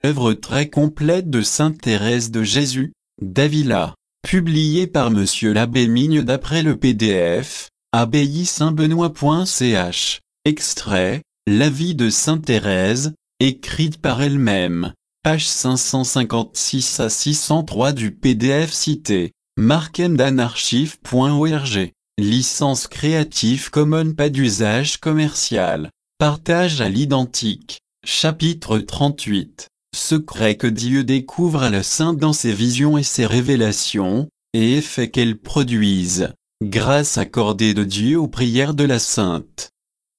œuvre très complète de sainte Thérèse de Jésus, d'Avila, publiée par Monsieur l'abbé Migne d'après le PDF, abbaye-saint-benoît.ch, extrait, La vie de sainte Thérèse, écrite par elle-même, page 556 à 603 du PDF cité, markendanarchive.org, licence Creative Commons pas d'usage commercial, partage à l'identique, chapitre 38. Secret que Dieu découvre à la sainte dans ses visions et ses révélations, et effets qu'elles produisent, grâce accordée de Dieu aux prières de la sainte.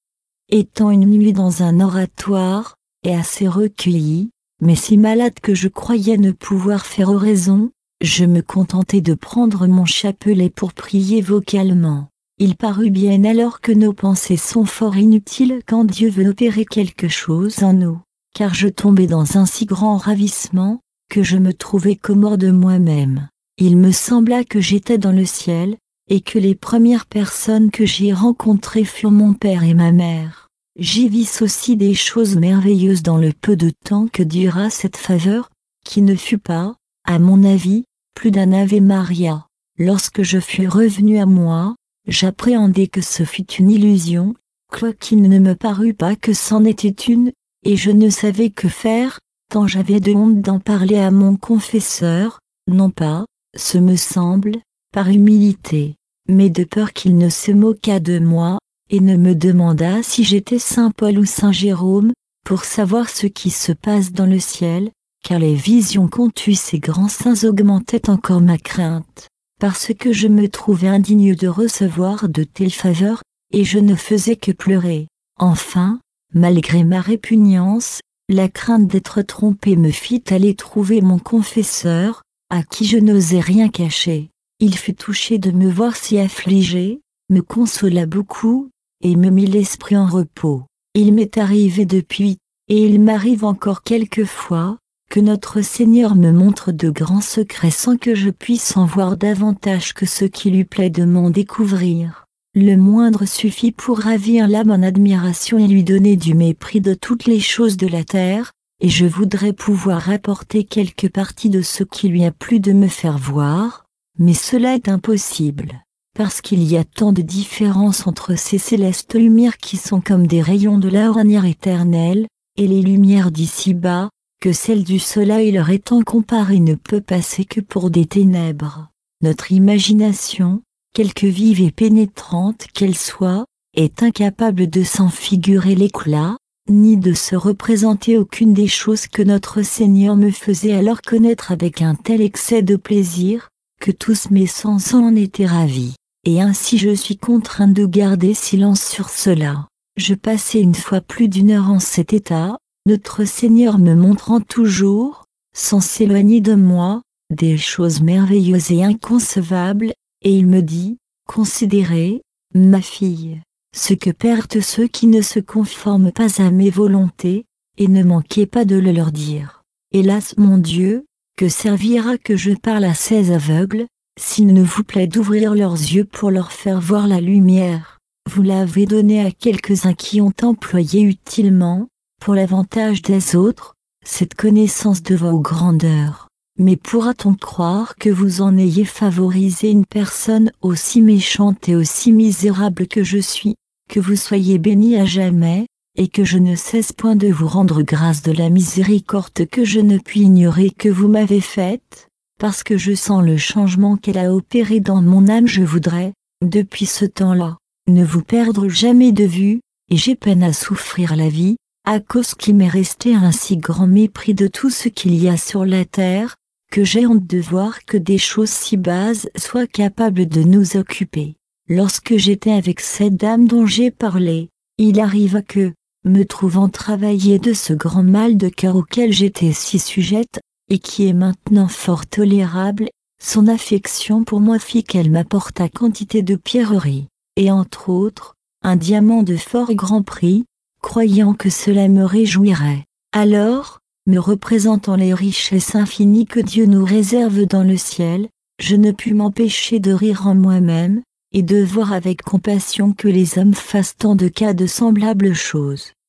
Étant une nuit dans un oratoire, et assez recueilli, mais si malade que je croyais ne pouvoir faire oraison, je me contentai de prendre mon chapelet pour prier vocalement. Il parut bien alors que nos pensées sont fort inutiles quand Dieu veut opérer quelque chose en nous, car je tombais dans un si grand ravissement, que je me trouvais comme hors de moi-même. Il me sembla que j'étais dans le ciel, et que les premières personnes que j'y rencontrées furent mon père et ma mère. J'y vis aussi des choses merveilleuses dans le peu de temps que dura cette faveur, qui ne fut pas, à mon avis, plus d'un Ave Maria. Lorsque je fus revenu à moi, j'appréhendai que ce fut une illusion, quoiqu'il ne me parut pas que c'en était une, et je ne savais que faire, tant j'avais de honte d'en parler à mon confesseur, non pas, ce me semble, par humilité, mais de peur qu'il ne se moquât de moi, et ne me demandât si j'étais saint Paul ou saint Jérôme, pour savoir ce qui se passe dans le ciel, car les visions qu'ont eues ces grands saints augmentaient encore ma crainte, parce que je me trouvais indigne de recevoir de telles faveurs, et je ne faisais que pleurer. Enfin, malgré ma répugnance, la crainte d'être trompé me fit aller trouver mon confesseur, à qui je n'osais rien cacher. Il fut touché de me voir si affligé, me consola beaucoup, et me mit l'esprit en repos. Il m'est arrivé depuis, et il m'arrive encore quelquefois, que notre Seigneur me montre de grands secrets sans que je puisse en voir davantage que ce qui lui plaît de m'en découvrir. Le moindre suffit pour ravir l'âme en admiration et lui donner du mépris de toutes les choses de la terre, et je voudrais pouvoir rapporter quelque partie de ce qui lui a plu de me faire voir, mais cela est impossible, parce qu'il y a tant de différence entre ces célestes lumières qui sont comme des rayons de la lumière éternelle, et les lumières d'ici-bas, que celle du soleil leur étant comparée ne peut passer que pour des ténèbres. Notre imagination, quelque vive et pénétrante qu'elle soit, est incapable de s'en figurer l'éclat, ni de se représenter aucune des choses que notre Seigneur me faisait alors connaître avec un tel excès de plaisir, que tous mes sens en étaient ravis, et ainsi je suis contraint de garder silence sur cela. Je passai une fois plus d'une heure en cet état, notre Seigneur me montrant toujours, sans s'éloigner de moi, des choses merveilleuses et inconcevables, et il me dit, « Considérez, ma fille, ce que perdent ceux qui ne se conforment pas à mes volontés, et ne manquez pas de le leur dire. Hélas mon Dieu, que servira que je parle à ces aveugles, s'il ne vous plaît d'ouvrir leurs yeux pour leur faire voir la lumière. Vous l'avez donnée à quelques-uns qui ont employé utilement, pour l'avantage des autres, cette connaissance de vos grandeurs. Mais pourra-t-on croire que vous en ayez favorisé une personne aussi méchante et aussi misérable que je suis, que vous soyez béni à jamais, et que je ne cesse point de vous rendre grâce de la miséricorde que je ne puis ignorer que vous m'avez faite, parce que je sens le changement qu'elle a opéré dans mon âme. Je voudrais, depuis ce temps-là, ne vous perdre jamais de vue, et j'ai peine à souffrir la vie, à cause qu'il m'est resté un si grand mépris de tout ce qu'il y a sur la terre, que j'ai honte de voir que des choses si basses soient capables de nous occuper. Lorsque j'étais avec cette dame dont j'ai parlé, il arriva que, me trouvant travailler de ce grand mal de cœur auquel j'étais si sujette, et qui est maintenant fort tolérable, son affection pour moi fit qu'elle m'apporta quantité de pierreries, et entre autres, un diamant de fort grand prix, croyant que cela me réjouirait. Alors, me représentant les richesses infinies que Dieu nous réserve dans le ciel, je ne pus m'empêcher de rire en moi-même, et de voir avec compassion que les hommes fassent tant de cas de semblables choses.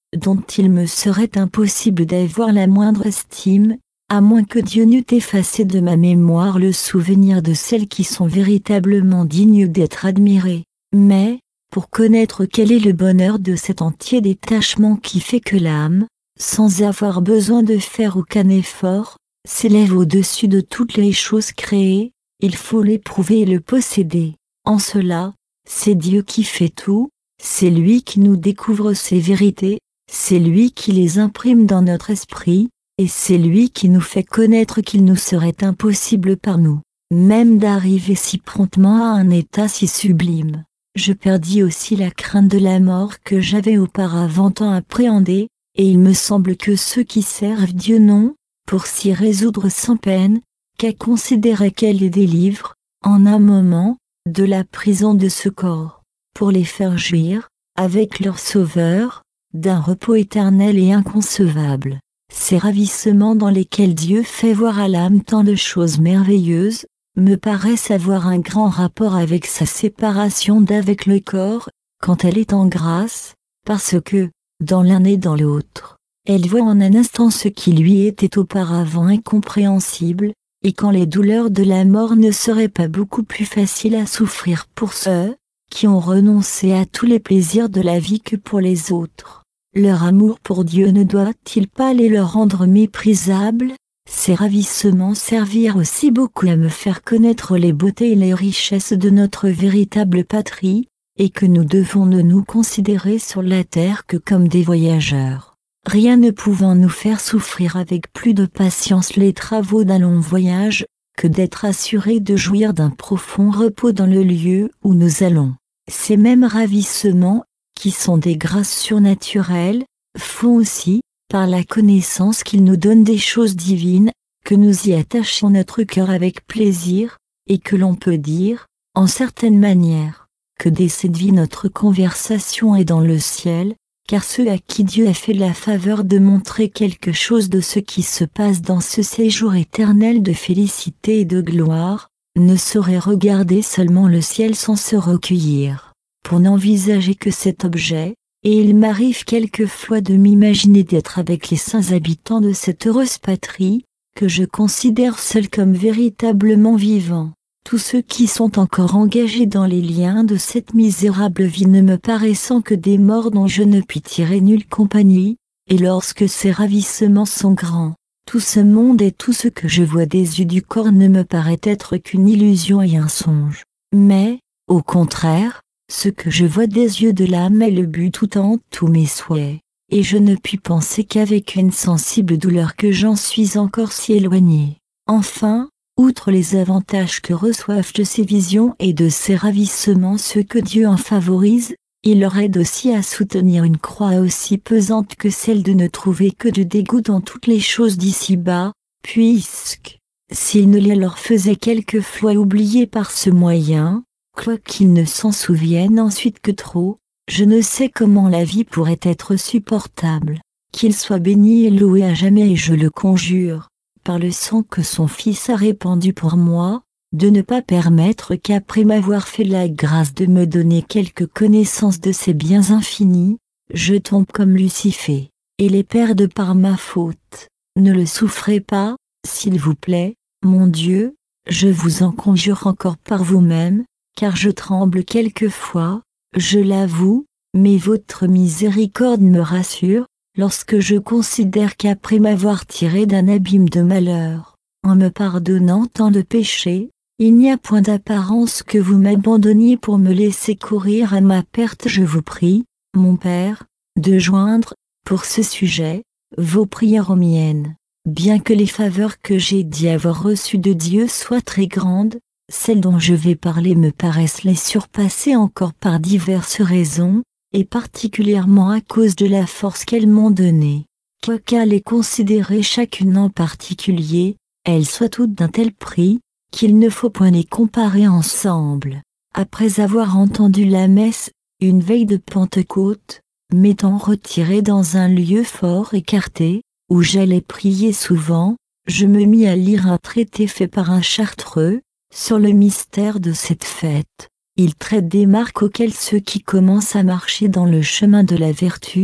dont il me serait impossible d'avoir la moindre estime, à moins que Dieu n'eût effacé de ma mémoire le souvenir de celles qui sont véritablement dignes d'être admirées. Mais, pour connaître quel est le bonheur de cet entier détachement qui fait que l'âme, sans avoir besoin de faire aucun effort, s'élève au-dessus de toutes les choses créées, il faut l'éprouver et le posséder. En cela, c'est Dieu qui fait tout, c'est lui qui nous découvre ses vérités, c'est lui qui les imprime dans notre esprit, et c'est lui qui nous fait connaître qu'il nous serait impossible par nous, même d'arriver si promptement à un état si sublime. Je perdis aussi la crainte de la mort que j'avais auparavant tant appréhendée, et il me semble que ceux qui servent Dieu n'ont, pour s'y résoudre sans peine, qu'à considérer qu'elle les délivre, en un moment, de la prison de ce corps, pour les faire jouir, avec leur Sauveur, d'un repos éternel et inconcevable. Ces ravissements dans lesquels Dieu fait voir à l'âme tant de choses merveilleuses, me paraissent avoir un grand rapport avec sa séparation d'avec le corps, quand elle est en grâce, parce que, dans l'un et dans l'autre, elle voit en un instant ce qui lui était auparavant incompréhensible, et quand les douleurs de la mort ne seraient pas beaucoup plus faciles à souffrir pour ceux qui ont renoncé à tous les plaisirs de la vie que pour les autres. Leur amour pour Dieu ne doit-il pas les leur rendre méprisables? Ces ravissements servirent aussi beaucoup à me faire connaître les beautés et les richesses de notre véritable patrie, et que nous devons ne nous considérer sur la terre que comme des voyageurs, rien ne pouvant nous faire souffrir avec plus de patience les travaux d'un long voyage, que d'être assurés de jouir d'un profond repos dans le lieu où nous allons. Ces mêmes ravissements, qui sont des grâces surnaturelles, font aussi, par la connaissance qu'il nous donne des choses divines, que nous y attachons notre cœur avec plaisir, et que l'on peut dire, en certaine manière, que dès cette vie notre conversation est dans le ciel, car ceux à qui Dieu a fait la faveur de montrer quelque chose de ce qui se passe dans ce séjour éternel de félicité et de gloire, ne sauraient regarder seulement le ciel sans se recueillir, pour n'envisager que cet objet, et il m'arrive quelquefois de m'imaginer d'être avec les saints habitants de cette heureuse patrie, que je considère seuls comme véritablement vivants. Tous ceux qui sont encore engagés dans les liens de cette misérable vie ne me paraissant que des morts dont je ne puis tirer nulle compagnie, et lorsque ces ravissements sont grands, tout ce monde et tout ce que je vois des yeux du corps ne me paraît être qu'une illusion et un songe. Mais, au contraire, ce que je vois des yeux de l'âme est le but tout en tous mes souhaits, et je ne puis penser qu'avec une sensible douleur que j'en suis encore si éloigné. Enfin, outre les avantages que reçoivent de ces visions et de ces ravissements ceux que Dieu en favorise, il leur aide aussi à soutenir une croix aussi pesante que celle de ne trouver que du dégoût dans toutes les choses d'ici-bas, puisque, s'il ne les leur faisait quelquefois oublier par ce moyen, quoiqu'ils ne s'en souviennent ensuite que trop, je ne sais comment la vie pourrait être supportable. Qu'il soit béni et loué à jamais et je le conjure, par le sang que son Fils a répandu pour moi, de ne pas permettre qu'après m'avoir fait la grâce de me donner quelque connaissance de ses biens infinis, je tombe comme Lucifer, et les perde par ma faute. Ne le souffrez pas, s'il vous plaît, mon Dieu, je vous en conjure encore par vous-même, car je tremble quelquefois, je l'avoue, mais votre miséricorde me rassure, lorsque je considère qu'après m'avoir tiré d'un abîme de malheur, en me pardonnant tant de péchés, il n'y a point d'apparence que vous m'abandonniez pour me laisser courir à ma perte. Je vous prie, mon Père, de joindre, pour ce sujet, vos prières aux miennes. Bien que les faveurs que j'ai dit avoir reçues de Dieu soient très grandes, celles dont je vais parler me paraissent les surpasser encore par diverses raisons, et particulièrement à cause de la force qu'elles m'ont donnée. Quoiqu'à les considérer chacune en particulier, elles soient toutes d'un tel prix, qu'il ne faut point les comparer ensemble. Après avoir entendu la messe, une veille de Pentecôte, m'étant retiré dans un lieu fort écarté, où j'allais prier souvent, je me mis à lire un traité fait par un Chartreux, sur le mystère de cette fête. Il traite des marques auxquelles ceux qui commencent à marcher dans le chemin de la vertu,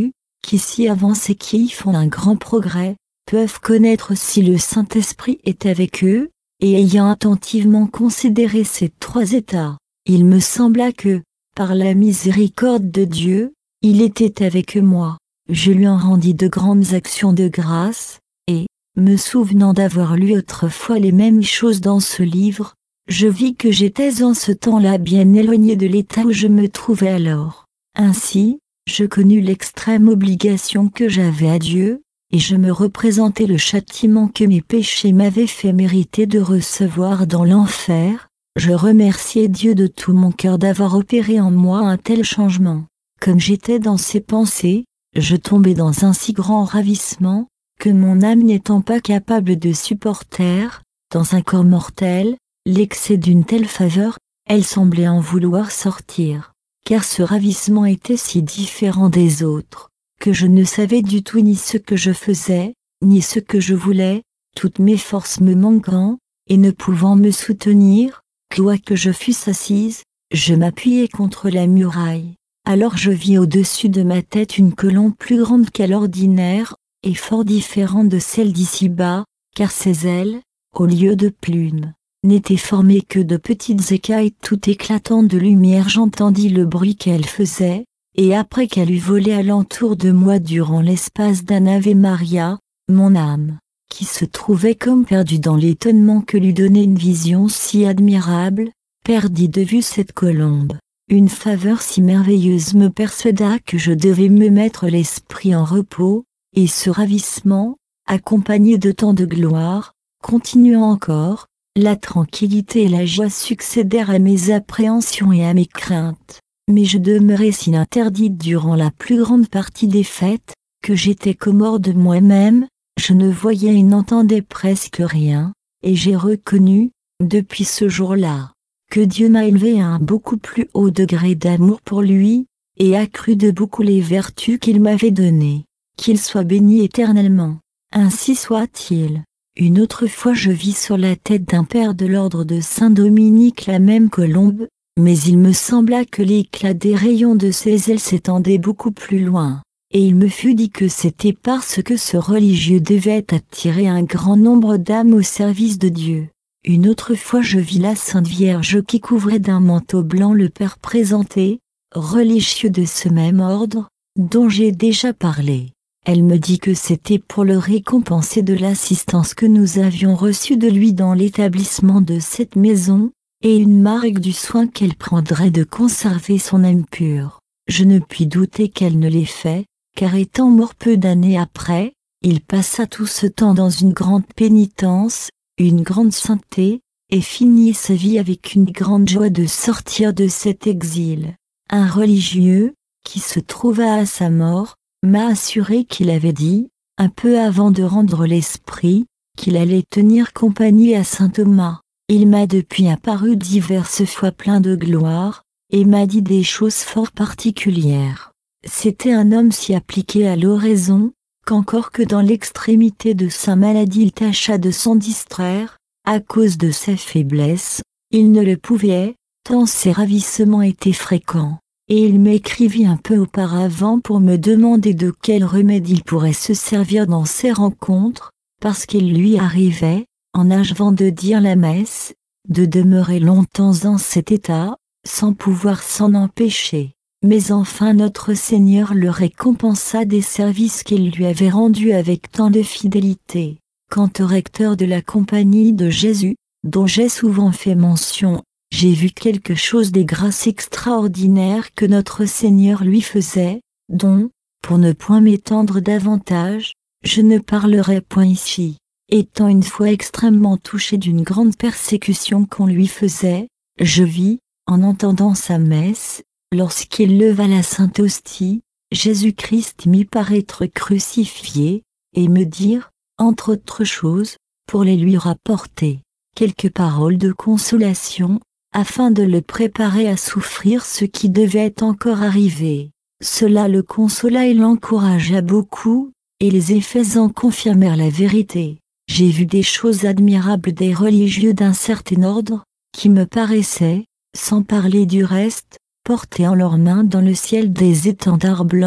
qui s'y avancent et qui y font un grand progrès, peuvent connaître si le Saint-Esprit est avec eux, et ayant attentivement considéré ces 3 états, il me sembla que, par la miséricorde de Dieu, il était avec moi. Je lui en rendis de grandes actions de grâce, et, me souvenant d'avoir lu autrefois les mêmes choses dans ce livre, je vis que j'étais en ce temps-là bien éloigné de l'état où je me trouvais alors. Ainsi, je connus l'extrême obligation que j'avais à Dieu, et je me représentai le châtiment que mes péchés m'avaient fait mériter de recevoir dans l'enfer. Je remerciai Dieu de tout mon cœur d'avoir opéré en moi un tel changement. Comme j'étais dans ces pensées, je tombai dans un si grand ravissement, que mon âme n'étant pas capable de supporter, dans un corps mortel, l'excès d'une telle faveur, elle semblait en vouloir sortir, car ce ravissement était si différent des autres, que je ne savais du tout ni ce que je faisais, ni ce que je voulais, toutes mes forces me manquant, et ne pouvant me soutenir, quoique je fusse assise, je m'appuyai contre la muraille. Alors je vis au-dessus de ma tête une colombe plus grande qu'à l'ordinaire, et fort différente de celle d'ici-bas, car ses ailes, au lieu de plumes, n'étaient formées que de petites écailles tout éclatantes de lumière. J'entendis le bruit qu'elle faisait, et après qu'elle eut volé alentour de moi durant l'espace d'un Ave Maria, mon âme, qui se trouvait comme perdue dans l'étonnement que lui donnait une vision si admirable, perdit de vue cette colombe. Une faveur si merveilleuse me persuada que je devais me mettre l'esprit en repos, et ce ravissement, accompagné de tant de gloire, continuant encore, la tranquillité et la joie succédèrent à mes appréhensions et à mes craintes. Mais je demeurai si interdite durant la plus grande partie des fêtes, que j'étais comme hors de moi-même, je ne voyais et n'entendais presque rien, et j'ai reconnu, depuis ce jour-là, que Dieu m'a élevé à un beaucoup plus haut degré d'amour pour lui, et accru de beaucoup les vertus qu'il m'avait données. Qu'il soit béni éternellement. Ainsi soit-il. Une autre fois je vis sur la tête d'un père de l'ordre de Saint-Dominique la même colombe, mais il me sembla que l'éclat des rayons de ses ailes s'étendait beaucoup plus loin, et il me fut dit que c'était parce que ce religieux devait attirer un grand nombre d'âmes au service de Dieu. Une autre fois je vis la Sainte Vierge qui couvrait d'un manteau blanc le Père présenté, religieux de ce même ordre, dont j'ai déjà parlé. Elle me dit que c'était pour le récompenser de l'assistance que nous avions reçue de lui dans l'établissement de cette maison, et une marque du soin qu'elle prendrait de conserver son âme pure. Je ne puis douter qu'elle ne l'ait fait, car étant mort peu d'années après, il passa tout ce temps dans une grande pénitence, une grande sainteté, et finit sa vie avec une grande joie de sortir de cet exil. Un religieux, qui se trouva à sa mort, m'a assuré qu'il avait dit, un peu avant de rendre l'esprit, qu'il allait tenir compagnie à saint Thomas. Il m'a depuis apparu diverses fois plein de gloire, et m'a dit des choses fort particulières. C'était un homme si appliqué à l'oraison, qu'encore que dans l'extrémité de sa maladie il tâcha de s'en distraire, à cause de sa faiblesse, il ne le pouvait, tant ses ravissements étaient fréquents. Et il m'écrivit un peu auparavant pour me demander de quel remède il pourrait se servir dans ces rencontres, parce qu'il lui arrivait, en achevant de dire la messe, de demeurer longtemps en cet état, sans pouvoir s'en empêcher. Mais enfin notre Seigneur le récompensa des services qu'il lui avait rendus avec tant de fidélité. Quant au recteur de la Compagnie de Jésus, dont j'ai souvent fait mention, j'ai vu quelque chose des grâces extraordinaires que notre Seigneur lui faisait, dont, pour ne point m'étendre davantage, je ne parlerai point ici. Étant une fois extrêmement touché d'une grande persécution qu'on lui faisait, je vis, en entendant sa messe, lorsqu'il leva la Sainte Hostie, Jésus-Christ m'y paraître crucifié, et me dire, entre autres choses, pour les lui rapporter, quelques paroles de consolation, afin de le préparer à souffrir ce qui devait encore arriver. Cela le consola et l'encouragea beaucoup, et les effets en confirmèrent la vérité. J'ai vu des choses admirables des religieux d'un certain ordre, qui me paraissaient, sans parler du reste, porter en leurs mains dans le ciel des étendards blancs,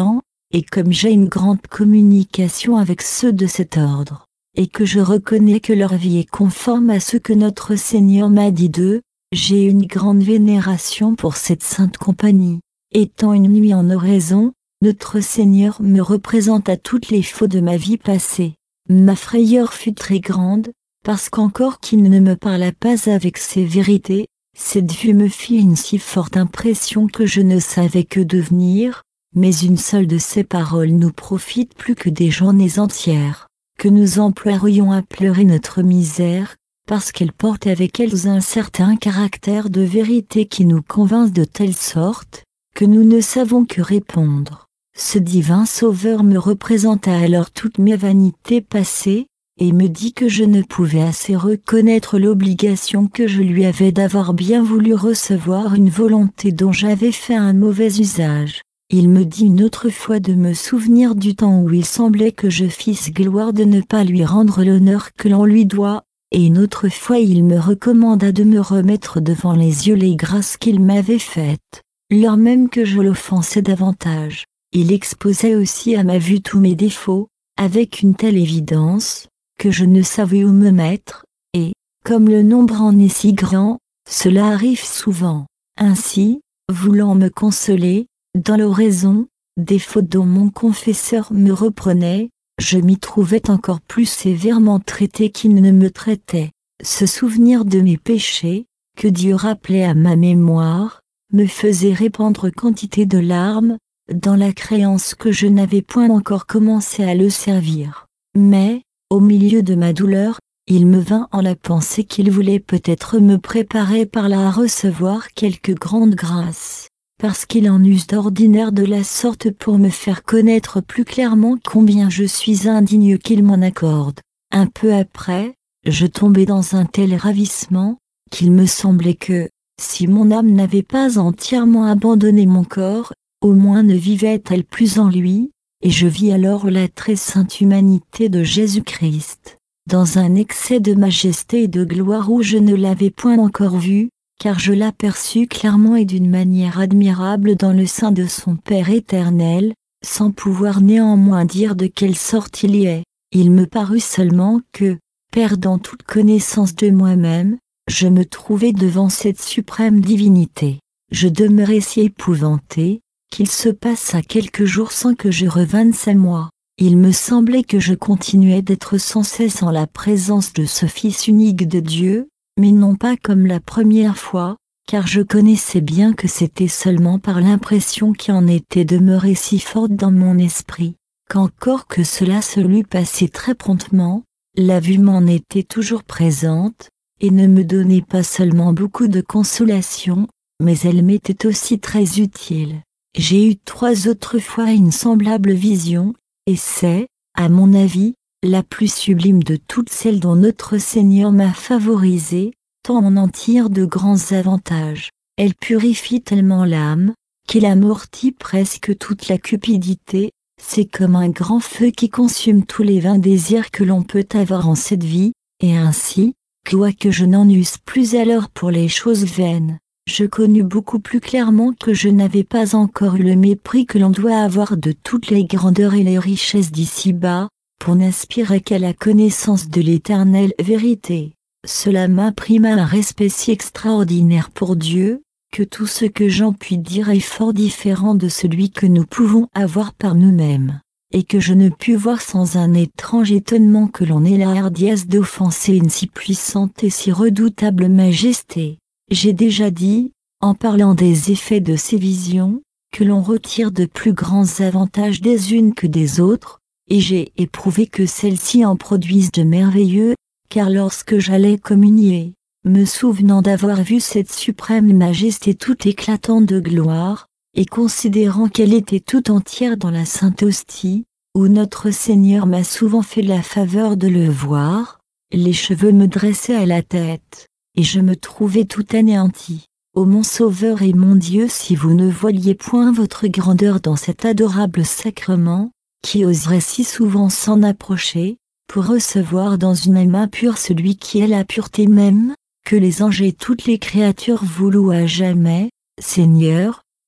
et comme j'ai une grande communication avec ceux de cet ordre, et que je reconnais que leur vie est conforme à ce que notre Seigneur m'a dit d'eux, j'ai une grande vénération pour cette sainte compagnie. Étant une nuit en oraison, notre Seigneur me représenta toutes les fautes de ma vie passée. Ma frayeur fut très grande, parce qu'encore qu'il ne me parla pas avec ces vérités, cette vue me fit une si forte impression que je ne savais que devenir, mais une seule de ces paroles nous profite plus que des journées entières, que nous emploierions à pleurer notre misère, parce qu'elles portent avec elles un certain caractère de vérité qui nous convainc de telle sorte, que nous ne savons que répondre. Ce divin Sauveur me représenta alors toutes mes vanités passées, et me dit que je ne pouvais assez reconnaître l'obligation que je lui avais d'avoir bien voulu recevoir une volonté dont j'avais fait un mauvais usage. Il me dit une autre fois de me souvenir du temps où il semblait que je fisse gloire de ne pas lui rendre l'honneur que l'on lui doit, et une autre fois il me recommanda de me remettre devant les yeux les grâces qu'il m'avait faites, lors même que je l'offensais davantage. Il exposait aussi à ma vue tous mes défauts, avec une telle évidence, que je ne savais où me mettre, et, comme le nombre en est si grand, cela arrive souvent. Ainsi, voulant me consoler, dans l'oraison, des fautes dont mon confesseur me reprenait, je m'y trouvais encore plus sévèrement traité qu'il ne me traitait. Ce souvenir de mes péchés, que Dieu rappelait à ma mémoire, me faisait répandre quantité de larmes, dans la créance que je n'avais point encore commencé à le servir. Mais, au milieu de ma douleur, il me vint en la pensée qu'il voulait peut-être me préparer par là à recevoir quelque grande grâce, parce qu'il en use d'ordinaire de la sorte pour me faire connaître plus clairement combien je suis indigne qu'il m'en accorde. Un peu après, je tombai dans un tel ravissement, qu'il me semblait que, si mon âme n'avait pas entièrement abandonné mon corps, au moins ne vivait-elle plus en lui, et je vis alors la très sainte humanité de Jésus-Christ, dans un excès de majesté et de gloire où je ne l'avais point encore vu, car je l'aperçus clairement et d'une manière admirable dans le sein de son Père éternel, sans pouvoir néanmoins dire de quelle sorte il y est. Il me parut seulement que, perdant toute connaissance de moi-même, je me trouvais devant cette suprême divinité. Je demeurai si épouvanté, qu'il se passa quelques jours sans que je revinsse à moi. Il me semblait que je continuais d'être sans cesse en la présence de ce Fils unique de Dieu, mais non pas comme la première fois, car je connaissais bien que c'était seulement par l'impression qui en était demeurée si forte dans mon esprit, qu'encore que cela se l'eût passé très promptement, la vue m'en était toujours présente, et ne me donnait pas seulement beaucoup de consolation, mais elle m'était aussi très utile. J'ai eu 3 autres fois une semblable vision, et c'est, à mon avis, la plus sublime de toutes celles dont notre Seigneur m'a favorisé, tant on en tire de grands avantages. Elle purifie tellement l'âme, qu'il amortit presque toute la cupidité, c'est comme un grand feu qui consume tous les vains désirs que l'on peut avoir en cette vie, et ainsi, quoique je n'en eusse plus alors pour les choses vaines, je connus beaucoup plus clairement que je n'avais pas encore eu le mépris que l'on doit avoir de toutes les grandeurs et les richesses d'ici-bas, pour n'aspirer qu'à la connaissance de l'éternelle vérité. Cela m'imprima un respect si extraordinaire pour Dieu, que tout ce que j'en puis dire est fort différent de celui que nous pouvons avoir par nous-mêmes, et que je ne pus voir sans un étrange étonnement que l'on ait la hardiesse d'offenser une si puissante et si redoutable majesté. J'ai déjà dit, en parlant des effets de ces visions, que l'on retire de plus grands avantages des unes que des autres, et j'ai éprouvé que celles-ci en produisent de merveilleux, car lorsque j'allais communier, me souvenant d'avoir vu cette suprême majesté toute éclatante de gloire, et considérant qu'elle était tout entière dans la sainte hostie, où notre Seigneur m'a souvent fait la faveur de le voir, les cheveux me dressaient à la tête, et je me trouvais tout anéanti. Ô mon Sauveur et mon Dieu, si vous ne voiliez point votre grandeur dans cet adorable sacrement, qui oserait si souvent s'en approcher, pour recevoir dans une âme impure celui qui est la pureté même, que les anges et toutes les créatures vous louent à jamais, Seigneur,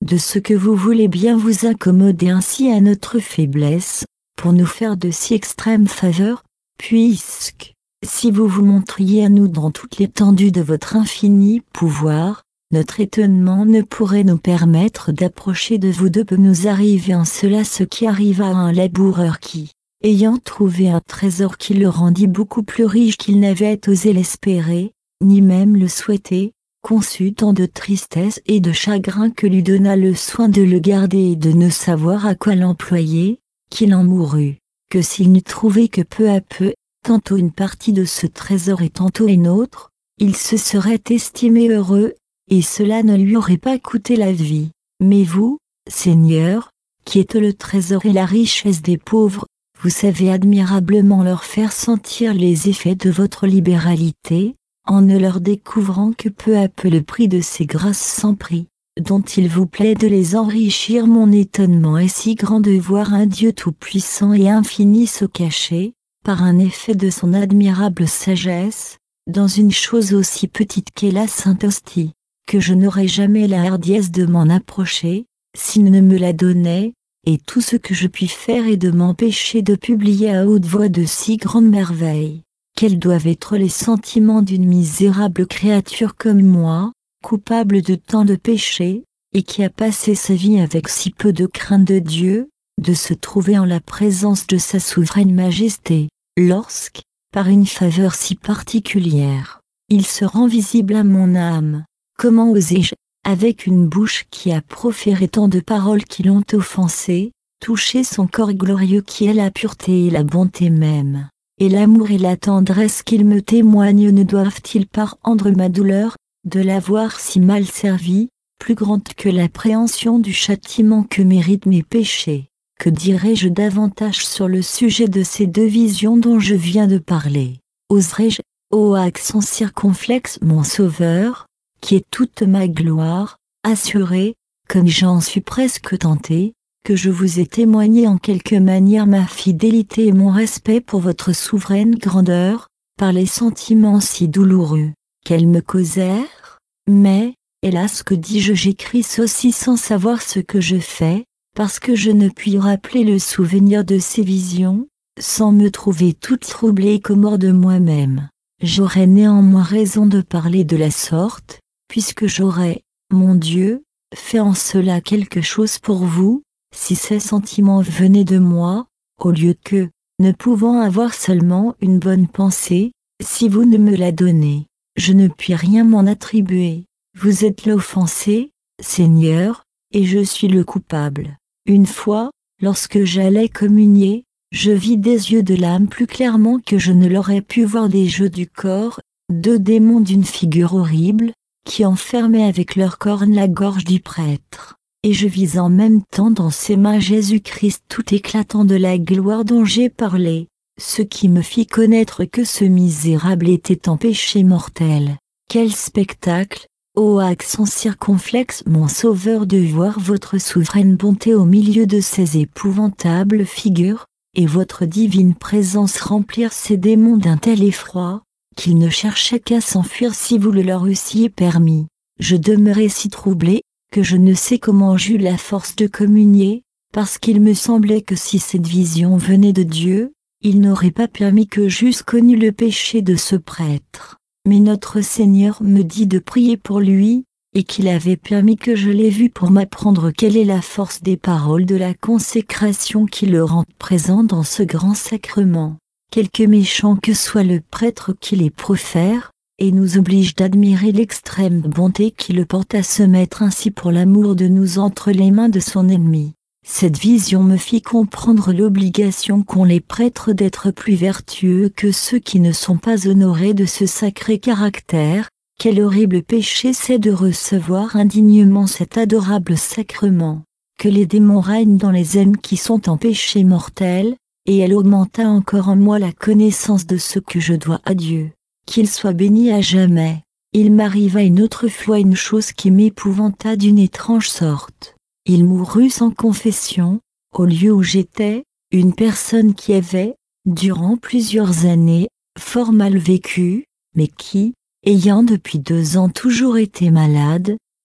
de ce que vous voulez bien vous accommoder ainsi à notre faiblesse, pour nous faire de si extrêmes faveurs, puisque, si vous vous montriez à nous dans toute l'étendue de votre infini pouvoir, notre étonnement ne pourrait nous permettre d'approcher de vous de nous arriver en cela ce qui arriva à un laboureur qui, ayant trouvé un trésor qui le rendit beaucoup plus riche qu'il n'avait osé l'espérer, ni même le souhaiter, conçut tant de tristesse et de chagrin que lui donna le soin de le garder et de ne savoir à quoi l'employer, qu'il en mourut, que s'il n'eût trouvé que peu à peu, tantôt une partie de ce trésor et tantôt une autre, il se serait estimé heureux, et cela ne lui aurait pas coûté la vie. Mais vous, Seigneur, qui êtes le trésor et la richesse des pauvres, vous savez admirablement leur faire sentir les effets de votre libéralité, en ne leur découvrant que peu à peu le prix de ces grâces sans prix, dont il vous plaît de les enrichir. Mon étonnement est si grand de voir un Dieu tout-puissant et infini se cacher, par un effet de son admirable sagesse, dans une chose aussi petite qu'est la Sainte Hostie, que je n'aurais jamais la hardiesse de m'en approcher, s'il ne me la donnait, et tout ce que je puis faire est de m'empêcher de publier à haute voix de si grandes merveilles. Quels doivent être les sentiments d'une misérable créature comme moi, coupable de tant de péchés, et qui a passé sa vie avec si peu de crainte de Dieu, de se trouver en la présence de sa souveraine majesté, lorsque, par une faveur si particulière, il se rend visible à mon âme. Comment osais-je, avec une bouche qui a proféré tant de paroles qui l'ont offensé, toucher son corps glorieux qui est la pureté et la bonté même, et l'amour et la tendresse qu'il me témoigne ne doivent-ils pas rendre ma douleur, de l'avoir si mal servi, plus grande que l'appréhension du châtiment que méritent mes péchés? Que dirais-je davantage sur le sujet de ces deux visions dont je viens de parler? Oserais-je, ô accent circonflexe mon Sauveur, qui est toute ma gloire, assurer, comme j'en suis presque tenté, que je vous ai témoigné en quelque manière ma fidélité et mon respect pour votre souveraine grandeur, par les sentiments si douloureux qu'elles me causèrent? Mais, hélas, que dis-je, j'écris ceci sans savoir ce que je fais, parce que je ne puis rappeler le souvenir de ces visions, sans me trouver toute troublée et comme hors de moi-même. J'aurais néanmoins raison de parler de la sorte, puisque j'aurais, mon Dieu, fait en cela quelque chose pour vous, si ces sentiments venaient de moi, au lieu que, ne pouvant avoir seulement une bonne pensée, si vous ne me la donnez, je ne puis rien m'en attribuer. Vous êtes l'offensé, Seigneur, et je suis le coupable. Une fois, lorsque j'allais communier, je vis des yeux de l'âme plus clairement que je ne l'aurais pu voir des jeux du corps, deux démons d'une figure horrible, qui enfermaient avec leurs cornes la gorge du prêtre, et je vis en même temps dans ses mains Jésus-Christ tout éclatant de la gloire dont j'ai parlé, ce qui me fit connaître que ce misérable était en péché mortel. Quel spectacle, ô accent circonflexe mon Sauveur, de voir votre souveraine bonté au milieu de ces épouvantables figures, et votre divine présence remplir ces démons d'un tel effroi, qu'ils ne cherchaient qu'à s'enfuir si vous le leur eussiez permis. Je demeurai si troublé, que je ne sais comment j'eus la force de communier, parce qu'il me semblait que si cette vision venait de Dieu, il n'aurait pas permis que j'eusse connu le péché de ce prêtre. Mais notre Seigneur me dit de prier pour lui, et qu'il avait permis que je l'ai vu pour m'apprendre quelle est la force des paroles de la consécration qui le rend présent dans ce grand sacrement. Quelque méchant que soit le prêtre qui les profère, et nous oblige d'admirer l'extrême bonté qui le porte à se mettre ainsi pour l'amour de nous entre les mains de son ennemi. Cette vision me fit comprendre l'obligation qu'ont les prêtres d'être plus vertueux que ceux qui ne sont pas honorés de ce sacré caractère. Quel horrible péché c'est de recevoir indignement cet adorable sacrement. Que les démons règnent dans les âmes qui sont en péché mortel, et elle augmenta encore en moi la connaissance de ce que je dois à Dieu. Qu'il soit béni à jamais. Il m'arriva une autre fois une chose qui m'épouvanta d'une étrange sorte. Il mourut sans confession, au lieu où j'étais, une personne qui avait, durant plusieurs années, fort mal vécu, mais qui, ayant depuis 2 ans toujours été malade,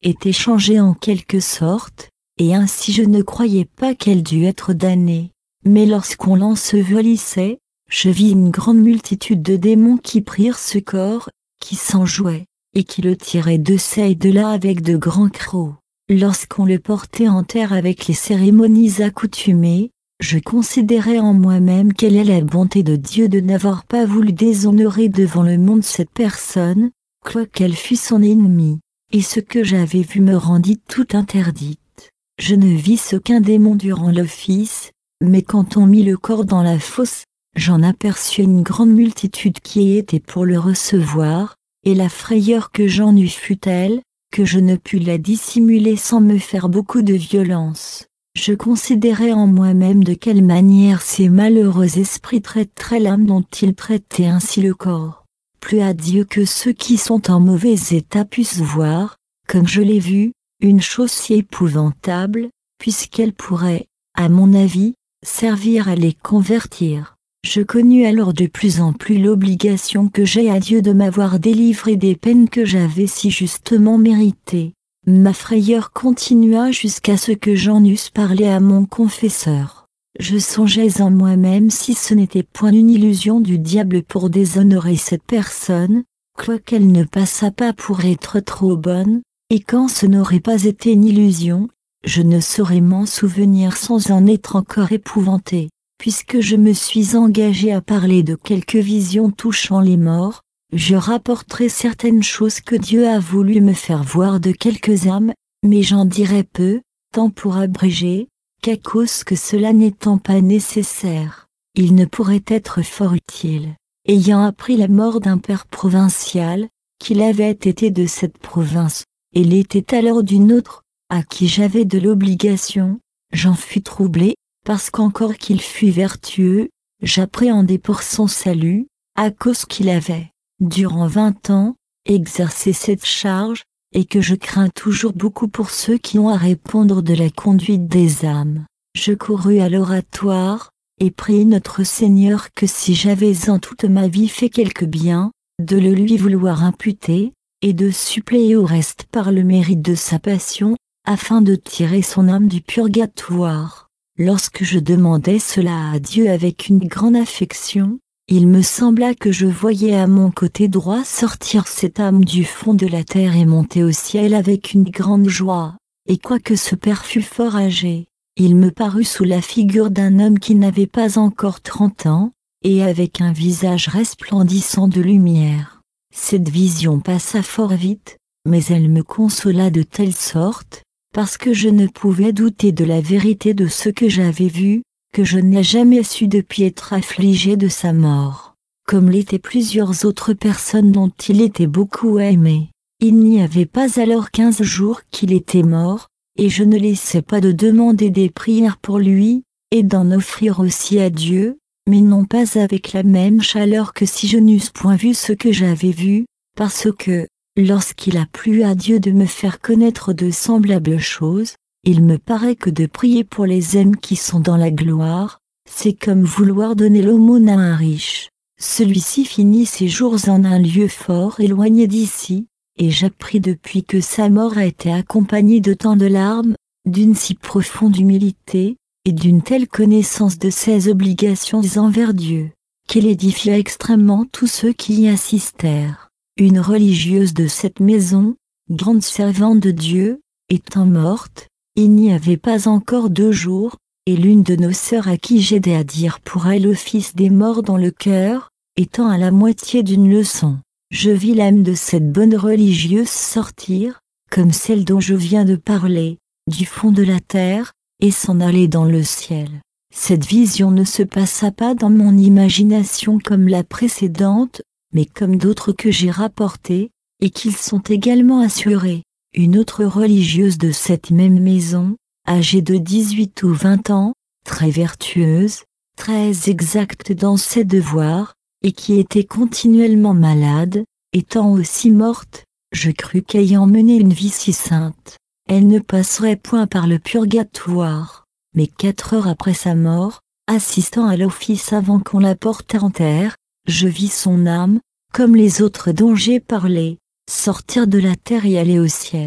était changée en quelque sorte, et ainsi je ne croyais pas qu'elle dût être damnée. Mais lorsqu'on l'ensevelissait, je vis une grande multitude de démons qui prirent ce corps, qui s'en jouaient, et qui le tiraient de ça et de là avec de grands crocs. Lorsqu'on le portait en terre avec les cérémonies accoutumées, je considérais en moi-même quelle est la bonté de Dieu de n'avoir pas voulu déshonorer devant le monde cette personne, quoiqu'elle fût son ennemie, et ce que j'avais vu me rendit tout interdite. Je ne vis aucun démon durant l'office, mais quand on mit le corps dans la fosse, j'en aperçus une grande multitude qui y était pour le recevoir, et la frayeur que j'en eus fut telle, que je ne pus la dissimuler sans me faire beaucoup de violence. Je considérais en moi-même de quelle manière ces malheureux esprits traiteraient l'âme dont ils traitaient ainsi le corps. Plus à Dieu que ceux qui sont en mauvais état puissent voir, comme je l'ai vu, une chose si épouvantable, puisqu'elle pourrait, à mon avis, servir à les convertir. Je connus alors de plus en plus l'obligation que j'ai à Dieu de m'avoir délivré des peines que j'avais si justement méritées. Ma frayeur continua jusqu'à ce que j'en eusse parlé à mon confesseur. Je songeais en moi-même si ce n'était point une illusion du diable pour déshonorer cette personne, quoiqu'elle ne passât pas pour être trop bonne, et quand ce n'aurait pas été une illusion, je ne saurais m'en souvenir sans en être encore épouvanté. Puisque je me suis engagé à parler de quelques visions touchant les morts, je rapporterai certaines choses que Dieu a voulu me faire voir de quelques âmes, mais j'en dirai peu, tant pour abréger, qu'à cause que cela n'étant pas nécessaire, il ne pourrait être fort utile. Ayant appris la mort d'un père provincial, qu'il avait été de cette province, et l'était alors d'une autre, à qui j'avais de l'obligation, j'en fus troublé, parce qu'encore qu'il fût vertueux, j'appréhendais pour son salut, à cause qu'il avait, durant 20 ans, exercé cette charge, et que je crains toujours beaucoup pour ceux qui ont à répondre de la conduite des âmes. Je courus à l'oratoire, et prie notre Seigneur que si j'avais en toute ma vie fait quelque bien, de le lui vouloir imputer, et de suppléer au reste par le mérite de sa passion, afin de tirer son âme du purgatoire. Lorsque je demandais cela à Dieu avec une grande affection, il me sembla que je voyais à mon côté droit sortir cette âme du fond de la terre et monter au ciel avec une grande joie, et quoique ce père fût fort âgé, il me parut sous la figure d'un homme qui n'avait pas encore 30 ans, et avec un visage resplendissant de lumière. Cette vision passa fort vite, mais elle me consola de telle sorte, parce que je ne pouvais douter de la vérité de ce que j'avais vu, que je n'ai jamais su depuis être affligé de sa mort, comme l'étaient plusieurs autres personnes dont il était beaucoup aimé. Il n'y avait pas alors 15 jours qu'il était mort, et je ne laissais pas de demander des prières pour lui, et d'en offrir aussi à Dieu, mais non pas avec la même chaleur que si je n'eusse point vu ce que j'avais vu, parce que, lorsqu'il a plu à Dieu de me faire connaître de semblables choses, il me paraît que de prier pour les âmes qui sont dans la gloire, c'est comme vouloir donner l'aumône à un riche. Celui-ci finit ses jours en un lieu fort éloigné d'ici, et j'appris depuis que sa mort a été accompagnée de tant de larmes, d'une si profonde humilité, et d'une telle connaissance de ses obligations envers Dieu, qu'elle édifia extrêmement tous ceux qui y assistèrent. Une religieuse de cette maison, grande servante de Dieu, étant morte, il n'y avait pas encore 2 jours, et l'une de nos sœurs à qui j'aidais à dire pour elle l'office des morts dans le cœur, étant à la moitié d'une leçon, je vis l'âme de cette bonne religieuse sortir, comme celle dont je viens de parler, du fond de la terre, et s'en aller dans le ciel. Cette vision ne se passa pas dans mon imagination comme la précédente, mais comme d'autres que j'ai rapportées, et qu'ils sont également assurés. Une autre religieuse de cette même maison, âgée de 18 ou 20 ans, très vertueuse, très exacte dans ses devoirs, et qui était continuellement malade, étant aussi morte, je crus qu'ayant mené une vie si sainte, elle ne passerait point par le purgatoire, mais 4 heures après sa mort, assistant à l'office avant qu'on la portât en terre, je vis son âme, comme les autres dont j'ai parlé, sortir de la terre et aller au ciel.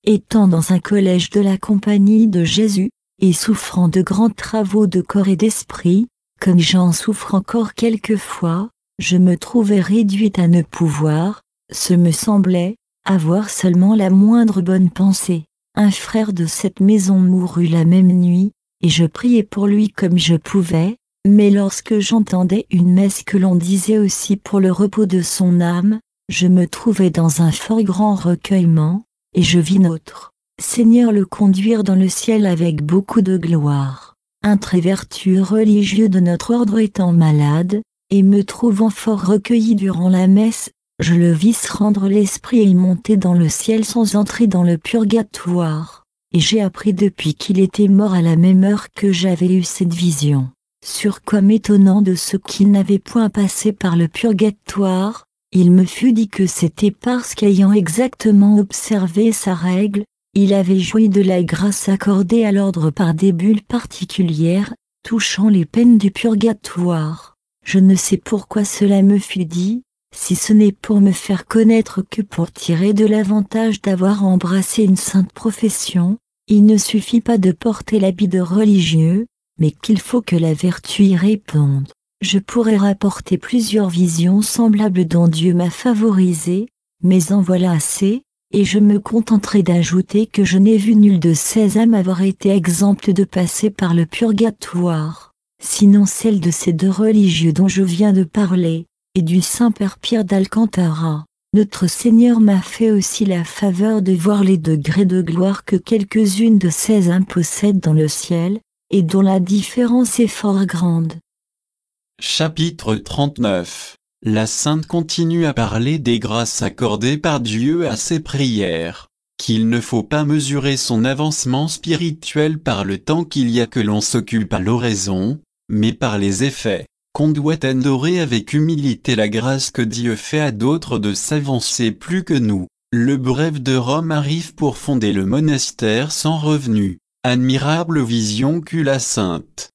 Étant dans un collège de la Compagnie de Jésus, et souffrant de grands travaux de corps et d'esprit, comme j'en souffre encore quelquefois, je me trouvais réduite à ne pouvoir, ce me semblait, avoir seulement la moindre bonne pensée. Un frère de cette maison mourut la même nuit, et je priais pour lui comme je pouvais, mais lorsque j'entendais une messe que l'on disait aussi pour le repos de son âme, je me trouvais dans un fort grand recueillement, et je vis notre Seigneur le conduire dans le ciel avec beaucoup de gloire. Un très vertueux religieux de notre ordre étant malade, et me trouvant fort recueilli durant la messe, je le vis se rendre l'esprit et y monter dans le ciel sans entrer dans le purgatoire. Et j'ai appris depuis qu'il était mort à la même heure que j'avais eu cette vision. Sur quoi m'étonnant de ce qu'il n'avait point passé par le purgatoire, il me fut dit que c'était parce qu'ayant exactement observé sa règle, il avait joui de la grâce accordée à l'ordre par des bulles particulières, touchant les peines du purgatoire. Je ne sais pourquoi cela me fut dit, si ce n'est pour me faire connaître que pour tirer de l'avantage d'avoir embrassé une sainte profession, il ne suffit pas de porter l'habit de religieux, mais qu'il faut que la vertu y réponde. Je pourrais rapporter plusieurs visions semblables dont Dieu m'a favorisé, mais en voilà assez, et je me contenterai d'ajouter que je n'ai vu nul de ces âmes avoir été exemptes de passer par le purgatoire, sinon celle de ces deux religieux dont je viens de parler, et du Saint-Père Pierre d'Alcantara. Notre Seigneur m'a fait aussi la faveur de voir les degrés de gloire que quelques-unes de ces âmes possèdent dans le ciel, et dont la différence est fort grande. Chapitre 39. La Sainte continue à parler des grâces accordées par Dieu à ses prières, qu'il ne faut pas mesurer son avancement spirituel par le temps qu'il y a que l'on s'occupe à l'oraison, mais par les effets, qu'on doit adorer avec humilité la grâce que Dieu fait à d'autres de s'avancer plus que nous. Le bref de Rome arrive pour fonder le monastère sans revenu. Admirable vision qu'eut la Sainte.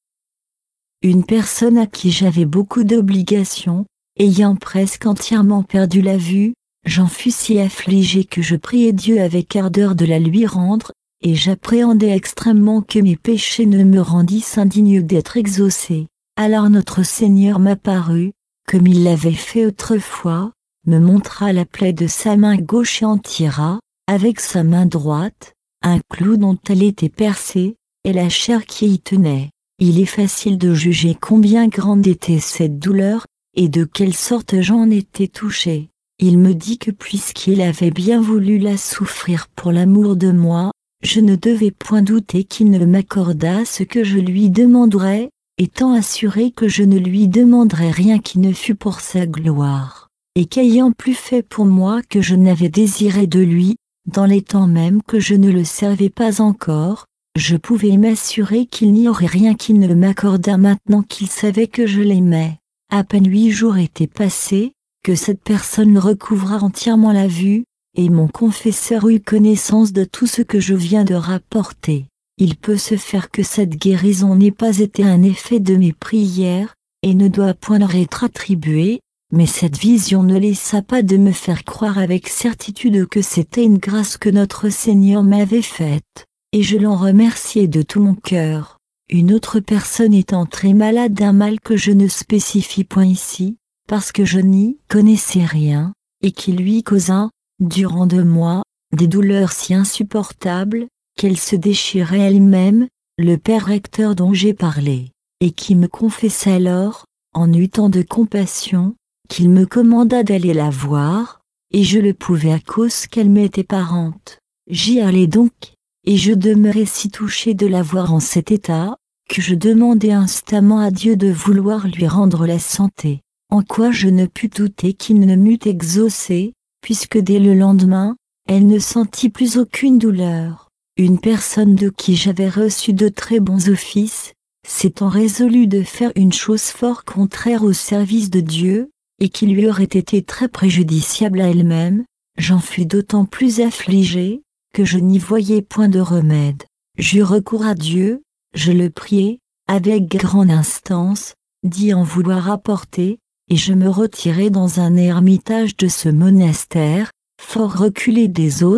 Une personne à qui j'avais beaucoup d'obligations, ayant presque entièrement perdu la vue, j'en fus si affligé que je priai Dieu avec ardeur de la lui rendre, et j'appréhendais extrêmement que mes péchés ne me rendissent indigne d'être exaucé. Alors notre Seigneur m'apparut, comme il l'avait fait autrefois, me montra la plaie de sa main gauche et en tira, avec sa main droite, un clou dont elle était percée, et la chair qui y tenait. Il est facile de juger combien grande était cette douleur, et de quelle sorte j'en étais touché. Il me dit que puisqu'il avait bien voulu la souffrir pour l'amour de moi, je ne devais point douter qu'il ne m'accordât ce que je lui demanderais, étant assuré que je ne lui demanderais rien qui ne fût pour sa gloire, et qu'ayant plus fait pour moi que je n'avais désiré de lui, dans les temps même que je ne le servais pas encore, je pouvais m'assurer qu'il n'y aurait rien qu'il ne m'accordât maintenant qu'il savait que je l'aimais. À peine 8 jours étaient passés, que cette personne recouvra entièrement la vue, et mon confesseur eut connaissance de tout ce que je viens de rapporter. Il peut se faire que cette guérison n'ait pas été un effet de mes prières, et ne doit point leur être attribuée, mais cette vision ne laissa pas de me faire croire avec certitude que c'était une grâce que notre Seigneur m'avait faite, et je l'en remerciai de tout mon cœur. Une autre personne étant très malade d'un mal que je ne spécifie point ici, parce que je n'y connaissais rien, et qui lui causa, durant 2 mois, des douleurs si insupportables, qu'elle se déchirait elle-même, le père recteur dont j'ai parlé, et qui me confessa alors, en eut tant de compassion, qu'il me commanda d'aller la voir, et je le pouvais à cause qu'elle m'était parente. J'y allai donc, et je demeurai si touché de la voir en cet état, que je demandai instamment à Dieu de vouloir lui rendre la santé, en quoi je ne pus douter qu'il ne m'eût exaucé, puisque dès le lendemain, elle ne sentit plus aucune douleur. Une personne de qui j'avais reçu de très bons offices, s'étant résolue de faire une chose fort contraire au service de Dieu, et qui lui aurait été très préjudiciable à elle-même, j'en fus d'autant plus affligé, que je n'y voyais point de remède. J'eus recours à Dieu, je le priai, avec grande instance, d'y en vouloir apporter, et je me retirai dans un ermitage de ce monastère, fort reculé des autres,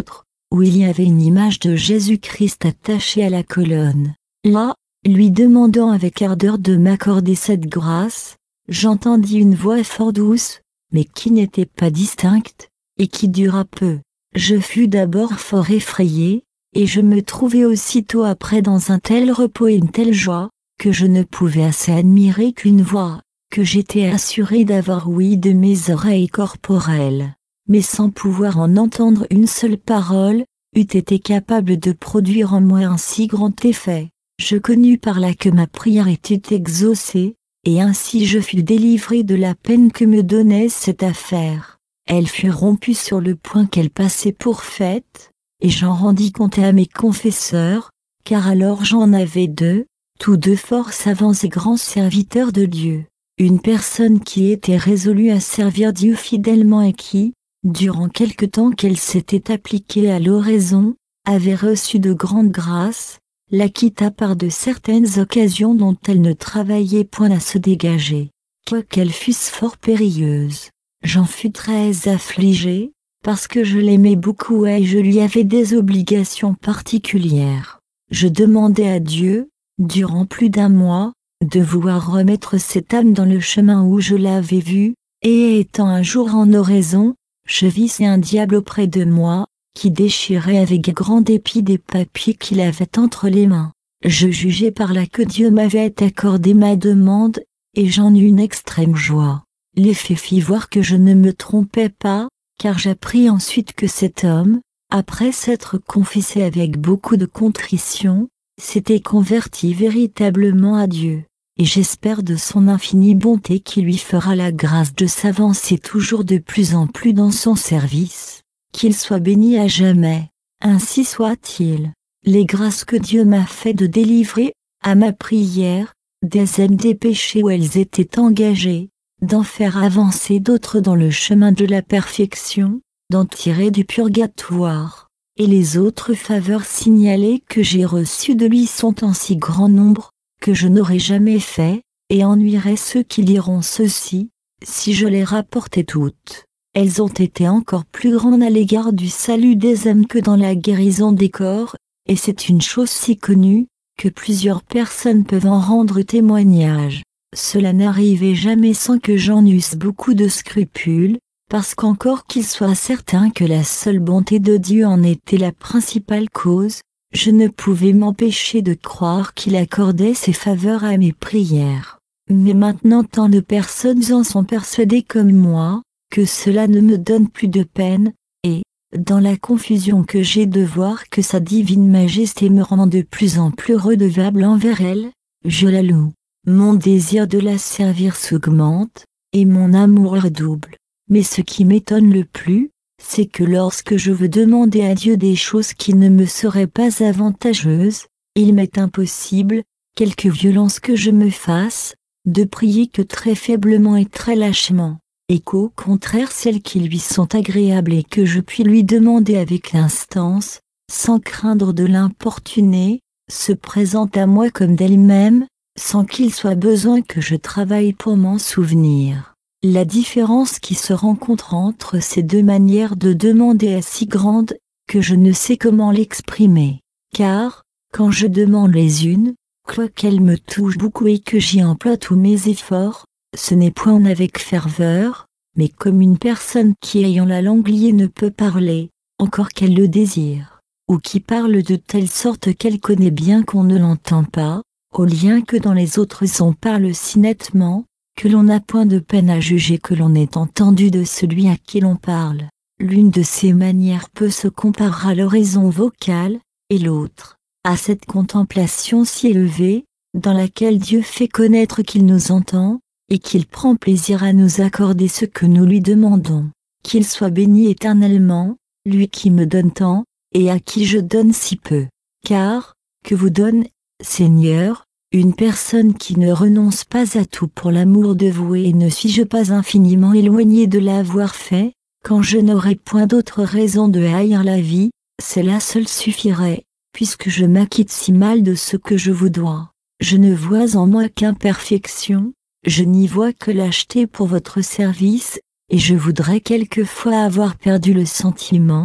où il y avait une image de Jésus-Christ attachée à la colonne. Là, lui demandant avec ardeur de m'accorder cette grâce, j'entendis une voix fort douce, mais qui n'était pas distincte, et qui dura peu. Je fus d'abord fort effrayé, et je me trouvai aussitôt après dans un tel repos et une telle joie, que je ne pouvais assez admirer qu'une voix, que j'étais assuré d'avoir ouï de mes oreilles corporelles, mais sans pouvoir en entendre une seule parole, eût été capable de produire en moi un si grand effet. Je connus par là que ma prière était exaucée, et ainsi je fus délivré de la peine que me donnait cette affaire. Elle fut rompue sur le point qu'elle passait pour faite, et j'en rendis compte à mes confesseurs, car alors j'en avais deux, tous deux fort savants et grands serviteurs de Dieu. Une personne qui était résolue à servir Dieu fidèlement et qui, durant quelque temps qu'elle s'était appliquée à l'oraison, avait reçu de grandes grâces, la quitta par de certaines occasions dont elle ne travaillait point à se dégager, quoiqu'elles fussent fort périlleuses. J'en fus très affligé, parce que je l'aimais beaucoup et je lui avais des obligations particulières. Je demandai à Dieu, durant plus d'un mois, de vouloir remettre cette âme dans le chemin où je l'avais vue, et étant un jour en oraison, je vis un diable auprès de moi, qui déchirait avec grand dépit des papiers qu'il avait entre les mains. Je jugeai par là que Dieu m'avait accordé ma demande, et j'en eus une extrême joie. L'effet fit voir que je ne me trompais pas, car j'appris ensuite que cet homme, après s'être confessé avec beaucoup de contrition, s'était converti véritablement à Dieu, et j'espère de son infinie bonté qu'il lui fera la grâce de s'avancer toujours de plus en plus dans son service. Qu'il soit béni à jamais, ainsi soit-il. Les grâces que Dieu m'a fait de délivrer, à ma prière, des âmes des péchés où elles étaient engagées, d'en faire avancer d'autres dans le chemin de la perfection, d'en tirer du purgatoire, et les autres faveurs signalées que j'ai reçues de lui sont en si grand nombre, que je n'aurais jamais fait, et ennuierais ceux qui liront ceci, si je les rapportais toutes. Elles ont été encore plus grandes à l'égard du salut des âmes que dans la guérison des corps, et c'est une chose si connue, que plusieurs personnes peuvent en rendre témoignage. Cela n'arrivait jamais sans que j'en eusse beaucoup de scrupules, parce qu'encore qu'il soit certain que la seule bonté de Dieu en était la principale cause, je ne pouvais m'empêcher de croire qu'il accordait ses faveurs à mes prières. Mais maintenant tant de personnes en sont persuadées comme moi, que cela ne me donne plus de peine, et, dans la confusion que j'ai de voir que sa divine majesté me rend de plus en plus redevable envers elle, je la loue. Mon désir de la servir s'augmente, et mon amour redouble. Mais ce qui m'étonne le plus, c'est que lorsque je veux demander à Dieu des choses qui ne me seraient pas avantageuses, il m'est impossible, quelque violence que je me fasse, de prier que très faiblement et très lâchement, et qu'au contraire celles qui lui sont agréables et que je puis lui demander avec instance, sans craindre de l'importuner, se présentent à moi comme d'elles-mêmes, sans qu'il soit besoin que je travaille pour m'en souvenir. La différence qui se rencontre entre ces deux manières de demander est si grande, que je ne sais comment l'exprimer. Car, quand je demande les unes, quoiqu'elles me touchent beaucoup et que j'y emploie tous mes efforts, ce n'est point avec ferveur, mais comme une personne qui ayant la langue liée ne peut parler, encore qu'elle le désire, ou qui parle de telle sorte qu'elle connaît bien qu'on ne l'entend pas, au lien que dans les autres on parle si nettement, que l'on n'a point de peine à juger que l'on ait entendu de celui à qui l'on parle. L'une de ces manières peut se comparer à l'oraison vocale, et l'autre, à cette contemplation si élevée, dans laquelle Dieu fait connaître qu'il nous entend, et qu'il prend plaisir à nous accorder ce que nous lui demandons. Qu'il soit béni éternellement, lui qui me donne tant, et à qui je donne si peu. Car, que vous donne, Seigneur, une personne qui ne renonce pas à tout pour l'amour de vous et ne suis-je pas infiniment éloigné de l'avoir fait, quand je n'aurais point d'autre raison de haïr la vie, cela seul suffirait, puisque je m'acquitte si mal de ce que je vous dois. Je ne vois en moi qu'imperfection, je n'y vois que lâcheté pour votre service, et je voudrais quelquefois avoir perdu le sentiment,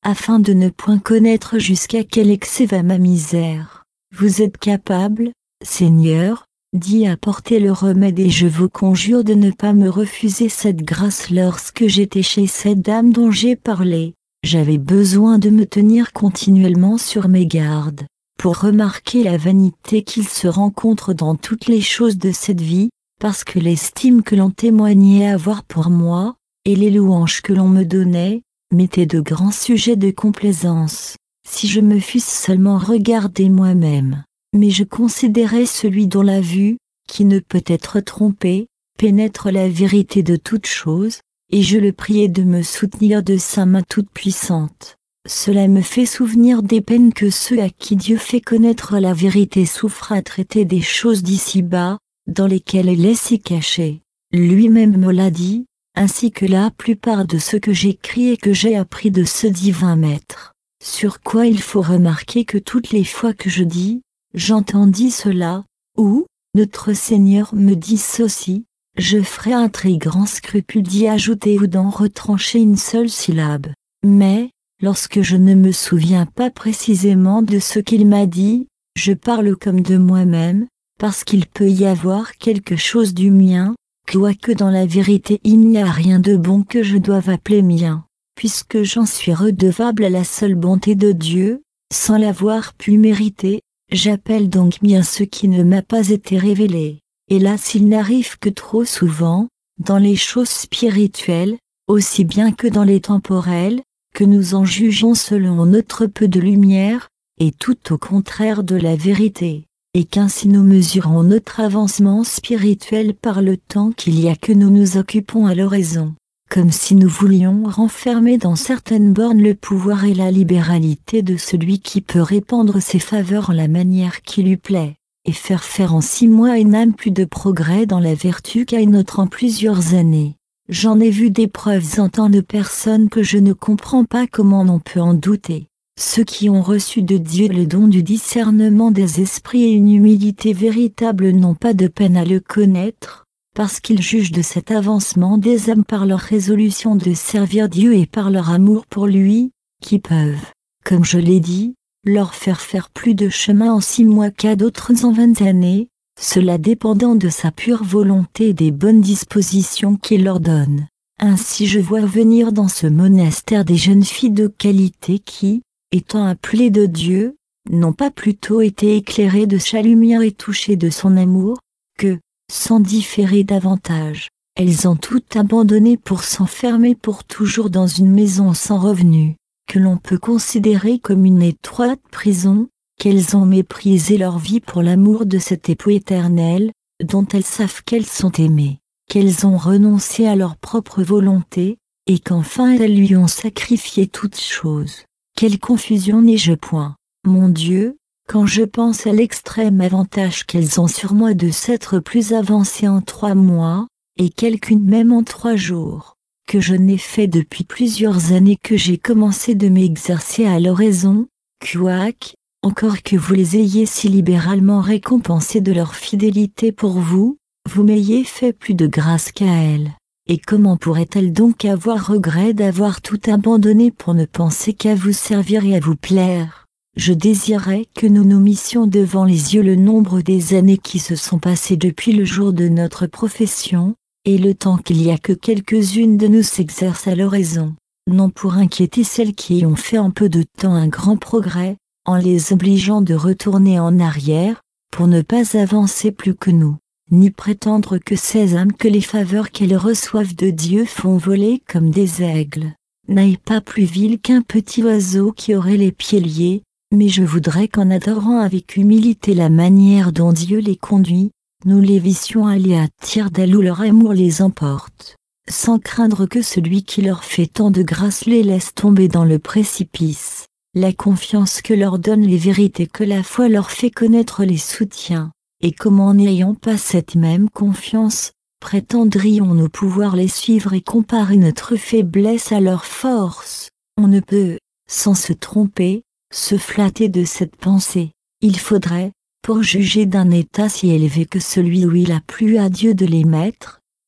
afin de ne point connaître jusqu'à quel excès va ma misère. Vous êtes capable, Seigneur, d'y apporter le remède et je vous conjure de ne pas me refuser cette grâce. Lorsque j'étais chez cette dame dont j'ai parlé, j'avais besoin de me tenir continuellement sur mes gardes, pour remarquer la vanité qu'il se rencontre dans toutes les choses de cette vie, parce que l'estime que l'on témoignait avoir pour moi, et les louanges que l'on me donnait, m'étaient de grands sujets de complaisance, si je me fusse seulement regardé moi-même. Mais je considérais celui dont la vue, qui ne peut être trompée, pénètre la vérité de toutes choses, et je le priais de me soutenir de sa main toute puissante. Cela me fait souvenir des peines que ceux à qui Dieu fait connaître la vérité souffrent à traiter des choses d'ici-bas, dans lesquelles il est si caché. Lui-même me l'a dit, ainsi que la plupart de ce que j'écris et que j'ai appris de ce divin maître. Sur quoi il faut remarquer que toutes les fois que je dis, j'entendis cela, ou, notre Seigneur me dit ceci, je ferai un très grand scrupule d'y ajouter ou d'en retrancher une seule syllabe. Mais, lorsque je ne me souviens pas précisément de ce qu'il m'a dit, je parle comme de moi-même, parce qu'il peut y avoir quelque chose du mien, quoique dans la vérité il n'y a rien de bon que je doive appeler mien, puisque j'en suis redevable à la seule bonté de Dieu, sans l'avoir pu mériter. J'appelle donc mien ce qui ne m'a pas été révélé. Hélas, il n'arrive que trop souvent, dans les choses spirituelles, aussi bien que dans les temporelles, que nous en jugeons selon notre peu de lumière, et tout au contraire de la vérité, et qu'ainsi nous mesurons notre avancement spirituel par le temps qu'il y a que nous nous occupons à l'oraison, comme si nous voulions renfermer dans certaines bornes le pouvoir et la libéralité de celui qui peut répandre ses faveurs en la manière qui lui plaît, et faire en 6 mois à une âme plus de progrès dans la vertu qu'à une autre en plusieurs années. J'en ai vu des preuves en tant de personnes que je ne comprends pas comment on peut en douter. Ceux qui ont reçu de Dieu le don du discernement des esprits et une humilité véritable n'ont pas de peine à le connaître, parce qu'ils jugent de cet avancement des âmes par leur résolution de servir Dieu et par leur amour pour lui, qui peuvent, comme je l'ai dit, leur faire plus de chemin en 6 mois qu'à d'autres en 20 années, cela dépendant de sa pure volonté et des bonnes dispositions qu'il leur donne. Ainsi je vois venir dans ce monastère des jeunes filles de qualité qui, étant appelées de Dieu, n'ont pas plutôt été éclairées de sa lumière et touchées de son amour, que, sans différer davantage, elles ont tout abandonné pour s'enfermer pour toujours dans une maison sans revenu, que l'on peut considérer comme une étroite prison, qu'elles ont méprisé leur vie pour l'amour de cet époux éternel, dont elles savent qu'elles sont aimées, qu'elles ont renoncé à leur propre volonté, et qu'enfin elles lui ont sacrifié toutes choses. Quelle confusion n'ai-je point, mon Dieu, quand je pense à l'extrême avantage qu'elles ont sur moi de s'être plus avancées en 3 mois, et quelqu'une même en 3 jours, que je n'ai fait depuis plusieurs années que j'ai commencé de m'exercer à l'oraison, quoique, encore que vous les ayez si libéralement récompensées de leur fidélité pour vous, vous m'ayez fait plus de grâce qu'à elles. Et comment pourrait-elle donc avoir regret d'avoir tout abandonné pour ne penser qu'à vous servir et à vous plaire? Je désirais que nous nous missions devant les yeux le nombre des années qui se sont passées depuis le jour de notre profession, et le temps qu'il y a que quelques-unes de nous s'exercent à l'oraison, non pour inquiéter celles qui ont fait en peu de temps un grand progrès, en les obligeant de retourner en arrière, pour ne pas avancer plus que nous, ni prétendre que ces âmes que les faveurs qu'elles reçoivent de Dieu font voler comme des aigles, n'aillent pas plus vite qu'un petit oiseau qui aurait les pieds liés, mais je voudrais qu'en adorant avec humilité la manière dont Dieu les conduit, nous les vissions aller à tire-d'aile où leur amour les emporte, sans craindre que celui qui leur fait tant de grâce les laisse tomber dans le précipice. La confiance que leur donnent les vérités que la foi leur fait connaître les soutient, et comment n'ayant pas cette même confiance, prétendrions-nous pouvoir les suivre et comparer notre faiblesse à leur force? On ne peut, sans se tromper, se flatter de cette pensée. Il faudrait, pour juger d'un état si élevé que celui où il a plu à Dieu de les mettre,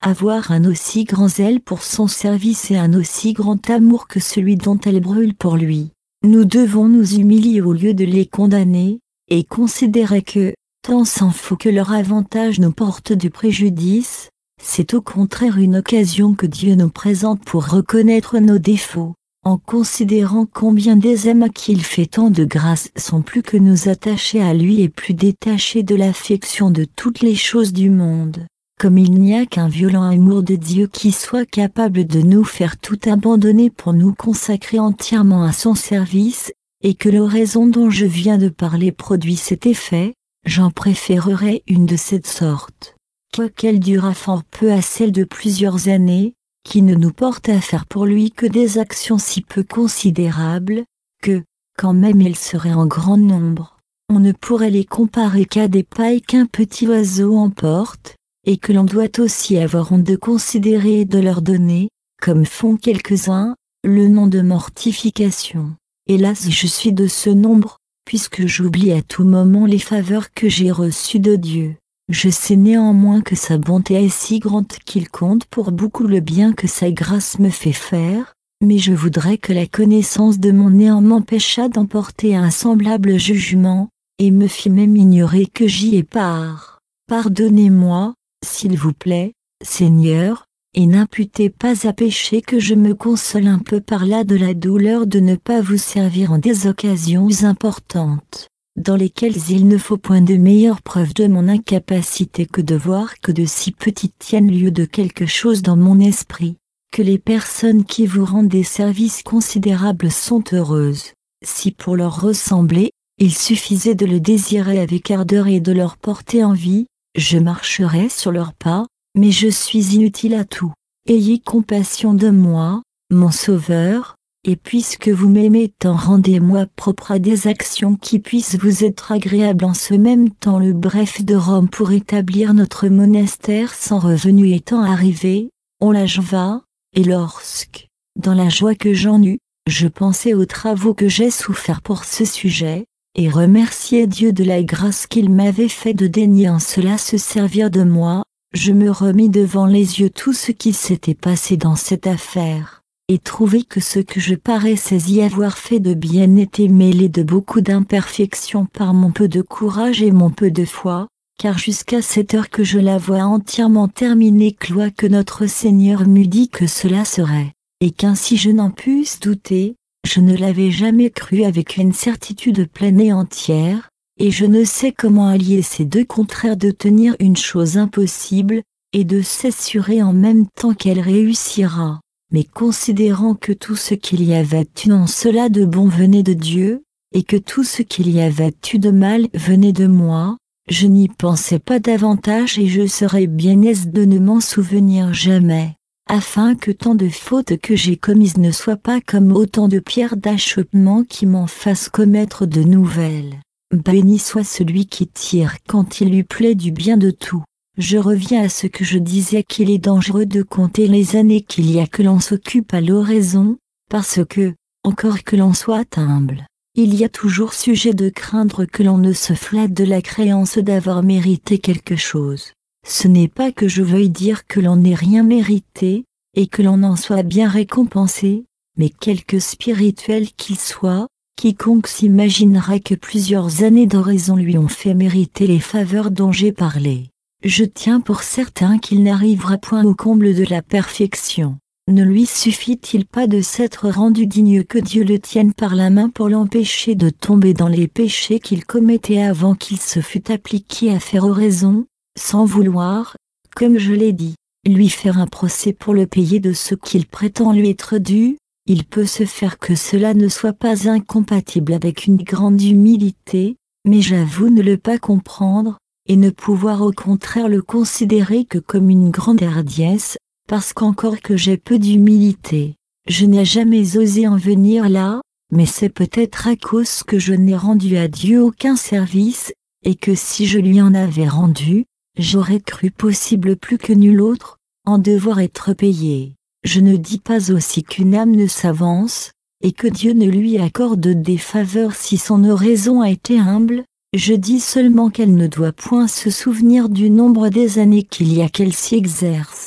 avoir un aussi grand zèle pour son service et un aussi grand amour que celui dont elle brûle pour lui. Nous devons nous humilier au lieu de les condamner, et considérer que, tant s'en faut que leur avantage nous porte du préjudice, c'est au contraire une occasion que Dieu nous présente pour reconnaître nos défauts, en considérant combien des âmes à qui il fait tant de grâce sont plus que nous attachés à lui et plus détachés de l'affection de toutes les choses du monde. Comme il n'y a qu'un violent amour de Dieu qui soit capable de nous faire tout abandonner pour nous consacrer entièrement à son service, et que l'oraison dont je viens de parler produit cet effet, j'en préférerais une de cette sorte, quoiqu'elle durât fort peu à celle de plusieurs années, qui ne nous porte à faire pour lui que des actions si peu considérables, que, quand même elles seraient en grand nombre, on ne pourrait les comparer qu'à des pailles qu'un petit oiseau emporte, et que l'on doit aussi avoir honte de considérer et de leur donner, comme font quelques-uns, le nom de mortification. Hélas, je suis de ce nombre, puisque j'oublie à tout moment les faveurs que j'ai reçues de Dieu. Je sais néanmoins que sa bonté est si grande qu'il compte pour beaucoup le bien que sa grâce me fait faire, mais je voudrais que la connaissance de mon néant m'empêchât d'emporter un semblable jugement, et me fit même ignorer que j'y ai part. Pardonnez-moi, s'il vous plaît, Seigneur, et n'imputez pas à péché que je me console un peu par là de la douleur de ne pas vous servir en des occasions importantes, dans lesquelles il ne faut point de meilleure preuve de mon incapacité que de voir que de si petites tiennent lieu de quelque chose dans mon esprit, que les personnes qui vous rendent des services considérables sont heureuses, si pour leur ressembler, il suffisait de le désirer avec ardeur et de leur porter envie, je marcherais sur leurs pas, mais je suis inutile à tout. Ayez compassion de moi, mon Sauveur, et puisque vous m'aimez tant, rendez-moi propre à des actions qui puissent vous être agréables en ce même temps. Le bref de Rome pour établir notre monastère sans revenu étant arrivé, on l'acheva, et lorsque, dans la joie que j'en eus, je pensais aux travaux que j'ai soufferts pour ce sujet, et remerciais Dieu de la grâce qu'il m'avait fait de daigner en cela se servir de moi, je me remis devant les yeux tout ce qui s'était passé dans cette affaire, et trouvai que ce que je paraissais y avoir fait de bien était mêlé de beaucoup d'imperfections par mon peu de courage et mon peu de foi, car jusqu'à cette heure que je la vois entièrement terminée, que notre Seigneur m'eût dit que cela serait, et qu'ainsi je n'en pusse douter, je ne l'avais jamais cru avec une certitude pleine et entière, et je ne sais comment allier ces deux contraires de tenir une chose impossible, et de s'assurer en même temps qu'elle réussira. Mais considérant que tout ce qu'il y avait eu en cela de bon venait de Dieu, et que tout ce qu'il y avait eu de mal venait de moi, je n'y pensais pas davantage et je serais bien aise de ne m'en souvenir jamais, afin que tant de fautes que j'ai commises ne soient pas comme autant de pierres d'achoppement qui m'en fassent commettre de nouvelles. Béni soit celui qui tire quand il lui plaît du bien de tout. Je reviens à ce que je disais qu'il est dangereux de compter les années qu'il y a que l'on s'occupe à l'oraison, parce que, encore que l'on soit humble, il y a toujours sujet de craindre que l'on ne se flatte de la créance d'avoir mérité quelque chose. Ce n'est pas que je veuille dire que l'on n'ait rien mérité, et que l'on en soit bien récompensé, mais quelque spirituel qu'il soit, quiconque s'imaginerait que plusieurs années d'oraison lui ont fait mériter les faveurs dont j'ai parlé. Je tiens pour certain qu'il n'arrivera point au comble de la perfection. Ne lui suffit-il pas de s'être rendu digne que Dieu le tienne par la main pour l'empêcher de tomber dans les péchés qu'il commettait avant qu'il se fût appliqué à faire oraison, sans vouloir, comme je l'ai dit, lui faire un procès pour le payer de ce qu'il prétend lui être dû? Il peut se faire que cela ne soit pas incompatible avec une grande humilité, mais j'avoue ne le pas comprendre, et ne pouvoir au contraire le considérer que comme une grande hardiesse, parce qu'encore que j'ai peu d'humilité, je n'ai jamais osé en venir là, mais c'est peut-être à cause que je n'ai rendu à Dieu aucun service, et que si je lui en avais rendu, j'aurais cru possible plus que nul autre, en devoir être payé. Je ne dis pas aussi qu'une âme ne s'avance, et que Dieu ne lui accorde des faveurs si son oraison a été humble, je dis seulement qu'elle ne doit point se souvenir du nombre des années qu'il y a qu'elle s'y exerce,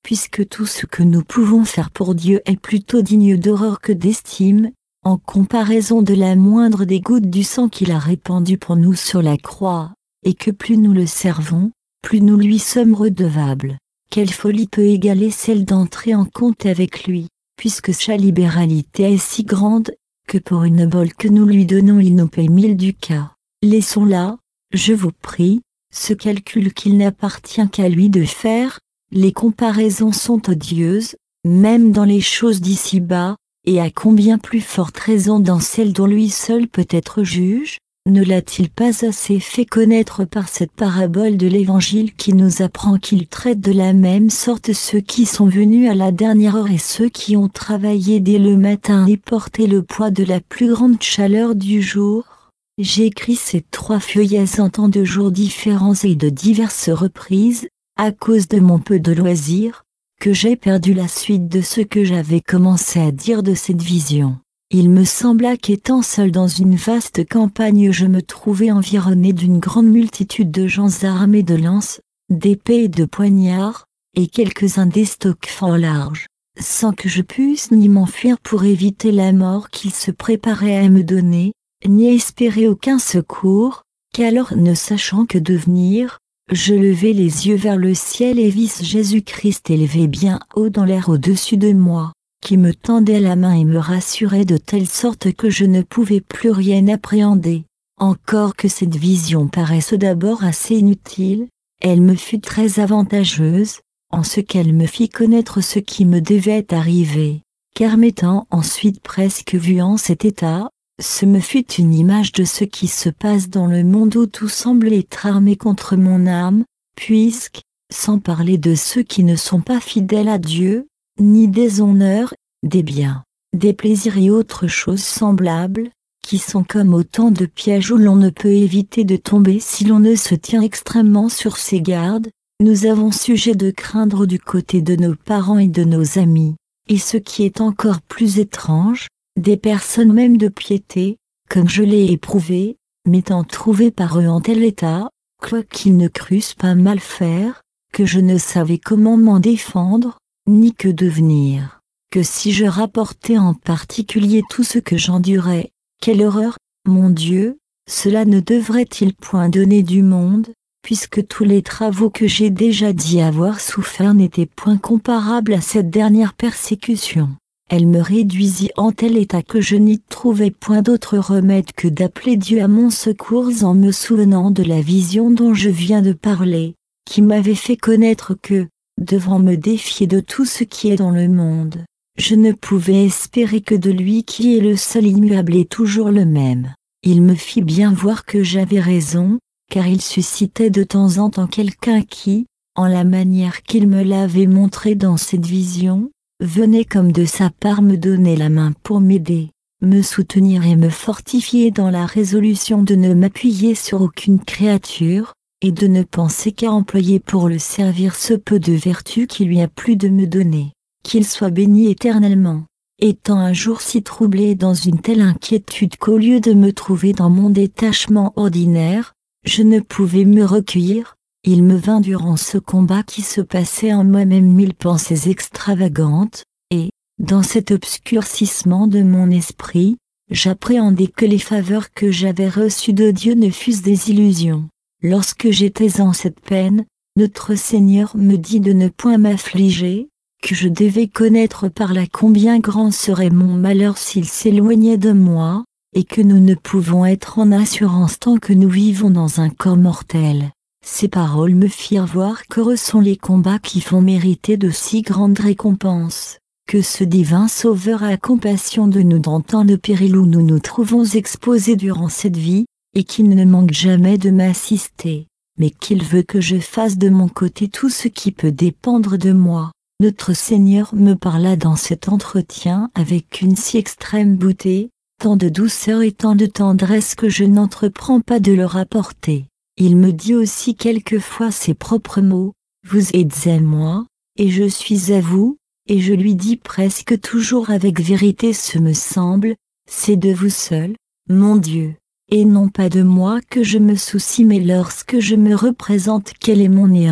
puisque tout ce que nous pouvons faire pour Dieu est plutôt digne d'horreur que d'estime, en comparaison de la moindre des gouttes du sang qu'il a répandu pour nous sur la croix, et que plus nous le servons, plus nous lui sommes redevables. Quelle folie peut égaler celle d'entrer en compte avec lui, puisque sa libéralité est si grande, que pour une obole que nous lui donnons il nous paye 1000 ducats. Laissons là, je vous prie, ce calcul qu'il n'appartient qu'à lui de faire. Les comparaisons sont odieuses, même dans les choses d'ici-bas, et à combien plus forte raison dans celles dont lui seul peut être juge. Ne l'a-t-il pas assez fait connaître par cette parabole de l'Évangile qui nous apprend qu'il traite de la même sorte ceux qui sont venus à la dernière heure et ceux qui ont travaillé dès le matin et porté le poids de la plus grande chaleur du jour? J'ai écrit ces 3 feuillets en temps de jours différents et de diverses reprises, à cause de mon peu de loisir, que j'ai perdu la suite de ce que j'avais commencé à dire de cette vision. Il me sembla qu'étant seul dans une vaste campagne je me trouvais environné d'une grande multitude de gens armés de lances, d'épées et de poignards, et quelques-uns d'estocs fort larges, sans que je pusse ni m'enfuir pour éviter la mort qu'ils se préparaient à me donner, ni espérer aucun secours, qu'alors ne sachant que devenir, je levai les yeux vers le ciel et vis Jésus-Christ élevé bien haut dans l'air au-dessus de moi, qui me tendait la main et me rassurait de telle sorte que je ne pouvais plus rien appréhender. Encore que cette vision paraisse d'abord assez inutile, elle me fut très avantageuse, en ce qu'elle me fit connaître ce qui me devait arriver, car m'étant ensuite presque vu en cet état, ce me fut une image de ce qui se passe dans le monde où tout semble être armé contre mon âme, puisque, sans parler de ceux qui ne sont pas fidèles à Dieu, ni des honneurs, des biens, des plaisirs et autres choses semblables, qui sont comme autant de pièges où l'on ne peut éviter de tomber si l'on ne se tient extrêmement sur ses gardes, nous avons sujet de craindre du côté de nos parents et de nos amis, et ce qui est encore plus étrange, des personnes même de piété, comme je l'ai éprouvé, m'étant trouvé par eux en tel état, quoiqu'ils ne crussent pas mal faire, que je ne savais comment m'en défendre, ni que devenir, que si je rapportais en particulier tout ce que j'endurais, quelle horreur, mon Dieu, cela ne devrait-il point donner du monde, puisque tous les travaux que j'ai déjà dit avoir souffert n'étaient point comparables à cette dernière persécution. Elle me réduisit en tel état que je n'y trouvais point d'autre remède que d'appeler Dieu à mon secours en me souvenant de la vision dont je viens de parler, qui m'avait fait connaître que, devant me défier de tout ce qui est dans le monde, je ne pouvais espérer que de lui qui est le seul immuable et toujours le même. Il me fit bien voir que j'avais raison, car il suscitait de temps en temps quelqu'un qui, en la manière qu'il me l'avait montré dans cette vision, venait comme de sa part me donner la main pour m'aider, me soutenir et me fortifier dans la résolution de ne m'appuyer sur aucune créature, et de ne penser qu'à employer pour le servir ce peu de vertu qui lui a plu de me donner, qu'il soit béni éternellement. Étant un jour si troublé dans une telle inquiétude qu'au lieu de me trouver dans mon détachement ordinaire, je ne pouvais me recueillir, il me vint durant ce combat qui se passait en moi-même 1000 pensées extravagantes, et, dans cet obscurcissement de mon esprit, j'appréhendais que les faveurs que j'avais reçues de Dieu ne fussent des illusions. Lorsque j'étais en cette peine, notre Seigneur me dit de ne point m'affliger, que je devais connaître par là combien grand serait mon malheur s'il s'éloignait de moi, et que nous ne pouvons être en assurance tant que nous vivons dans un corps mortel. Ces paroles me firent voir qu'heureux sont les combats qui font mériter de si grandes récompenses, que ce divin Sauveur a compassion de nous dans tant de périls où nous nous trouvons exposés durant cette vie, et qu'il ne manque jamais de m'assister, mais qu'il veut que je fasse de mon côté tout ce qui peut dépendre de moi. Notre Seigneur me parla dans cet entretien avec une si extrême beauté, tant de douceur et tant de tendresse que je n'entreprends pas de le rapporter. Il me dit aussi quelquefois ses propres mots, « Vous êtes à moi, et je suis à vous », et je lui dis presque toujours avec vérité ce me semble, c'est de vous seul, mon Dieu, et non pas de moi que je me soucie mais lorsque je me représente quel est mon néant,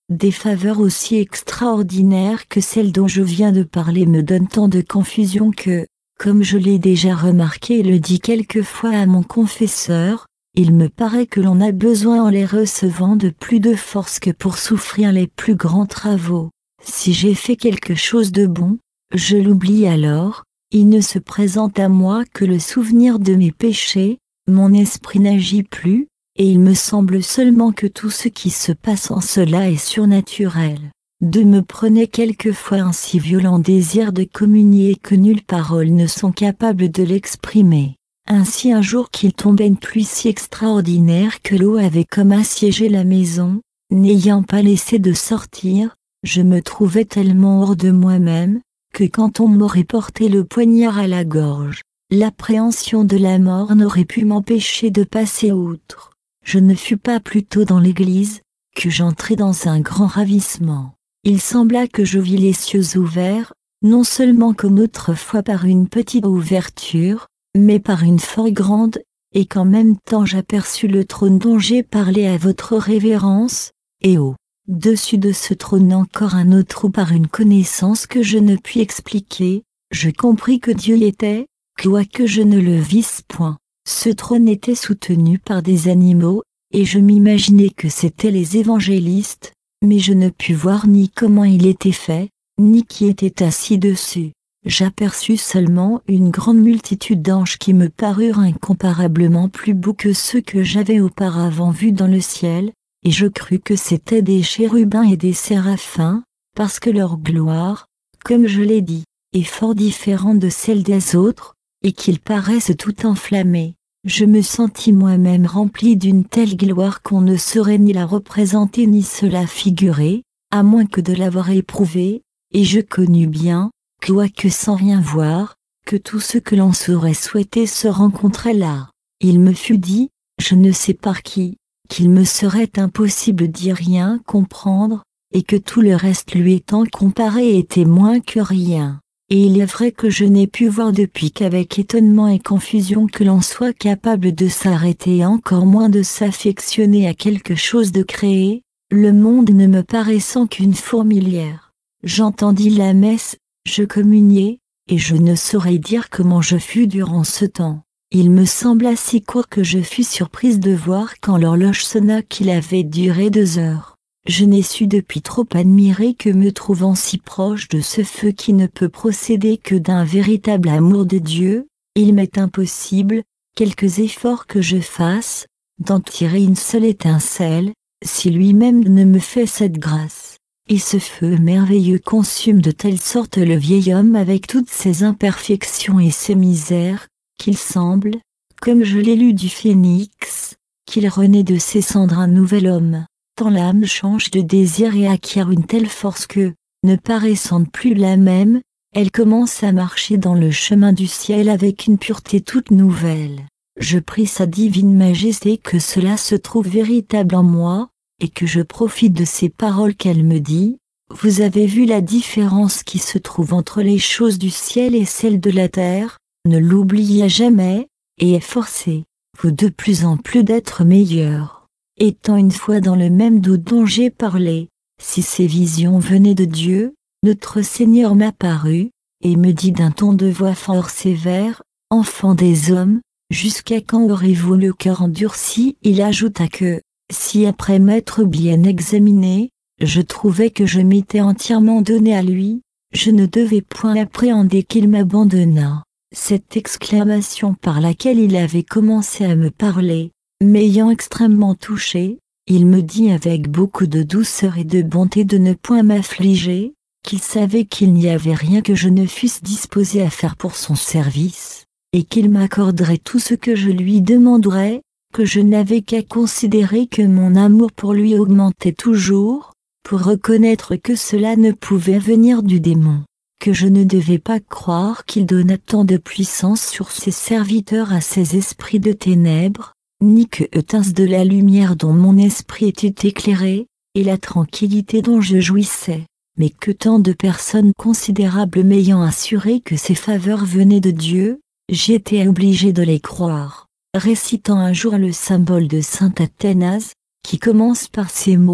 Des faveurs aussi extraordinaires que celles dont je viens de parler me donnent tant de confusion que, comme je l'ai déjà remarqué et le dis quelquefois à mon confesseur, il me paraît que l'on a besoin en les recevant de plus de force que pour souffrir les plus grands travaux. Si j'ai fait quelque chose de bon, je l'oublie alors, il ne se présente à moi que le souvenir de mes péchés, mon esprit n'agit plus, et il me semble seulement que tout ce qui se passe en cela est surnaturel. De me prenait quelquefois un si violent désir de communier que nulles paroles ne sont capables de l'exprimer. Ainsi un jour qu'il tombait une pluie si extraordinaire que l'eau avait comme assiégé la maison, n'ayant pas laissé de sortir, je me trouvais tellement hors de moi-même, que quand on m'aurait porté le poignard à la gorge, l'appréhension de la mort n'aurait pu m'empêcher de passer outre. Je ne fus pas plus tôt dans l'église, que j'entrai dans un grand ravissement. Il sembla que je vis les cieux ouverts, non seulement comme autrefois par une petite ouverture, mais par une fort grande, et qu'en même temps j'aperçus le trône dont j'ai parlé à votre révérence, et au-dessus de ce trône encore un autre où par une connaissance que je ne puis expliquer, je compris que Dieu y était, quoique je ne le visse point. Ce trône était soutenu par des animaux, et je m'imaginais que c'étaient les évangélistes, mais je ne pus voir ni comment il était fait, ni qui était assis dessus. J'aperçus seulement une grande multitude d'anges qui me parurent incomparablement plus beaux que ceux que j'avais auparavant vus dans le ciel, et je crus que c'étaient des chérubins et des séraphins, parce que leur gloire, comme je l'ai dit, est fort différente de celle des autres, et qu'ils paraissent tout enflammés. Je me sentis moi-même rempli d'une telle gloire qu'on ne saurait ni la représenter ni se la figurer, à moins que de l'avoir éprouvée, et je connus bien, quoique sans rien voir, que tout ce que l'on saurait souhaiter se rencontrait là. Il me fut dit, je ne sais par qui, qu'il me serait impossible d'y rien comprendre, et que tout le reste lui étant comparé était moins que rien. Et il est vrai que je n'ai pu voir depuis qu'avec étonnement et confusion que l'on soit capable de s'arrêter et encore moins de s'affectionner à quelque chose de créé, le monde ne me paraissant qu'une fourmilière. J'entendis la messe, je communiai, et je ne saurais dire comment je fus durant ce temps. Il me sembla si court que je fus surprise de voir quand l'horloge sonna qu'il avait duré 2 heures. Je n'ai su depuis trop admirer que me trouvant si proche de ce feu qui ne peut procéder que d'un véritable amour de Dieu, il m'est impossible, quelques efforts que je fasse, d'en tirer une seule étincelle, si lui-même ne me fait cette grâce. Et ce feu merveilleux consume de telle sorte le vieil homme avec toutes ses imperfections et ses misères, qu'il semble, comme je l'ai lu du phénix, qu'il renaît de ses cendres un nouvel homme. Tant l'âme change de désir et acquiert une telle force que, ne paraissant plus la même, elle commence à marcher dans le chemin du ciel avec une pureté toute nouvelle. Je prie sa divine majesté que cela se trouve véritable en moi, et que je profite de ces paroles qu'elle me dit. Vous avez vu la différence qui se trouve entre les choses du ciel et celles de la terre, ne l'oubliez jamais, et efforcez-vous de plus en plus d'être meilleur. Étant une fois dans le même doute dont j'ai parlé, si ces visions venaient de Dieu, notre Seigneur m'apparut, et me dit d'un ton de voix fort sévère, « Enfant des hommes, jusqu'à quand aurez-vous le cœur endurci ?» Il ajouta que, si après m'être bien examiné, je trouvais que je m'étais entièrement donné à lui, je ne devais point appréhender qu'il m'abandonnât. Cette exclamation par laquelle il avait commencé à me parler, m'ayant extrêmement touché, il me dit avec beaucoup de douceur et de bonté de ne point m'affliger, qu'il savait qu'il n'y avait rien que je ne fusse disposé à faire pour son service, et qu'il m'accorderait tout ce que je lui demanderais, que je n'avais qu'à considérer que mon amour pour lui augmentait toujours, pour reconnaître que cela ne pouvait venir du démon, que je ne devais pas croire qu'il donnât tant de puissance sur ses serviteurs à ces esprits de ténèbres, ni que étince de la lumière dont mon esprit était éclairé, et la tranquillité dont je jouissais, mais que tant de personnes considérables m'ayant assuré que ces faveurs venaient de Dieu, j'étais obligé de les croire. Récitant un jour le symbole de saint Athanase, qui commence par ces mots,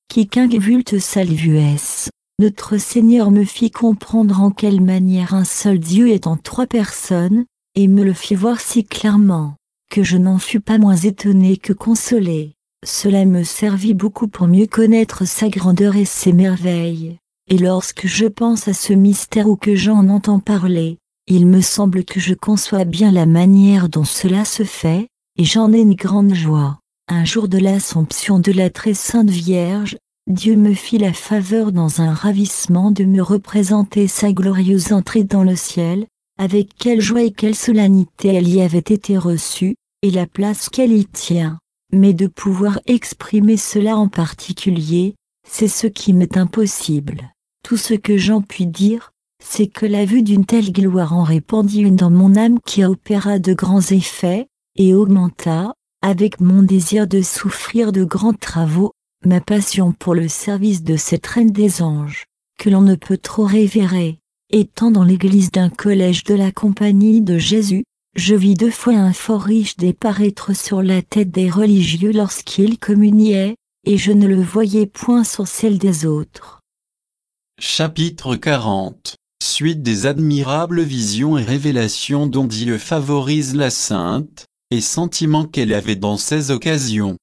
Quiconque vult salvues. Notre Seigneur me fit comprendre en quelle manière un seul Dieu est en trois personnes, et me le fit voir si clairement, que je n'en fus pas moins étonné que consolé. Cela me servit beaucoup pour mieux connaître sa grandeur et ses merveilles. Et lorsque je pense à ce mystère ou que j'en entends parler, il me semble que je conçois bien la manière dont cela se fait, et j'en ai une grande joie. Un jour de l'Assomption de la très sainte Vierge, Dieu me fit la faveur dans un ravissement de me représenter sa glorieuse entrée dans le ciel, avec quelle joie et quelle solennité elle y avait été reçue, et la place qu'elle y tient. Mais de pouvoir exprimer cela en particulier, c'est ce qui m'est impossible. Tout ce que j'en puis dire, c'est que la vue d'une telle gloire en répandit une dans mon âme qui opéra de grands effets, et augmenta, avec mon désir de souffrir de grands travaux, ma passion pour le service de cette Reine des Anges, que l'on ne peut trop révérer. Étant dans l'église d'un collège de la Compagnie de Jésus, je vis 2 fois un fort riche dais paraître sur la tête des religieux lorsqu'ils communiaient, et je ne le voyais point sur celle des autres. Chapitre 40. Suite des admirables visions et révélations dont Dieu favorise la sainte, et sentiments qu'elle avait dans ces occasions.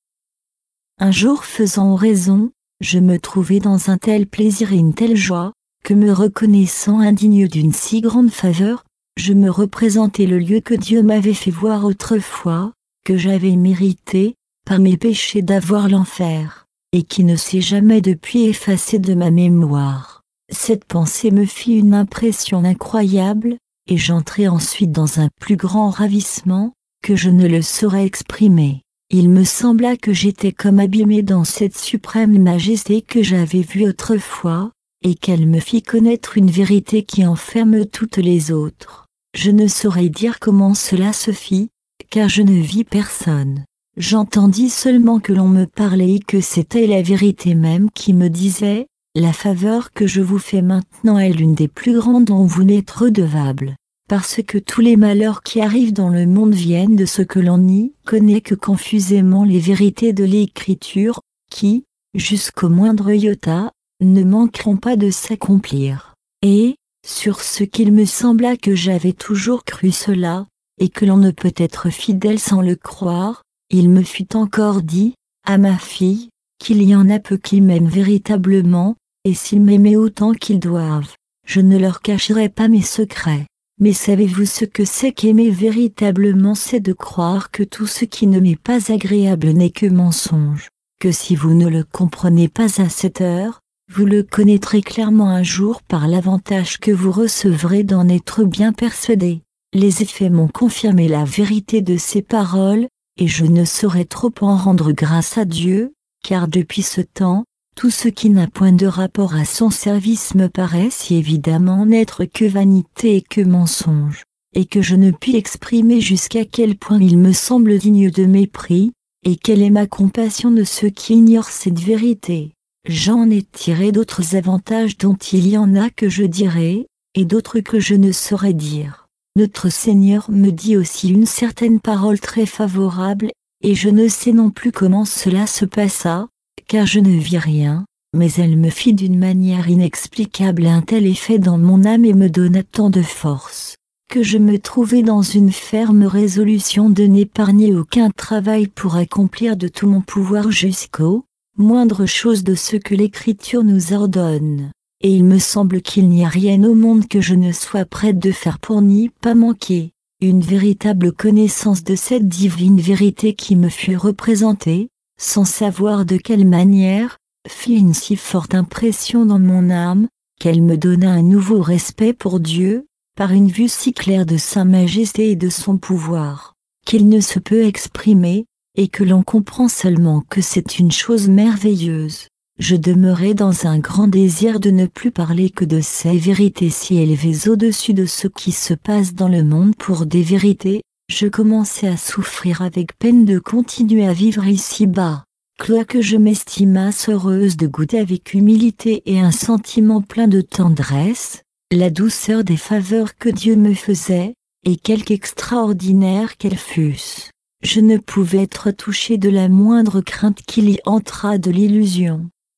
Un jour faisant oraison, je me trouvais dans un tel plaisir et une telle joie, que me reconnaissant indigne d'une si grande faveur, je me représentais le lieu que Dieu m'avait fait voir autrefois, que j'avais mérité, par mes péchés d'avoir l'enfer, et qui ne s'est jamais depuis effacé de ma mémoire. Cette pensée me fit une impression incroyable, et j'entrai ensuite dans un plus grand ravissement, que je ne le saurais exprimer. Il me sembla que j'étais comme abîmé dans cette suprême majesté que j'avais vue autrefois, et qu'elle me fit connaître une vérité qui enferme toutes les autres. Je ne saurais dire comment cela se fit, car je ne vis personne. J'entendis seulement que l'on me parlait et que c'était la vérité même qui me disait, « La faveur que je vous fais maintenant est l'une des plus grandes dont vous n'êtes redevable. » Parce que tous les malheurs qui arrivent dans le monde viennent de ce que l'on n'y connaît que confusément les vérités de l'Écriture, qui, jusqu'au moindre iota, ne manqueront pas de s'accomplir. Et, sur ce qu'il me sembla que j'avais toujours cru cela, et que l'on ne peut être fidèle sans le croire, il me fut encore dit, à ma fille, qu'il y en a peu qui m'aiment véritablement, et s'ils m'aimaient autant qu'ils doivent, je ne leur cacherai pas mes secrets. Mais savez-vous ce que c'est qu'aimer véritablement? C'est de croire que tout ce qui ne m'est pas agréable n'est que mensonge, que si vous ne le comprenez pas à cette heure, vous le connaîtrez clairement un jour par l'avantage que vous recevrez d'en être bien persuadé. Les effets m'ont confirmé la vérité de ces paroles, et je ne saurais trop en rendre grâce à Dieu, car depuis ce temps, tout ce qui n'a point de rapport à son service me paraît si évidemment n'être que vanité et que mensonge, et que je ne puis exprimer jusqu'à quel point il me semble digne de mépris, et quelle est ma compassion de ceux qui ignorent cette vérité. J'en ai tiré d'autres avantages dont il y en a que je dirai, et d'autres que je ne saurais dire. Notre Seigneur me dit aussi une certaine parole très favorable, et je ne sais non plus comment cela se passa, car je ne vis rien, mais elle me fit d'une manière inexplicable un tel effet dans mon âme et me donna tant de force, que je me trouvai dans une ferme résolution de n'épargner aucun travail pour accomplir de tout mon pouvoir jusqu'aux moindres choses de ce que l'Écriture nous ordonne. Et il me semble qu'il n'y a rien au monde que je ne sois prête de faire pour n'y pas manquer. Une véritable connaissance de cette divine vérité qui me fut représentée, sans savoir de quelle manière, fit une si forte impression dans mon âme, qu'elle me donna un nouveau respect pour Dieu, par une vue si claire de sa majesté et de son pouvoir, qu'il ne se peut exprimer, et que l'on comprend seulement que c'est une chose merveilleuse. Je demeurai dans un grand désir de ne plus parler que de ces vérités si élevées au-dessus de ce qui se passe dans le monde pour des vérités. Je commençai à souffrir avec peine de continuer à vivre ici-bas, quoique je m'estimasse heureuse de goûter avec humilité et un sentiment plein de tendresse, la douceur des faveurs que Dieu me faisait, et quelque extraordinaire qu'elles fussent. Je ne pouvais être touchée de la moindre crainte qu'il y entrât de l'illusion.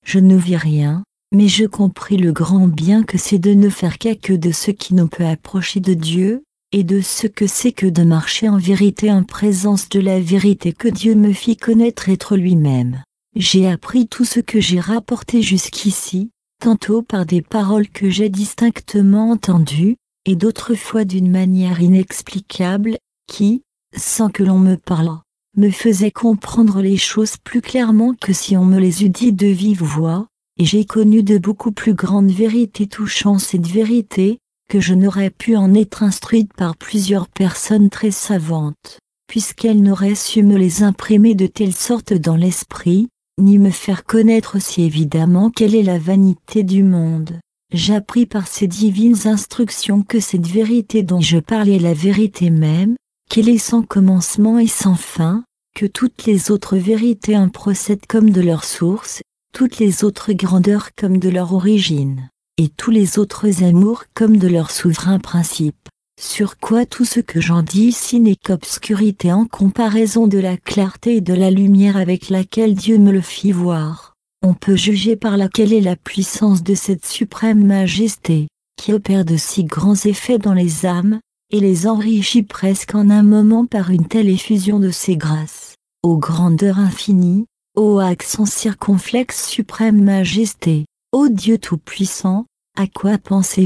Je ne vis rien, mais je compris le grand bien que c'est de ne faire qu'à que de ce qui nous peut approcher de Dieu, et de ce que c'est que de marcher en vérité en présence de la vérité que Dieu me fit connaître être lui-même. J'ai appris tout ce que j'ai rapporté jusqu'ici, tantôt par des paroles que j'ai distinctement entendues, et d'autres fois d'une manière inexplicable, qui, sans que l'on me parlât, me faisait comprendre les choses plus clairement que si on me les eût dit de vive voix, et j'ai connu de beaucoup plus grandes vérités touchant cette vérité, que je n'aurais pu en être instruite par plusieurs personnes très savantes, puisqu'elles n'auraient su me les imprimer de telle sorte dans l'esprit, ni me faire connaître si évidemment quelle est la vanité du monde. J'appris par ces divines instructions que cette vérité dont je parlais est la vérité même, qu'elle est sans commencement et sans fin, que toutes les autres vérités en procèdent comme de leur source, toutes les autres grandeurs comme de leur origine, et tous les autres amours comme de leur souverain principe. Sur quoi tout ce que j'en dis ici n'est qu'obscurité en comparaison de la clarté et de la lumière avec laquelle Dieu me le fit voir. On peut juger par laquelle est la puissance de cette suprême majesté, qui opère de si grands effets dans les âmes, et les enrichit presque en un moment par une telle effusion de ses grâces. Ô grandeur infinie, ô accent circonflexe suprême majesté, ô Dieu tout-puissant, à quoi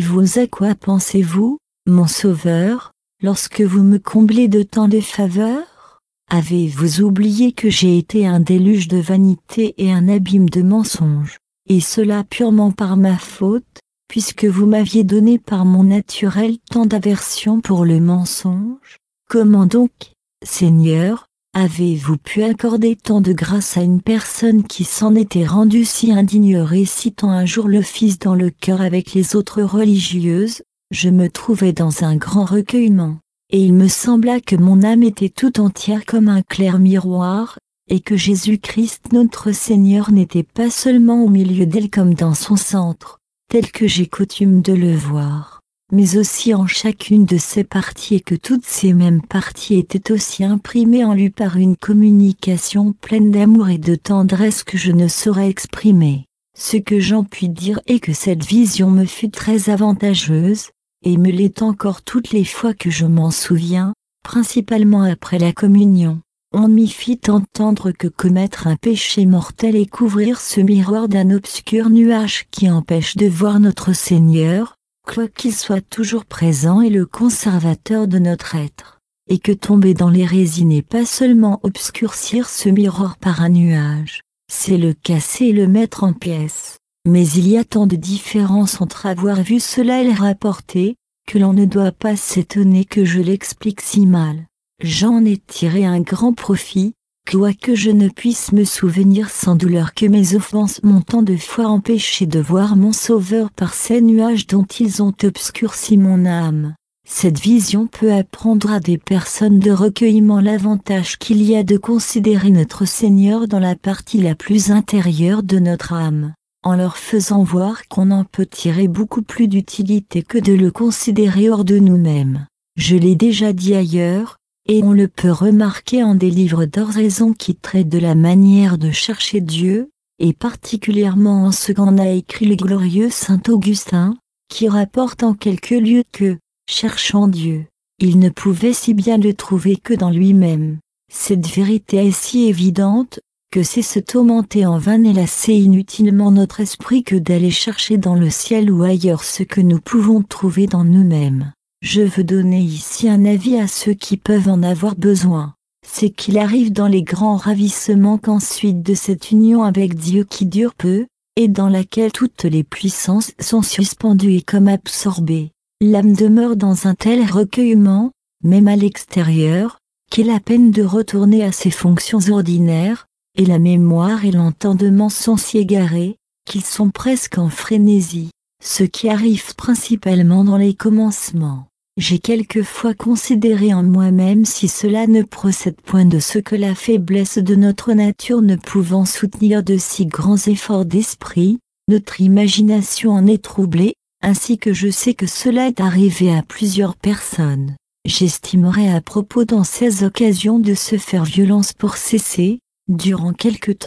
pensez-vous, mon Sauveur, lorsque vous me comblez de tant de faveurs? Avez-vous oublié que j'ai été un déluge de vanité et un abîme de mensonges, et cela purement par ma faute, puisque vous m'aviez donné par mon naturel tant d'aversion pour le mensonge? Comment donc, Seigneur, avez-vous pu accorder tant de grâce à une personne qui s'en était rendue si indigne? Récitant un jour l'office dans le chœur avec les autres religieuses, je me trouvais dans un grand recueillement, et il me sembla que mon âme était tout entière comme un clair miroir, et que Jésus-Christ notre Seigneur n'était pas seulement au milieu d'elle comme dans son centre, tel que j'ai coutume de le voir, mais aussi en chacune de ses parties, et que toutes ces mêmes parties étaient aussi imprimées en lui par une communication pleine d'amour et de tendresse que je ne saurais exprimer. Ce que j'en puis dire est que cette vision me fut très avantageuse, et me l'est encore toutes les fois que je m'en souviens, principalement après la communion. On m'y fit entendre que commettre un péché mortel et couvrir ce miroir d'un obscur nuage qui empêche de voir notre Seigneur, quoiqu'il soit toujours présent et le conservateur de notre être, et que tomber dans l'hérésie n'est pas seulement obscurcir ce miroir par un nuage, c'est le casser et le mettre en pièces. Mais il y a tant de différence entre avoir vu cela et le rapporter, que l'on ne doit pas s'étonner que je l'explique si mal. J'en ai tiré un grand profit, quoique je ne puisse me souvenir sans douleur que mes offenses m'ont tant de fois empêché de voir mon Sauveur par ces nuages dont ils ont obscurci mon âme. Cette vision peut apprendre à des personnes de recueillement l'avantage qu'il y a de considérer notre Seigneur dans la partie la plus intérieure de notre âme, en leur faisant voir qu'on en peut tirer beaucoup plus d'utilité que de le considérer hors de nous-mêmes. Je l'ai déjà dit ailleurs, et on le peut remarquer en des livres d'oraison qui traitent de la manière de chercher Dieu, et particulièrement en ce qu'en a écrit le glorieux saint Augustin, qui rapporte en quelques lieux que, cherchant Dieu, il ne pouvait si bien le trouver que dans lui-même. Cette vérité est si évidente, que c'est se tourmenter en vain et lasser inutilement notre esprit que d'aller chercher dans le ciel ou ailleurs ce que nous pouvons trouver dans nous-mêmes. Je veux donner ici un avis à ceux qui peuvent en avoir besoin. C'est qu'il arrive dans les grands ravissements qu'ensuite de cette union avec Dieu qui dure peu, et dans laquelle toutes les puissances sont suspendues et comme absorbées, l'âme demeure dans un tel recueillement, même à l'extérieur, qu'elle a peine de retourner à ses fonctions ordinaires, et la mémoire et l'entendement sont si égarés, qu'ils sont presque en frénésie, ce qui arrive principalement dans les commencements. J'ai quelquefois considéré en moi-même si cela ne procède point de ce que la faiblesse de notre nature ne pouvant soutenir de si grands efforts d'esprit, notre imagination en est troublée, ainsi que je sais que cela est arrivé à plusieurs personnes. J'estimerais à propos dans ces occasions de se faire violence pour cesser, durant quelque temps,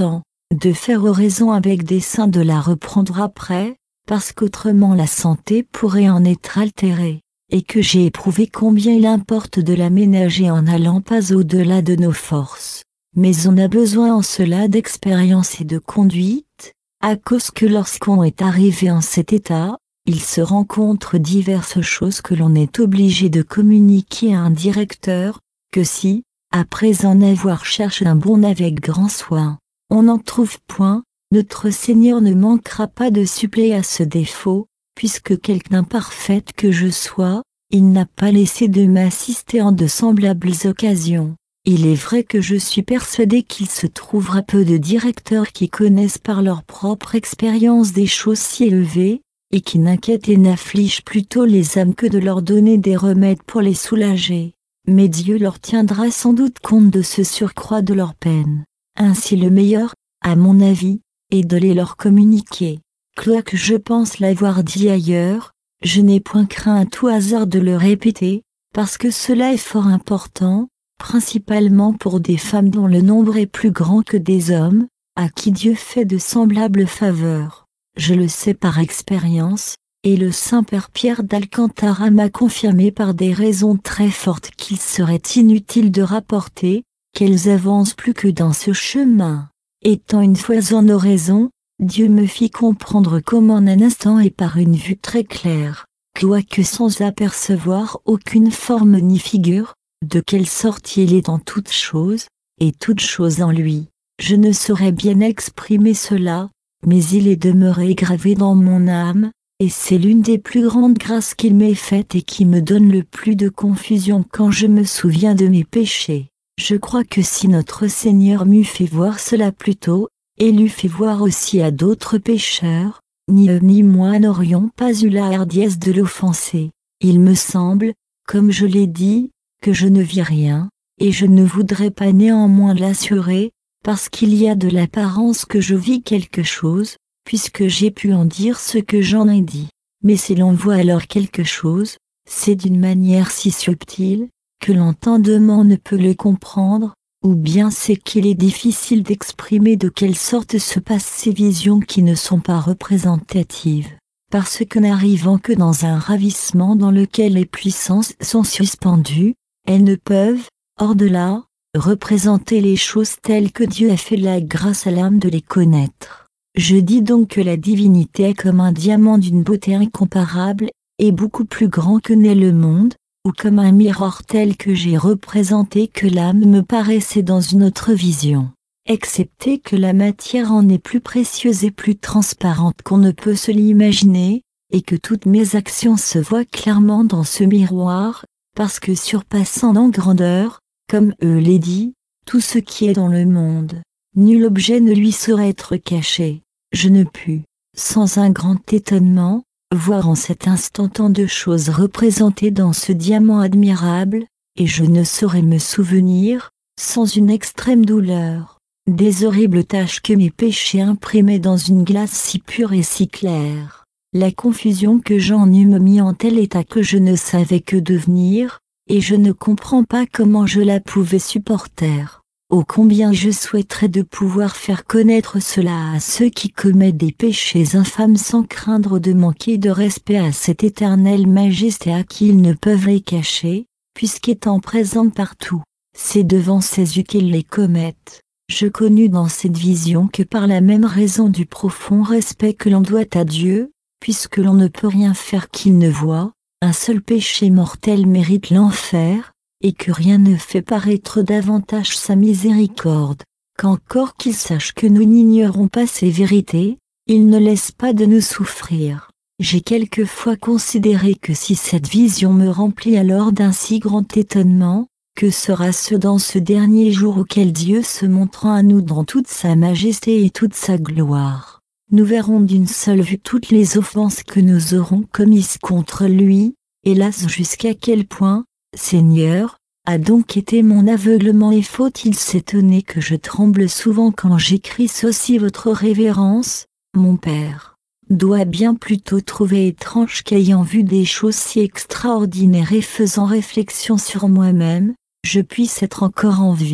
de faire oraison avec dessein de la reprendre après, parce qu'autrement la santé pourrait en être altérée, et que j'ai éprouvé combien il importe de la ménager en n'allant pas au-delà de nos forces. Mais on a besoin en cela d'expérience et de conduite, à cause que lorsqu'on est arrivé en cet état, il se rencontre diverses choses que l'on est obligé de communiquer à un directeur, que si, après en avoir cherché un bon avec grand soin, on n'en trouve point, notre Seigneur ne manquera pas de suppléer à ce défaut, puisque quelque imparfaite que je sois, il n'a pas laissé de m'assister en de semblables occasions. Il est vrai que je suis persuadé qu'il se trouvera peu de directeurs qui connaissent par leur propre expérience des choses si élevées, et qui n'inquiètent et n'affligent plutôt les âmes que de leur donner des remèdes pour les soulager. Mais Dieu leur tiendra sans doute compte de ce surcroît de leur peine. Ainsi le meilleur, à mon avis, est de les leur communiquer. Quoique je pense l'avoir dit ailleurs, je n'ai point craint à tout hasard de le répéter, parce que cela est fort important, principalement pour des femmes dont le nombre est plus grand que des hommes, à qui Dieu fait de semblables faveurs. Je le sais par expérience, et le Saint-Père Pierre d'Alcantara m'a confirmé par des raisons très fortes qu'il serait inutile de rapporter, qu'elles avancent plus que dans ce chemin. Étant une fois en oraison, Dieu me fit comprendre comment en un instant et par une vue très claire, quoique sans apercevoir aucune forme ni figure, de quelle sorte il est en toutes choses, et toutes choses en lui. Je ne saurais bien exprimer cela, mais il est demeuré gravé dans mon âme, et c'est l'une des plus grandes grâces qu'il m'ait faites et qui me donne le plus de confusion quand je me souviens de mes péchés. Je crois que si notre Seigneur m'eût fait voir cela plus tôt, et l'eût fait voir aussi à d'autres pécheurs, ni eux ni moi n'aurions pas eu la hardiesse de l'offenser. Il me semble, comme je l'ai dit, que je ne vis rien, et je ne voudrais pas néanmoins l'assurer, parce qu'il y a de l'apparence que je vis quelque chose, puisque j'ai pu en dire ce que j'en ai dit. Mais si l'on voit alors quelque chose, c'est d'une manière si subtile, que l'entendement ne peut le comprendre, ou bien c'est qu'il est difficile d'exprimer de quelle sorte se passent ces visions qui ne sont pas représentatives, parce que n'arrivant que dans un ravissement dans lequel les puissances sont suspendues, elles ne peuvent, hors de là, représenter les choses telles que Dieu a fait la grâce à l'âme de les connaître. Je dis donc que la divinité est comme un diamant d'une beauté incomparable, et beaucoup plus grand que n'est le monde, ou comme un miroir tel que j'ai représenté que l'âme me paraissait dans une autre vision, excepté que la matière en est plus précieuse et plus transparente qu'on ne peut se l'imaginer, et que toutes mes actions se voient clairement dans ce miroir, parce que surpassant en grandeur, comme l'est dit, tout ce qui est dans le monde, nul objet ne lui saurait être caché. Je ne pus, sans un grand étonnement, voir en cet instant tant de choses représentées dans ce diamant admirable, et je ne saurais me souvenir, sans une extrême douleur, des horribles taches que mes péchés imprimaient dans une glace si pure et si claire. La confusion que j'en eus me mit en tel état que je ne savais que devenir, et je ne comprends pas comment je la pouvais supporter. Oh combien je souhaiterais de pouvoir faire connaître cela à ceux qui commettent des péchés infâmes sans craindre de manquer de respect à cette éternelle majesté à qui ils ne peuvent les cacher, puisqu'étant présents partout, c'est devant ses yeux qu'ils les commettent. Je connus dans cette vision que par la même raison du profond respect que l'on doit à Dieu, puisque l'on ne peut rien faire qu'il ne voie, un seul péché mortel mérite l'enfer, et que rien ne fait paraître davantage sa miséricorde, qu'encore qu'il sache que nous n'ignorons pas ces vérités, il ne laisse pas de nous souffrir. J'ai quelquefois considéré que si cette vision me remplit alors d'un si grand étonnement, que sera-ce dans ce dernier jour auquel Dieu se montrera à nous dans toute sa majesté et toute sa gloire. Nous verrons d'une seule vue toutes les offenses que nous aurons commises contre lui, hélas jusqu'à quel point, Seigneur, a donc été mon aveuglement et faut-il s'étonner que je tremble souvent quand j'écris ceci votre révérence, mon Père, doit bien plutôt trouver étrange qu'ayant vu des choses si extraordinaires et faisant réflexion sur moi-même, je puisse être encore en vie.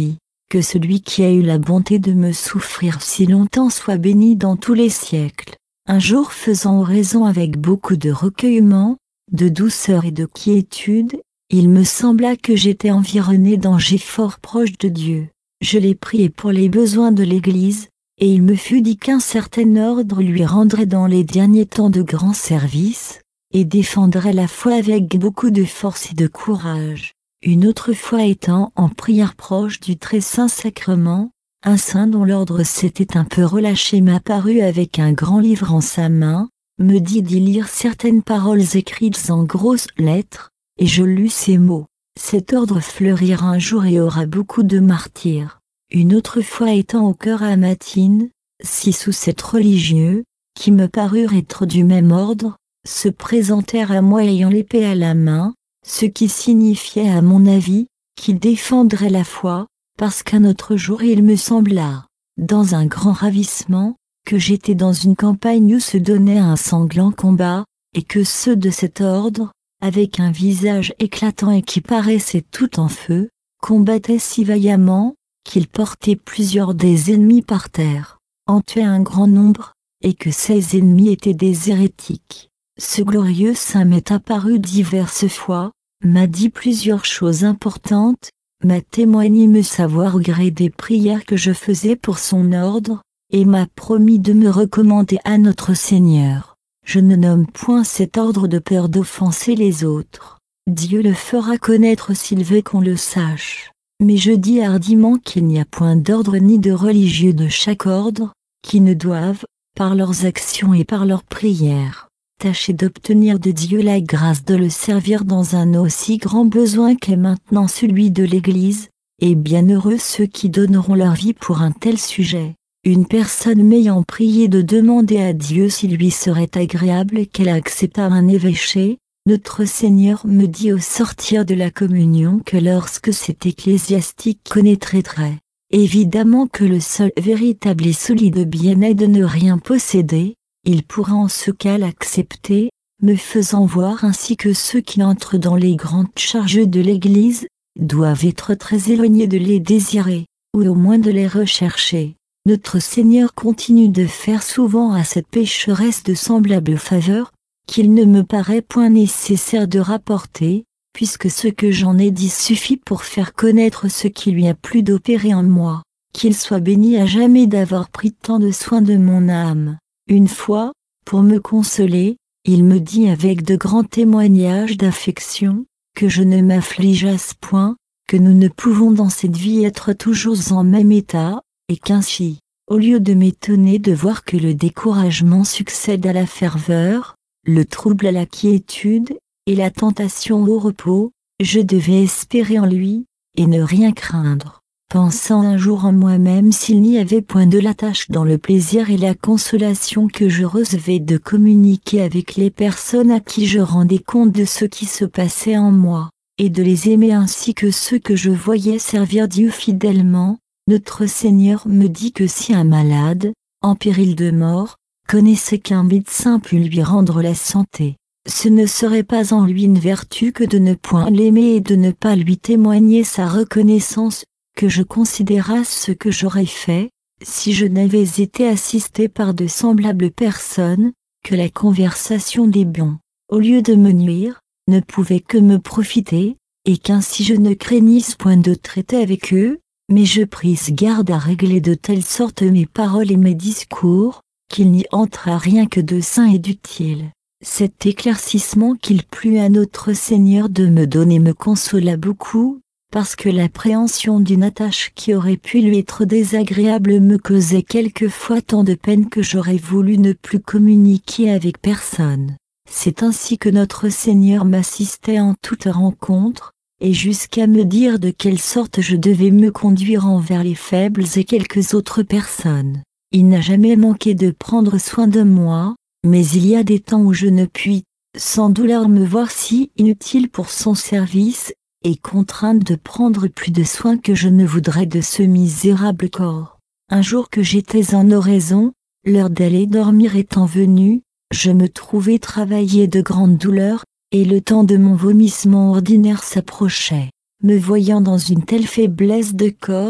que celui qui a eu la bonté de me souffrir si longtemps soit béni dans tous les siècles. Un jour, faisant oraison avec beaucoup de recueillement, de douceur et de quiétude, il me sembla que j'étais environné d'anges fort proches de Dieu. Je l'ai prié pour les besoins de l'Église, et il me fut dit qu'un certain ordre lui rendrait dans les derniers temps de grands services, et défendrait la foi avec beaucoup de force et de courage. Une autre fois, étant en prière proche du très saint sacrement, un saint dont l'ordre s'était un peu relâché m'apparut avec un grand livre en sa main, me dit d'y lire certaines paroles écrites en grosses lettres, et je lus ces mots: cet ordre fleurira un jour et aura beaucoup de martyrs. Une autre fois, étant au cœur à Matine, 6 ou 7 religieux, qui me parurent être du même ordre, se présentèrent à moi ayant l'épée à la main, ce qui signifiait à mon avis qu'ils défendraient la foi, parce qu'un autre jour il me sembla, dans un grand ravissement, que j'étais dans une campagne où se donnait un sanglant combat, et que ceux de cet ordre, avec un visage éclatant et qui paraissait tout en feu, combattaient si vaillamment, qu'ils portaient plusieurs des ennemis par terre, en tuaient un grand nombre, et que ces ennemis étaient des hérétiques. Ce glorieux saint m'est apparu diverses fois, m'a dit plusieurs choses importantes, m'a témoigné me savoir au gré des prières que je faisais pour son ordre, et m'a promis de me recommander à notre Seigneur. Je ne nomme point cet ordre de peur d'offenser les autres. Dieu le fera connaître s'il veut qu'on le sache. Mais je dis hardiment qu'il n'y a point d'ordre ni de religieux de chaque ordre, qui ne doivent, par leurs actions et par leurs prières, tâcher d'obtenir de Dieu la grâce de le servir dans un aussi grand besoin qu'est maintenant celui de l'Église, et bienheureux ceux qui donneront leur vie pour un tel sujet. Une personne m'ayant prié de demander à Dieu s'il lui serait agréable qu'elle acceptât un évêché, notre Seigneur me dit au sortir de la communion que lorsque cet ecclésiastique connaîtrait très évidemment que le seul véritable et solide bien est de ne rien posséder, il pourra en ce cas l'accepter, me faisant voir ainsi que ceux qui entrent dans les grandes charges de l'Église, doivent être très éloignés de les désirer, ou au moins de les rechercher. Notre Seigneur continue de faire souvent à cette pécheresse de semblables faveurs, qu'il ne me paraît point nécessaire de rapporter, puisque ce que j'en ai dit suffit pour faire connaître ce qui lui a plu d'opérer en moi. Qu'il soit béni à jamais d'avoir pris tant de soin de mon âme. Une fois, pour me consoler, il me dit avec de grands témoignages d'affection, que je ne m'affligeasse point, que nous ne pouvons dans cette vie être toujours en même état, et qu'ainsi, au lieu de m'étonner de voir que le découragement succède à la ferveur, le trouble à la quiétude, et la tentation au repos, je devais espérer en lui, et ne rien craindre. Pensant un jour en moi-même s'il n'y avait point de la tâche dans le plaisir et la consolation que je recevais de communiquer avec les personnes à qui je rendais compte de ce qui se passait en moi, et de les aimer ainsi que ceux que je voyais servir Dieu fidèlement, notre Seigneur me dit que si un malade, en péril de mort, connaissait qu'un médecin pût lui rendre la santé, ce ne serait pas en lui une vertu que de ne point l'aimer et de ne pas lui témoigner sa reconnaissance, que je considérasse ce que j'aurais fait, si je n'avais été assisté par de semblables personnes, que la conversation des bons, au lieu de me nuire, ne pouvait que me profiter, et qu'ainsi je ne craignisse point de traiter avec eux, mais je prisse garde à régler de telle sorte mes paroles et mes discours, qu'il n'y entra rien que de sain et d'utile. Cet éclaircissement qu'il plut à notre Seigneur de me donner me consola beaucoup, parce que l'appréhension d'une attache qui aurait pu lui être désagréable me causait quelquefois tant de peine que j'aurais voulu ne plus communiquer avec personne. C'est ainsi que notre Seigneur m'assistait en toute rencontre, et jusqu'à me dire de quelle sorte je devais me conduire envers les faibles et quelques autres personnes. Il n'a jamais manqué de prendre soin de moi, mais il y a des temps où je ne puis, sans douleur, me voir si inutile pour son service, et contrainte de prendre plus de soin que je ne voudrais de ce misérable corps. Un jour que j'étais en oraison, l'heure d'aller dormir étant venue, je me trouvais travailler de grandes douleurs, et le temps de mon vomissement ordinaire s'approchait. Me voyant dans une telle faiblesse de corps,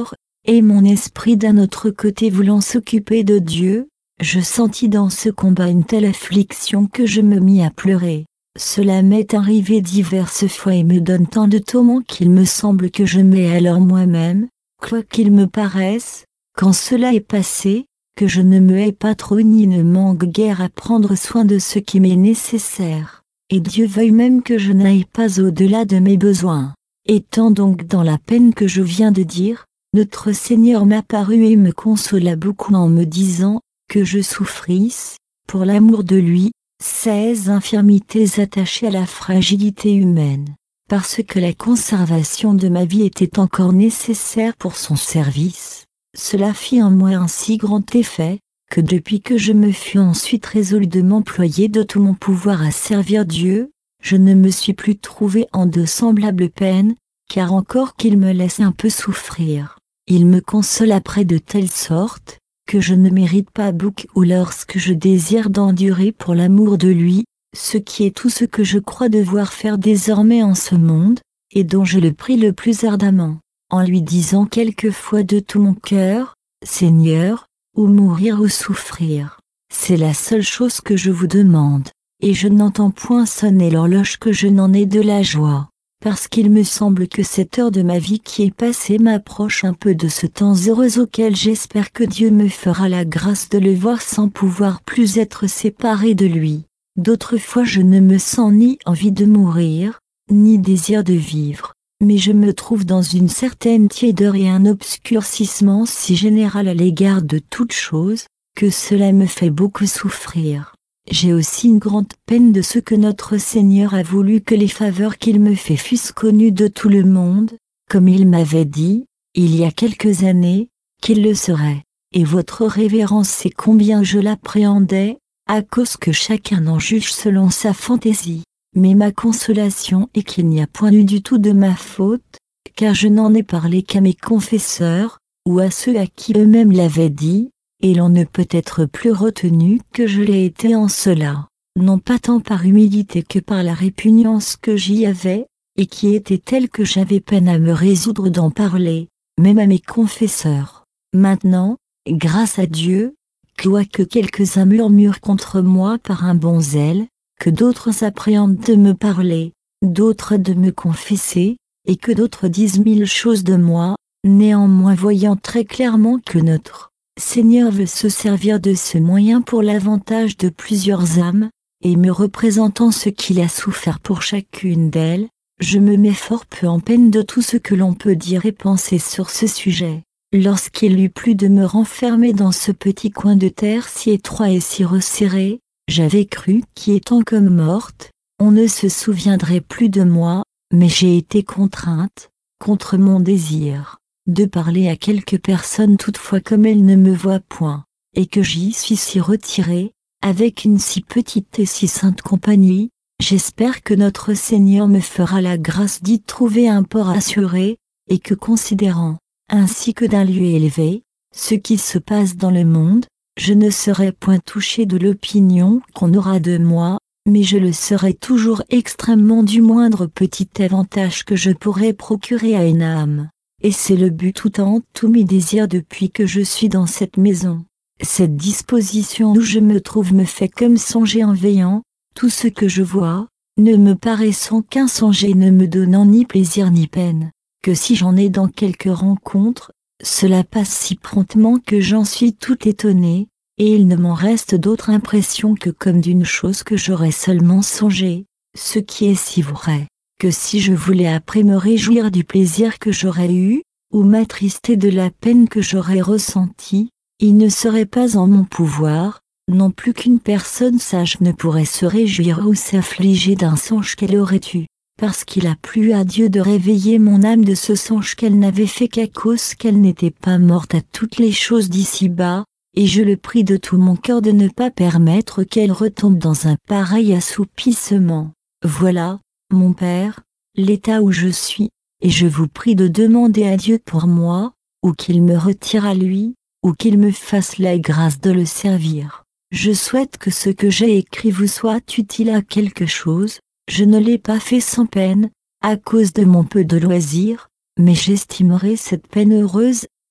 et mon esprit d'un autre côté voulant s'occuper de Dieu, je sentis dans ce combat une telle affliction que je me mis à pleurer. Cela m'est arrivé diverses fois et me donne tant de tourments qu'il me semble que je m'ai alors moi-même, quoi qu'il me paraisse, quand cela est passé, que je ne me hais pas trop ni ne manque guère à prendre soin de ce qui m'est nécessaire. Et Dieu veuille même que je n'aille pas au-delà de mes besoins. Étant donc dans la peine que je viens de dire, notre Seigneur m'apparut et me consola beaucoup en me disant, que je souffrisse, pour l'amour de lui, ces infirmités attachées à la fragilité humaine, parce que la conservation de ma vie était encore nécessaire pour son service. Cela fit en moi un si grand effet, que depuis que je me fus ensuite résolu de m'employer de tout mon pouvoir à servir Dieu, je ne me suis plus trouvé en de semblables peines, car encore qu'il me laisse un peu souffrir, il me console après de telle sorte, que je ne mérite pas beaucoup lorsque je désire d'endurer pour l'amour de lui, ce qui est tout ce que je crois devoir faire désormais en ce monde, et dont je le prie le plus ardemment, en lui disant quelquefois de tout mon cœur, Seigneur, ou mourir ou souffrir, c'est la seule chose que je vous demande, et je n'entends point sonner l'horloge que je n'en ai de la joie. Parce qu'il me semble que cette heure de ma vie qui est passée m'approche un peu de ce temps heureux auquel j'espère que Dieu me fera la grâce de le voir sans pouvoir plus être séparé de lui. D'autres fois je ne me sens ni envie de mourir, ni désir de vivre, mais je me trouve dans une certaine tiédeur et un obscurcissement si général à l'égard de toute chose, que cela me fait beaucoup souffrir. J'ai aussi une grande peine de ce que notre Seigneur a voulu que les faveurs qu'il me fait fussent connues de tout le monde, comme il m'avait dit, il y a quelques années, qu'il le serait. Et votre révérence sait combien je l'appréhendais, à cause que chacun en juge selon sa fantaisie. Mais ma consolation est qu'il n'y a point eu du tout de ma faute, car je n'en ai parlé qu'à mes confesseurs, ou à ceux à qui eux-mêmes l'avaient dit, et l'on ne peut être plus retenu que je l'ai été en cela, non pas tant par humilité que par la répugnance que j'y avais, et qui était telle que j'avais peine à me résoudre d'en parler, même à mes confesseurs. Maintenant, grâce à Dieu, quoique quelques-uns murmurent contre moi par un bon zèle, que d'autres appréhendent de me parler, d'autres de me confesser, et que d'autres disent mille choses de moi, néanmoins voyant très clairement que notre Seigneur veut se servir de ce moyen pour l'avantage de plusieurs âmes, et me représentant ce qu'il a souffert pour chacune d'elles, je me mets fort peu en peine de tout ce que l'on peut dire et penser sur ce sujet. Lorsqu'il eut plu de me renfermer dans ce petit coin de terre si étroit et si resserré, j'avais cru qu'y étant comme morte, on ne se souviendrait plus de moi, mais j'ai été contrainte, contre mon désir, de parler à quelques personnes toutefois comme elles ne me voient point, et que j'y suis si retirée, avec une si petite et si sainte compagnie, j'espère que notre Seigneur me fera la grâce d'y trouver un port assuré, et que considérant, ainsi que d'un lieu élevé, ce qui se passe dans le monde, je ne serai point touché de l'opinion qu'on aura de moi, mais je le serai toujours extrêmement du moindre petit avantage que je pourrai procurer à une âme. Et c'est le but tout en tous mes désirs depuis que je suis dans cette maison. Cette disposition où je me trouve me fait comme songer en veillant, tout ce que je vois, ne me paraissant qu'un songe et ne me donnant ni plaisir ni peine, que si j'en ai dans quelque rencontre, cela passe si promptement que j'en suis tout étonné, et il ne m'en reste d'autre impression que comme d'une chose que j'aurais seulement songé, ce qui est si vrai, que si je voulais après me réjouir du plaisir que j'aurais eu, ou m'attrister de la peine que j'aurais ressentie, il ne serait pas en mon pouvoir, non plus qu'une personne sage ne pourrait se réjouir ou s'affliger d'un songe qu'elle aurait eu, parce qu'il a plu à Dieu de réveiller mon âme de ce songe qu'elle n'avait fait qu'à cause qu'elle n'était pas morte à toutes les choses d'ici-bas, et je le prie de tout mon cœur de ne pas permettre qu'elle retombe dans un pareil assoupissement. Voilà, mon Père, l'état où je suis, et je vous prie de demander à Dieu pour moi, ou qu'il me retire à lui, ou qu'il me fasse la grâce de le servir. Je souhaite que ce que j'ai écrit vous soit utile à quelque chose, je ne l'ai pas fait sans peine, à cause de mon peu de loisir, mais j'estimerai cette peine heureuse,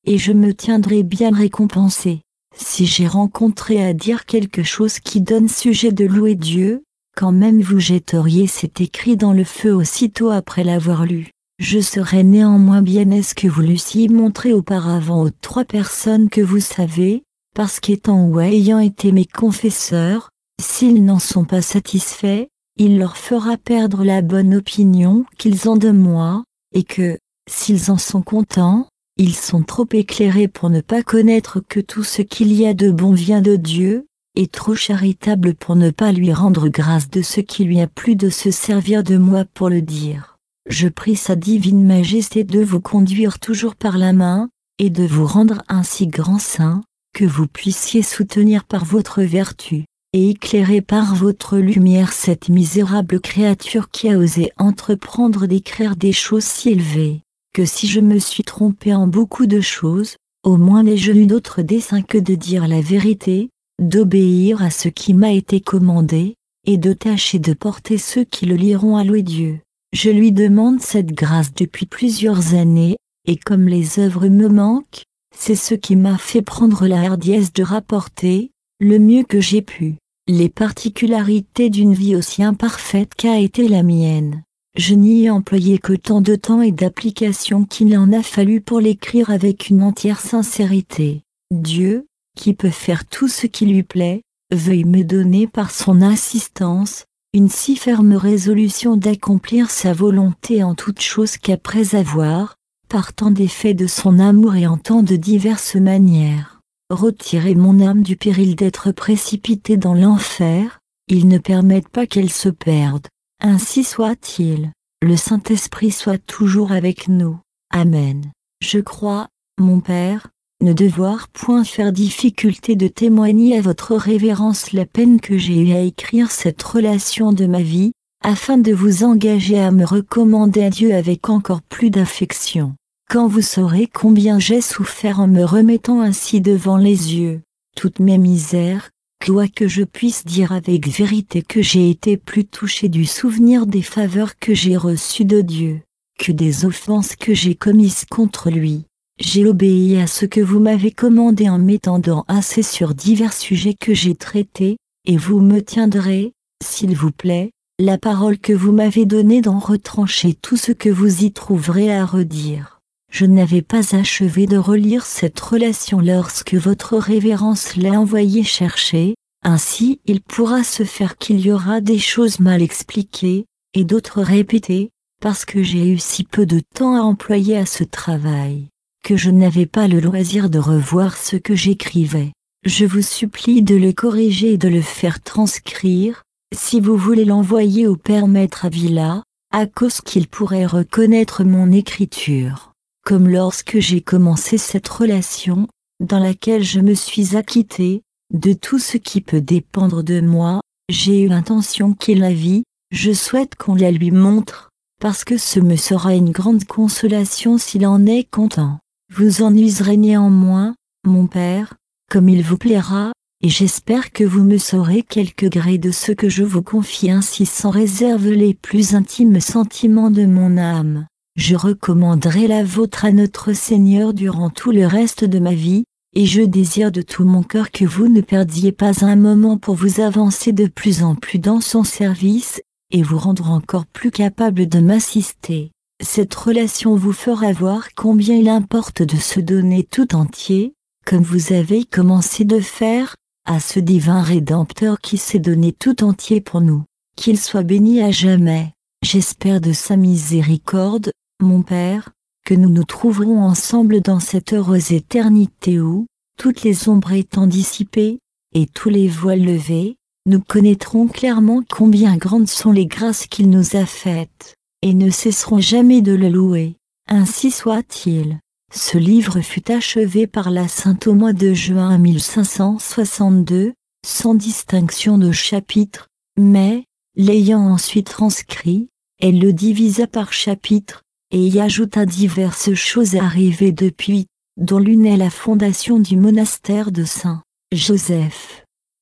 et je me tiendrai bien récompensé. Si j'ai rencontré à dire quelque chose qui donne sujet de louer Dieu, quand même vous jetteriez cet écrit dans le feu aussitôt après l'avoir lu. Je serais néanmoins bien aise que vous l'eussiez montré auparavant aux 3 personnes que vous savez, parce qu'étant ou ayant été mes confesseurs, s'ils n'en sont pas satisfaits, il leur fera perdre la bonne opinion qu'ils ont de moi, et que, s'ils en sont contents, ils sont trop éclairés pour ne pas connaître que tout ce qu'il y a de bon vient de Dieu, et trop charitables pour ne pas lui rendre grâce de ce qui lui a plu de se servir de moi pour le dire. Je prie sa divine majesté de vous conduire toujours par la main, et de vous rendre ainsi grand saint, que vous puissiez soutenir par votre vertu, et éclairer par votre lumière cette misérable créature qui a osé entreprendre d'écrire des choses si élevées, que si je me suis trompé en beaucoup de choses, au moins n'ai-je eu d'autre dessein que de dire la vérité, d'obéir à ce qui m'a été commandé, et de tâcher de porter ceux qui le liront à louer Dieu. Je lui demande cette grâce depuis plusieurs années, et comme les œuvres me manquent, c'est ce qui m'a fait prendre la hardiesse de rapporter, le mieux que j'ai pu, les particularités d'une vie aussi imparfaite qu'a été la mienne. Je n'y ai employé que tant de temps et d'application qu'il en a fallu pour l'écrire avec une entière sincérité. Dieu, qui peut faire tout ce qui lui plaît, veuille me donner par son assistance, une si ferme résolution d'accomplir sa volonté en toutes choses qu'après avoir, par tant d'effets de son amour et en tant de diverses manières, retiré mon âme du péril d'être précipitée dans l'enfer, il ne permette pas qu'elle se perde. Ainsi soit-il. Le Saint-Esprit soit toujours avec nous. Amen. Je crois, mon Père, ne devoir point faire difficulté de témoigner à votre révérence la peine que j'ai eue à écrire cette relation de ma vie, afin de vous engager à me recommander à Dieu avec encore plus d'affection. Quand vous saurez combien j'ai souffert en me remettant ainsi devant les yeux, toutes mes misères, quoique je puisse dire avec vérité que j'ai été plus touché du souvenir des faveurs que j'ai reçues de Dieu, que des offenses que j'ai commises contre lui. J'ai obéi à ce que vous m'avez commandé en m'étendant assez sur divers sujets que j'ai traités, et vous me tiendrez, s'il vous plaît, la parole que vous m'avez donnée d'en retrancher tout ce que vous y trouverez à redire. Je n'avais pas achevé de relire cette relation lorsque votre révérence l'a envoyé chercher, ainsi il pourra se faire qu'il y aura des choses mal expliquées, et d'autres répétées, parce que j'ai eu si peu de temps à employer à ce travail, que je n'avais pas le loisir de revoir ce que j'écrivais. Je vous supplie de le corriger et de le faire transcrire, si vous voulez l'envoyer au père maître Avila, à cause qu'il pourrait reconnaître mon écriture. Comme lorsque j'ai commencé cette relation, dans laquelle je me suis acquitté, de tout ce qui peut dépendre de moi, j'ai eu l'intention qu'il la vit, je souhaite qu'on la lui montre, parce que ce me sera une grande consolation s'il en est content. Vous en userez néanmoins, mon Père, comme il vous plaira, et j'espère que vous me saurez quelque gré de ce que je vous confie ainsi sans réserve les plus intimes sentiments de mon âme. Je recommanderai la vôtre à notre Seigneur durant tout le reste de ma vie, et je désire de tout mon cœur que vous ne perdiez pas un moment pour vous avancer de plus en plus dans son service, et vous rendre encore plus capable de m'assister. Cette relation vous fera voir combien il importe de se donner tout entier, comme vous avez commencé de faire, à ce divin Rédempteur qui s'est donné tout entier pour nous. Qu'il soit béni à jamais. J'espère de sa miséricorde, mon Père, que nous nous trouverons ensemble dans cette heureuse éternité où, toutes les ombres étant dissipées, et tous les voiles levés, nous connaîtrons clairement combien grandes sont les grâces qu'il nous a faites, et ne cesserons jamais de le louer. Ainsi soit-il. Ce livre fut achevé par la Sainte au mois de juin 1562, sans distinction de chapitre, mais, l'ayant ensuite transcrit, elle le divisa par chapitre, et y ajouta diverses choses arrivées depuis, dont l'une est la fondation du monastère de Saint-Joseph.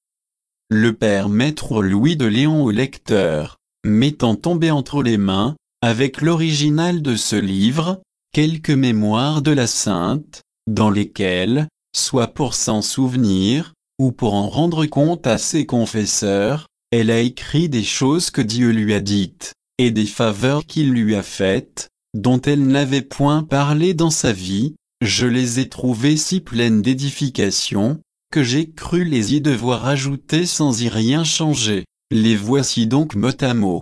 Le père maître Louis de Léon au lecteur, m'étant tombé entre les mains, avec l'original de ce livre, quelques mémoires de la Sainte dans lesquels, soit pour s'en souvenir, ou pour en rendre compte à ses confesseurs, elle a écrit des choses que Dieu lui a dites, et des faveurs qu'il lui a faites, dont elle n'avait point parlé dans sa vie. Je les ai trouvées si pleines d'édification, que j'ai cru les y devoir ajouter sans y rien changer. Les voici donc mot à mot.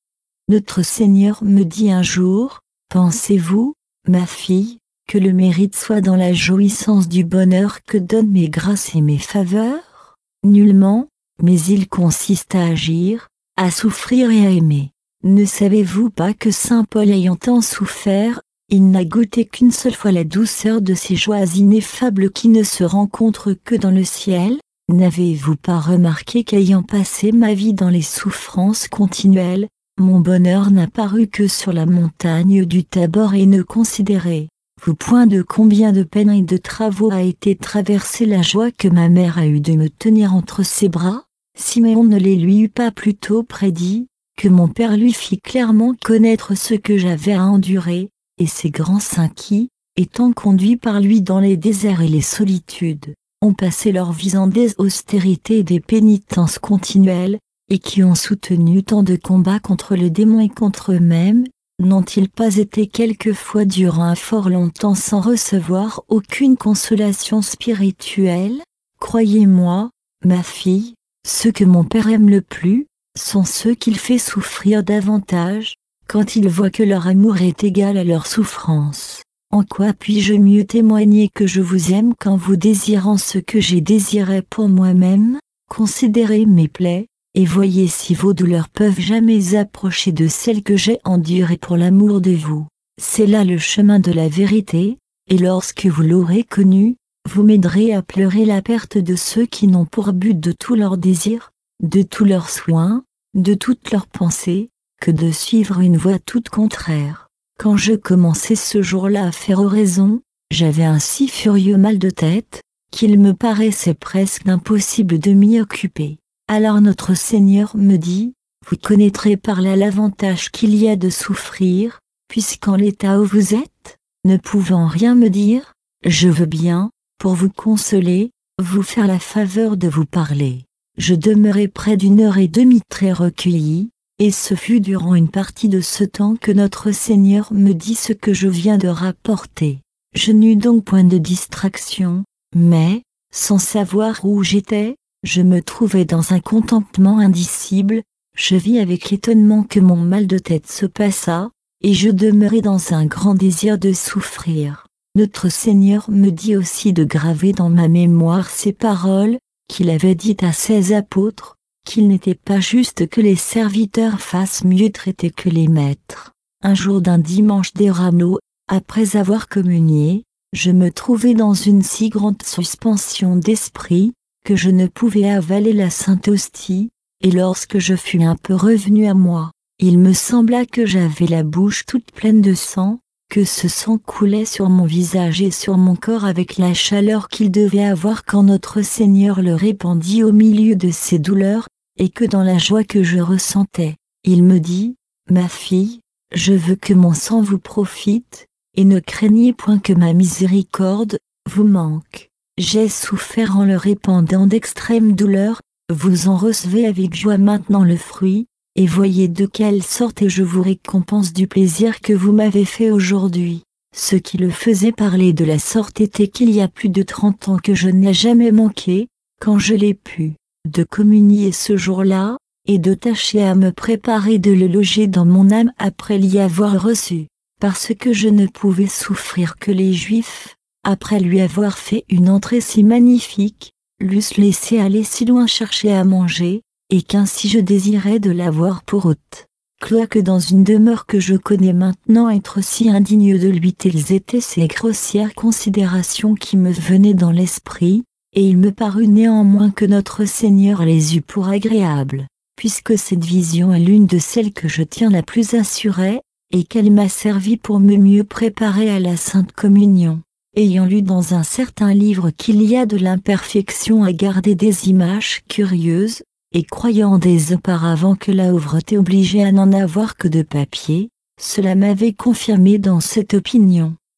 Notre Seigneur me dit un jour, pensez-vous, ma fille, que le mérite soit dans la jouissance du bonheur que donnent mes grâces et mes faveurs? Nullement, mais il consiste à agir, à souffrir et à aimer. Ne savez-vous pas que saint Paul ayant tant souffert, il n'a goûté qu'une seule fois la douceur de ces joies ineffables qui ne se rencontrent que dans le ciel? N'avez-vous pas remarqué qu'ayant passé ma vie dans les souffrances continuelles, mon bonheur n'a paru que sur la montagne du Tabor et ne considérez-vous point de combien de peines et de travaux a été traversée la joie que ma mère a eue de me tenir entre ses bras? Siméon ne les lui eût pas plutôt prédit, que mon père lui fit clairement connaître ce que j'avais à endurer, et ces grands saints qui, étant conduits par lui dans les déserts et les solitudes, ont passé leur vie en des austérités et des pénitences continuelles, et qui ont soutenu tant de combats contre le démon et contre eux-mêmes, n'ont-ils pas été quelquefois durant un fort longtemps sans recevoir aucune consolation spirituelle? Croyez-moi, ma fille, ceux que mon père aime le plus, sont ceux qu'il fait souffrir davantage, quand il voit que leur amour est égal à leur souffrance. En quoi puis-je mieux témoigner que je vous aime qu'en vous désirant ce que j'ai désiré pour moi-même? Considérez mes plaies, et voyez si vos douleurs peuvent jamais approcher de celles que j'ai endurées pour l'amour de vous. C'est là le chemin de la vérité, et lorsque vous l'aurez connu, vous m'aiderez à pleurer la perte de ceux qui n'ont pour but de tout leur désir, de tous leurs soins, de toutes leurs pensées, que de suivre une voie toute contraire. Quand je commençai ce jour-là à faire oraison, j'avais un si furieux mal de tête, qu'il me paraissait presque impossible de m'y occuper. Alors notre Seigneur me dit, vous connaîtrez par là l'avantage qu'il y a de souffrir, puisqu'en l'état où vous êtes, ne pouvant rien me dire, je veux bien, pour vous consoler, vous faire la faveur de vous parler. Je demeurai près d'1 heure et demie très recueilli, et ce fut durant une partie de ce temps que notre Seigneur me dit ce que je viens de rapporter. Je n'eus donc point de distraction, mais, sans savoir où j'étais, je me trouvais dans un contentement indicible. Je vis avec étonnement que mon mal de tête se passa, et je demeurai dans un grand désir de souffrir. Notre Seigneur me dit aussi de graver dans ma mémoire ces paroles, qu'il avait dites à ses apôtres, qu'il n'était pas juste que les serviteurs fassent mieux traiter que les maîtres. Un jour d'un dimanche des Rameaux, après avoir communié, je me trouvais dans une si grande suspension d'esprit, que je ne pouvais avaler la sainte hostie, et lorsque je fus un peu revenu à moi, il me sembla que j'avais la bouche toute pleine de sang, que ce sang coulait sur mon visage et sur mon corps avec la chaleur qu'il devait avoir quand notre Seigneur le répandit au milieu de ses douleurs, et que dans la joie que je ressentais, il me dit, ma fille, je veux que mon sang vous profite, et ne craignez point que ma miséricorde vous manque. J'ai souffert en le répandant d'extrêmes douleurs, vous en recevez avec joie maintenant le fruit, et voyez de quelle sorte je vous récompense du plaisir que vous m'avez fait aujourd'hui. Ce qui le faisait parler de la sorte était qu'il y a plus de 30 ans que je n'ai jamais manqué, quand je l'ai pu, de communier ce jour-là, et de tâcher à me préparer de le loger dans mon âme après l'y avoir reçu, parce que je ne pouvais souffrir que les Juifs, après lui avoir fait une entrée si magnifique, l'eussent laissé aller si loin chercher à manger, et qu'ainsi je désirais de l'avoir pour hôte. Quoique dans une demeure que je connais maintenant être si indigne de lui, telles étaient ces grossières considérations qui me venaient dans l'esprit, et il me parut néanmoins que notre Seigneur les eut pour agréables, puisque cette vision est l'une de celles que je tiens la plus assurée, et qu'elle m'a servi pour me mieux préparer à la Sainte Communion. Ayant lu dans un certain livre qu'il y a de l'imperfection à garder des images curieuses, et croyant dès auparavant que la pauvreté obligeait à n'en avoir que de papier, cela m'avait confirmé dans cette opinion.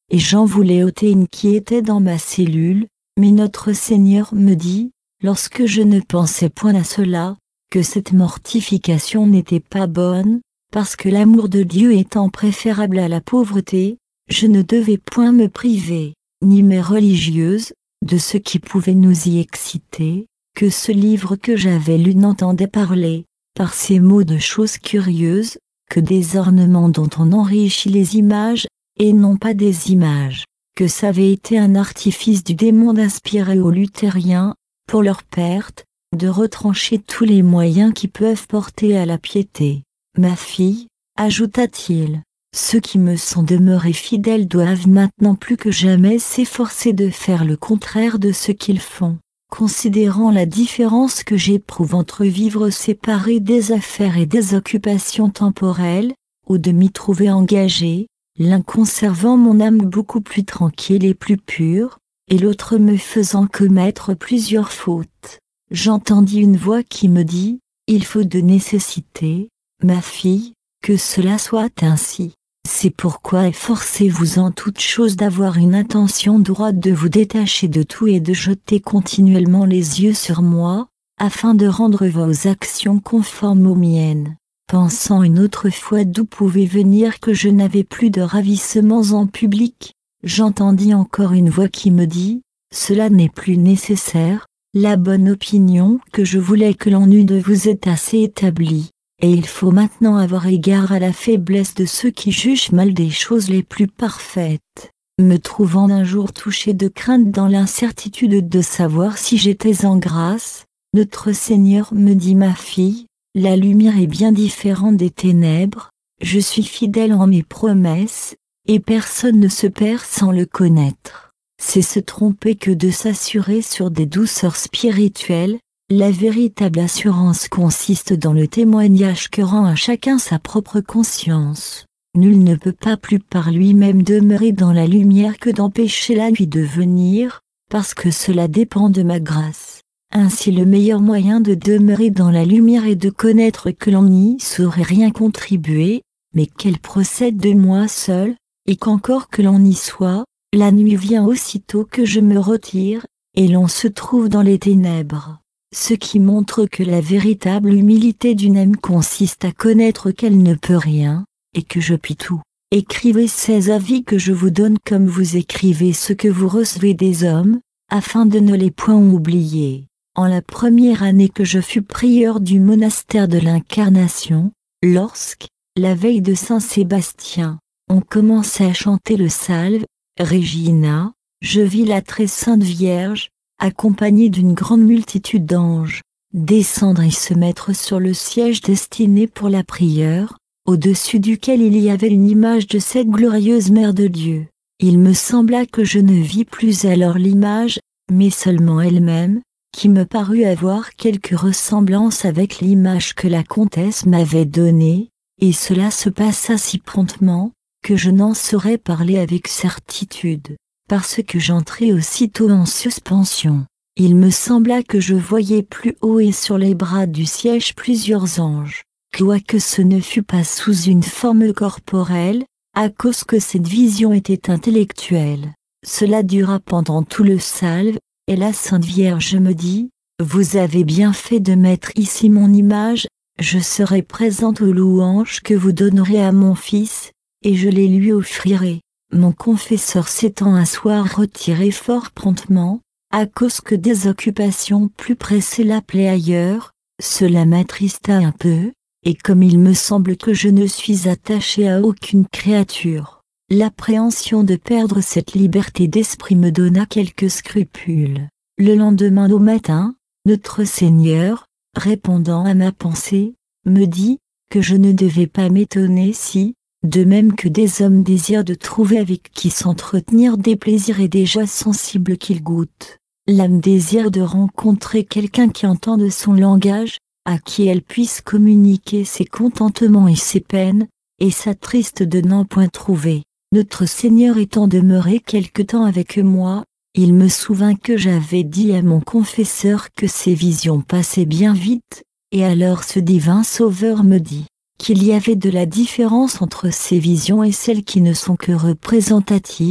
et j'en voulais ôter une qui était dans ma cellule, mais notre Seigneur me dit, lorsque je ne pensais point à cela, que cette mortification n'était pas bonne, parce que l'amour de Dieu étant préférable à la pauvreté, je ne devais point me priver, ni mes religieuses, de ce qui pouvait nous y exciter, que ce livre que j'avais lu n'entendait parler, par ces mots de choses curieuses, que des ornements dont on enrichit les images, et non pas des images, que ça avait été un artifice du démon d'inspirer aux luthériens, pour leur perte, de retrancher tous les moyens qui peuvent porter à la piété. Ma fille, ajouta-t-il, ceux qui me sont demeurés fidèles doivent maintenant plus que jamais s'efforcer de faire le contraire de ce qu'ils font, considérant la différence que j'éprouve entre vivre séparé des affaires et des occupations temporelles, ou de m'y trouver engagé, l'un conservant mon âme beaucoup plus tranquille et plus pure, et l'autre me faisant commettre plusieurs fautes. J'entendis une voix qui me dit, il faut de nécessité, ma fille, que cela soit ainsi. C'est pourquoi efforcez-vous en toutes choses d'avoir une intention droite de vous détacher de tout et de jeter continuellement les yeux sur moi, afin de rendre vos actions conformes aux miennes. Pensant une autre fois d'où pouvait venir que je n'avais plus de ravissements en public, j'entendis encore une voix qui me dit, cela n'est plus nécessaire, la bonne opinion que je voulais que l'on eût de vous est assez établie. Et il faut maintenant avoir égard à la faiblesse de ceux qui jugent mal des choses les plus parfaites. Me trouvant un jour touché de crainte dans l'incertitude de savoir si j'étais en grâce, notre Seigneur me dit ma fille, la lumière est bien différente des ténèbres, je suis fidèle en mes promesses, et personne ne se perd sans le connaître. C'est se tromper que de s'assurer sur des douceurs spirituelles. La véritable assurance consiste dans le témoignage que rend à chacun sa propre conscience. Nul ne peut pas plus par lui-même demeurer dans la lumière que d'empêcher la nuit de venir, parce que cela dépend de ma grâce. Ainsi le meilleur moyen de demeurer dans la lumière est de connaître que l'on n'y saurait rien contribuer, mais qu'elle procède de moi seul, et qu'encore que l'on y soit, la nuit vient aussitôt que je me retire, et l'on se trouve dans les ténèbres. Ce qui montre que la véritable humilité d'une âme consiste à connaître qu'elle ne peut rien, et que je puis tout. Écrivez ces avis que je vous donne comme vous écrivez ce que vous recevez des hommes, afin de ne les point oublier. En la première année que je fus prieur du monastère de l'Incarnation, lorsque, la veille de Saint-Sébastien, on commençait à chanter le salve, Regina, je vis la très sainte Vierge, accompagnée d'une grande multitude d'anges, descendre et se mettre sur le siège destiné pour la prieure, au-dessus duquel il y avait une image de cette glorieuse Mère de Dieu. Il me sembla que je ne vis plus alors l'image, mais seulement elle-même, qui me parut avoir quelque ressemblance avec l'image que la comtesse m'avait donnée, et cela se passa si promptement, que je n'en saurais parler avec certitude. Parce que j'entrai aussitôt en suspension, il me sembla que je voyais plus haut et sur les bras du siège plusieurs anges, quoique ce ne fût pas sous une forme corporelle, à cause que cette vision était intellectuelle. Cela dura pendant tout le salve, et la Sainte Vierge me dit, « Vous avez bien fait de mettre ici mon image, je serai présente aux louanges que vous donnerez à mon fils, et je les lui offrirai. » Mon confesseur s'étant un soir retiré fort promptement, à cause que des occupations plus pressées l'appelaient ailleurs, cela m'attrista un peu, et comme il me semble que je ne suis attaché à aucune créature, l'appréhension de perdre cette liberté d'esprit me donna quelques scrupules. Le lendemain au matin, notre Seigneur, répondant à ma pensée, me dit, que je ne devais pas m'étonner si, de même que des hommes désirent de trouver avec qui s'entretenir des plaisirs et des joies sensibles qu'ils goûtent, l'âme désire de rencontrer quelqu'un qui entende son langage, à qui elle puisse communiquer ses contentements et ses peines, et s'attriste de n'en point trouver. Notre Seigneur étant demeuré quelque temps avec moi, il me souvint que j'avais dit à mon confesseur que ces visions passaient bien vite, et alors ce divin Sauveur me dit qu'il y avait de la différence entre ces visions et celles qui ne sont que représentatives,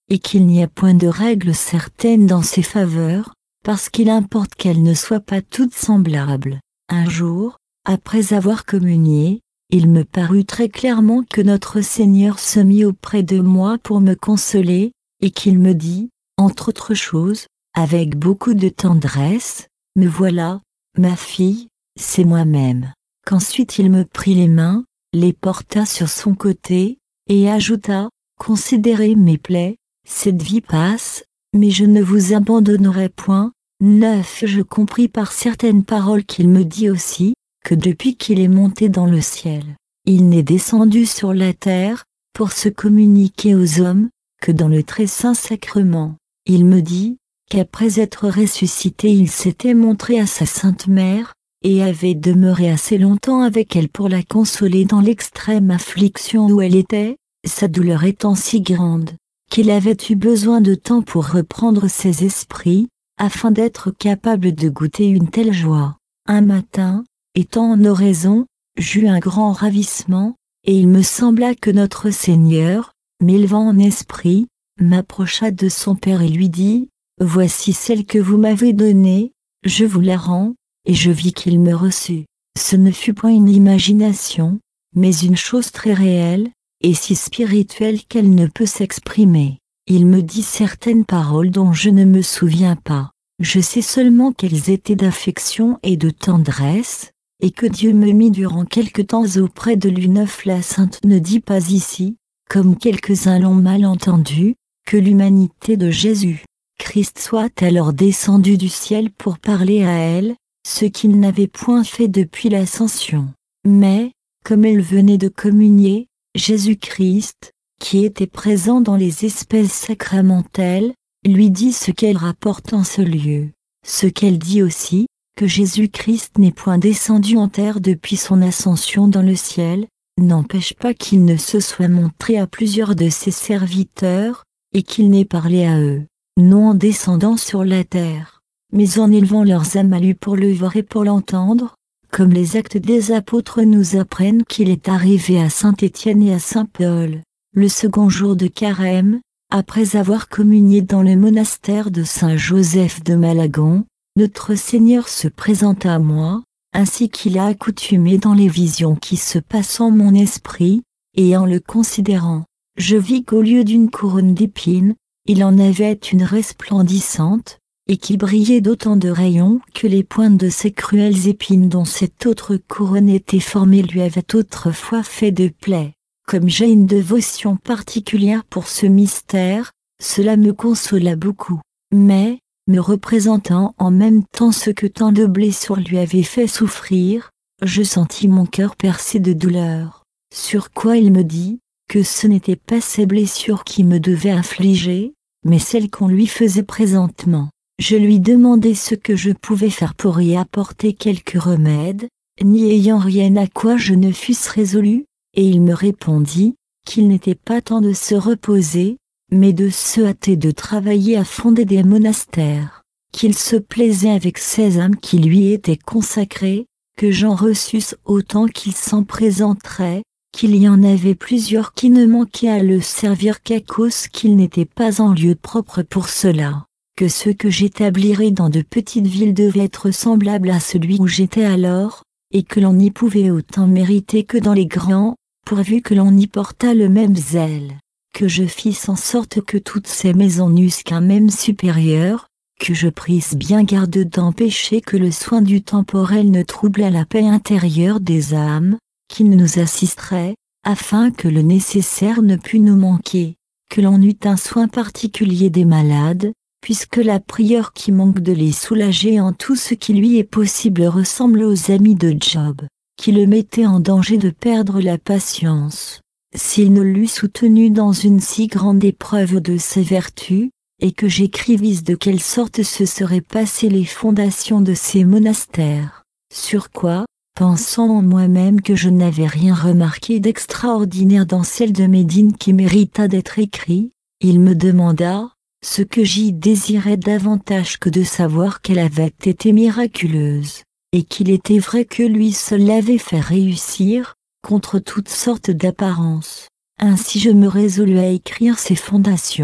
et qu'il n'y a point de règle certaine dans ses faveurs, parce qu'il importe qu'elles ne soient pas toutes semblables. Un jour, après avoir communié, il me parut très clairement que notre Seigneur se mit auprès de moi pour me consoler, et qu'il me dit, entre autres choses, avec beaucoup de tendresse, « Me voilà, ma fille, c'est moi-même. » Qu'ensuite il me prit les mains, les porta sur son côté, et ajouta, « Considérez mes plaies, cette vie passe, mais je ne vous abandonnerai point. » 9. Je compris par certaines paroles qu'il me dit aussi, que depuis qu'il est monté dans le ciel, il n'est descendu sur la terre, pour se communiquer aux hommes, que dans le très saint sacrement. Il me dit, qu'après être ressuscité il s'était montré à sa sainte mère, et avait demeuré assez longtemps avec elle pour la consoler dans l'extrême affliction où elle était, sa douleur étant si grande, qu'il avait eu besoin de temps pour reprendre ses esprits, afin d'être capable de goûter une telle joie. Un matin, étant en oraison, j'eus un grand ravissement, et il me sembla que notre Seigneur, m'élevant en esprit, m'approcha de son Père et lui dit, « Voici celle que vous m'avez donnée, je vous la rends. » Et je vis qu'il me reçut. Ce ne fut point une imagination, mais une chose très réelle, et si spirituelle qu'elle ne peut s'exprimer. Il me dit certaines paroles dont je ne me souviens pas. Je sais seulement qu'elles étaient d'affection et de tendresse, et que Dieu me mit durant quelque temps auprès de lui. 9. La sainte ne dit pas ici, comme quelques-uns l'ont mal entendu, que l'humanité de Jésus Christ soit alors descendu du ciel pour parler à elle, ce qu'il n'avait point fait depuis l'ascension. Mais, comme elle venait de communier, Jésus-Christ, qui était présent dans les espèces sacramentelles, lui dit ce qu'elle rapporte en ce lieu. Ce qu'elle dit aussi, que Jésus-Christ n'est point descendu en terre depuis son ascension dans le ciel, n'empêche pas qu'il ne se soit montré à plusieurs de ses serviteurs, et qu'il n'ait parlé à eux, non en descendant sur la terre, mais en élevant leurs âmes à lui pour le voir et pour l'entendre, comme les actes des apôtres nous apprennent qu'il est arrivé à saint Étienne et à saint Paul, le second jour de Carême, après avoir communié dans le monastère de saint Joseph de Malagon, notre Seigneur se présenta à moi, ainsi qu'il a accoutumé dans les visions qui se passent en mon esprit, et en le considérant, je vis qu'au lieu d'une couronne d'épines, il en avait une resplendissante, et qui brillait d'autant de rayons que les pointes de ces cruelles épines dont cette autre couronne était formée lui avaient autrefois fait de plaies. Comme j'ai une dévotion particulière pour ce mystère, cela me consola beaucoup. Mais, me représentant en même temps ce que tant de blessures lui avaient fait souffrir, je sentis mon cœur percé de douleur. Sur quoi il me dit, que ce n'étaient pas ces blessures qui me devaient affliger, mais celles qu'on lui faisait présentement. Je lui demandai ce que je pouvais faire pour y apporter quelque remède, n'y ayant rien à quoi je ne fusse résolu, et il me répondit, qu'il n'était pas temps de se reposer, mais de se hâter de travailler à fonder des monastères, qu'il se plaisait avec ces âmes qui lui étaient consacrées, que j'en reçusse autant qu'il s'en présenterait, qu'il y en avait plusieurs qui ne manquaient à le servir qu'à cause qu'il n'était pas en lieu propre pour cela, que ceux que j'établirais dans de petites villes devaient être semblables à celui où j'étais alors, et que l'on n'y pouvait autant mériter que dans les grands, pourvu que l'on y portât le même zèle, que je fisse en sorte que toutes ces maisons n'eussent qu'un même supérieur, que je prisse bien garde d'empêcher que le soin du temporel ne troublât la paix intérieure des âmes, qui nous assisterait, afin que le nécessaire ne pût nous manquer, que l'on eût un soin particulier des malades, puisque la prière qui manque de les soulager en tout ce qui lui est possible ressemble aux amis de Job, qui le mettaient en danger de perdre la patience, s'il ne l'eût soutenu dans une si grande épreuve de ses vertus, et que j'écrivisse de quelle sorte se seraient passées les fondations de ces monastères. Sur quoi, pensant en moi-même que je n'avais rien remarqué d'extraordinaire dans celle de Médine qui mérita d'être écrit, il me demanda, ce que j'y désirais davantage que de savoir qu'elle avait été miraculeuse, et qu'il était vrai que lui seul l'avait fait réussir, contre toutes sortes d'apparences. Ainsi je me résolus à écrire ces fondations.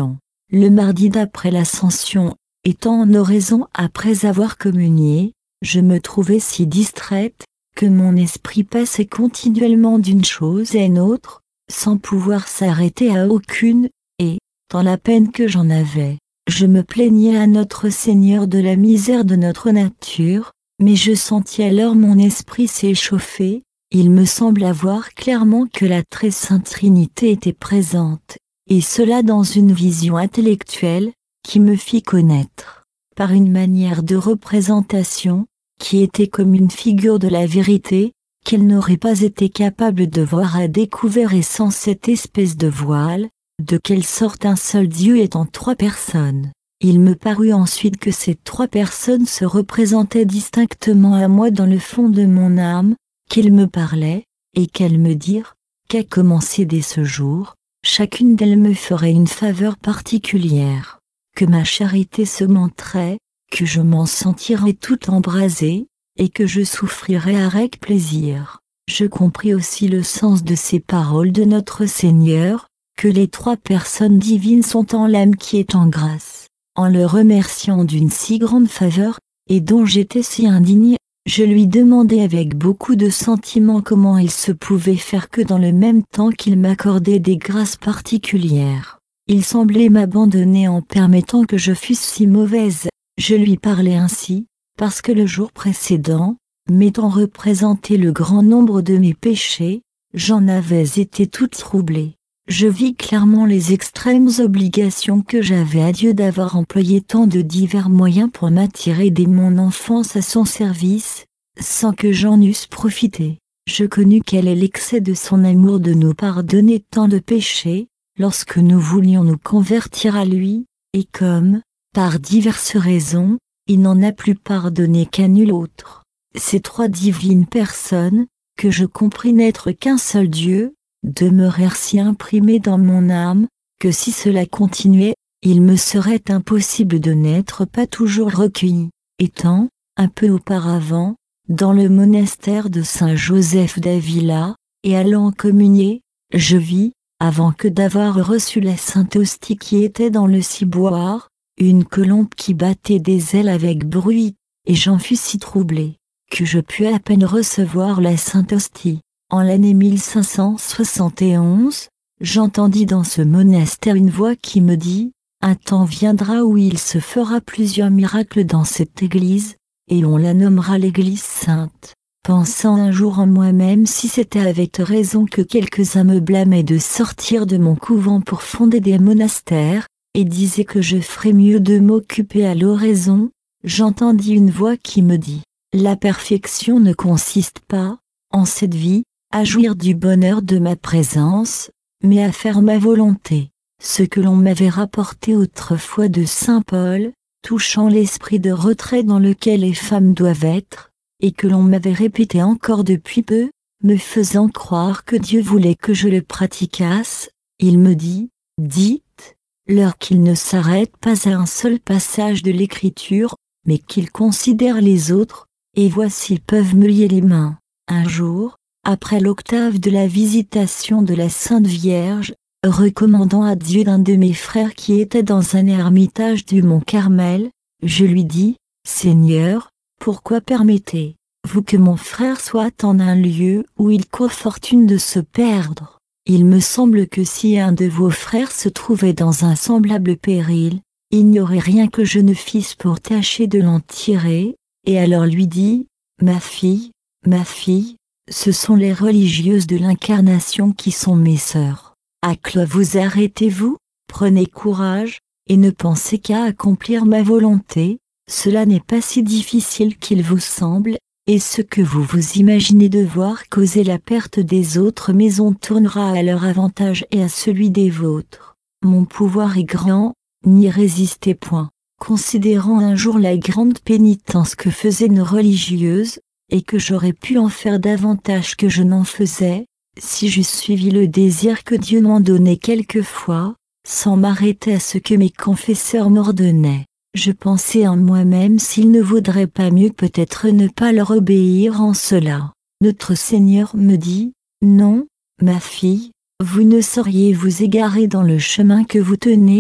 Le mardi d'après l'Ascension, étant en oraison après avoir communié, je me trouvais si distraite, que mon esprit passait continuellement d'une chose à une autre, sans pouvoir s'arrêter à aucune, et, dans la peine que j'en avais, je me plaignais à notre Seigneur de la misère de notre nature, mais je sentis alors mon esprit s'échauffer. Il me semblait voir clairement que la très sainte Trinité était présente, et cela dans une vision intellectuelle, qui me fit connaître, par une manière de représentation, qui était comme une figure de la vérité, qu'elle n'aurait pas été capable de voir à découvert et sans cette espèce de voile, de quelle sorte un seul Dieu est en trois personnes. Il me parut ensuite que ces trois personnes se représentaient distinctement à moi dans le fond de mon âme, qu'elles me parlaient, et qu'elles me dirent, qu'à commencer dès ce jour, chacune d'elles me ferait une faveur particulière, que ma charité se monterait, que je m'en sentirais tout embrasée, et que je souffrirais avec plaisir. Je compris aussi le sens de ces paroles de notre Seigneur, que les trois personnes divines sont en l'âme qui est en grâce. En le remerciant d'une si grande faveur, et dont j'étais si indigne, je lui demandai avec beaucoup de sentiment comment il se pouvait faire que dans le même temps qu'il m'accordait des grâces particulières, il semblait m'abandonner en permettant que je fusse si mauvaise. Je lui parlais ainsi, parce que le jour précédent, m'étant représenté le grand nombre de mes péchés, j'en avais été toute troublée. Je vis clairement les extrêmes obligations que j'avais à Dieu d'avoir employé tant de divers moyens pour m'attirer dès mon enfance à son service, sans que j'en eusse profité. Je connus quel est l'excès de son amour de nous pardonner tant de péchés, lorsque nous voulions nous convertir à lui, et comme, par diverses raisons, il n'en a plus pardonné qu'à nul autre. Ces trois divines personnes, que je compris n'être qu'un seul Dieu, demeurèrent si imprimées dans mon âme, que si cela continuait, il me serait impossible de n'être pas toujours recueilli. Étant, un peu auparavant, dans le monastère de Saint-Joseph d'Avila, et allant communier, je vis, avant que d'avoir reçu la Sainte Hostie qui était dans le ciboire, une colombe qui battait des ailes avec bruit, et j'en fus si troublé, que je pus à peine recevoir la Sainte Hostie. En l'année 1571, j'entendis dans ce monastère une voix qui me dit, « Un temps viendra où il se fera plusieurs miracles dans cette église, et on la nommera l'église sainte. » Pensant un jour en moi-même si c'était avec raison que quelques-uns me blâmaient de sortir de mon couvent pour fonder des monastères, et disaient que je ferais mieux de m'occuper à l'oraison, j'entendis une voix qui me dit, « La perfection ne consiste pas, en cette vie, à jouir du bonheur de ma présence, mais à faire ma volonté. » Ce que l'on m'avait rapporté autrefois de saint Paul, touchant l'esprit de retrait dans lequel les femmes doivent être, et que l'on m'avait répété encore depuis peu, me faisant croire que Dieu voulait que je le pratiquasse, il me dit, « Dites, leur qu'il ne s'arrête pas à un seul passage de l'Écriture, mais qu'ils considèrent les autres, et voient s'ils peuvent me lier les mains. » Un jour, après l'octave de la visitation de la Sainte Vierge, recommandant à Dieu d'un de mes frères qui était dans un ermitage du mont Carmel, je lui dis, « Seigneur, pourquoi permettez-vous que mon frère soit en un lieu où il court fortune de se perdre? Il me semble que si un de vos frères se trouvait dans un semblable péril, il n'y aurait rien que je ne fisse pour tâcher de l'en tirer. » Et alors lui dit, « Ma fille, ce sont les religieuses de l'incarnation qui sont mes sœurs. À quoi vous arrêtez-vous? Prenez courage, et ne pensez qu'à accomplir ma volonté, cela n'est pas si difficile qu'il vous semble, et ce que vous vous imaginez devoir causer la perte des autres maisons tournera à leur avantage et à celui des vôtres. Mon pouvoir est grand, n'y résistez point. » Considérant un jour la grande pénitence que faisaient nos religieuses, et que j'aurais pu en faire davantage que je n'en faisais, si j'eusse suivi le désir que Dieu m'en donnait quelquefois, sans m'arrêter à ce que mes confesseurs m'ordonnaient, je pensais en moi-même s'il ne vaudrait pas mieux peut-être ne pas leur obéir en cela. Notre Seigneur me dit, « Non, ma fille, vous ne sauriez vous égarer dans le chemin que vous tenez,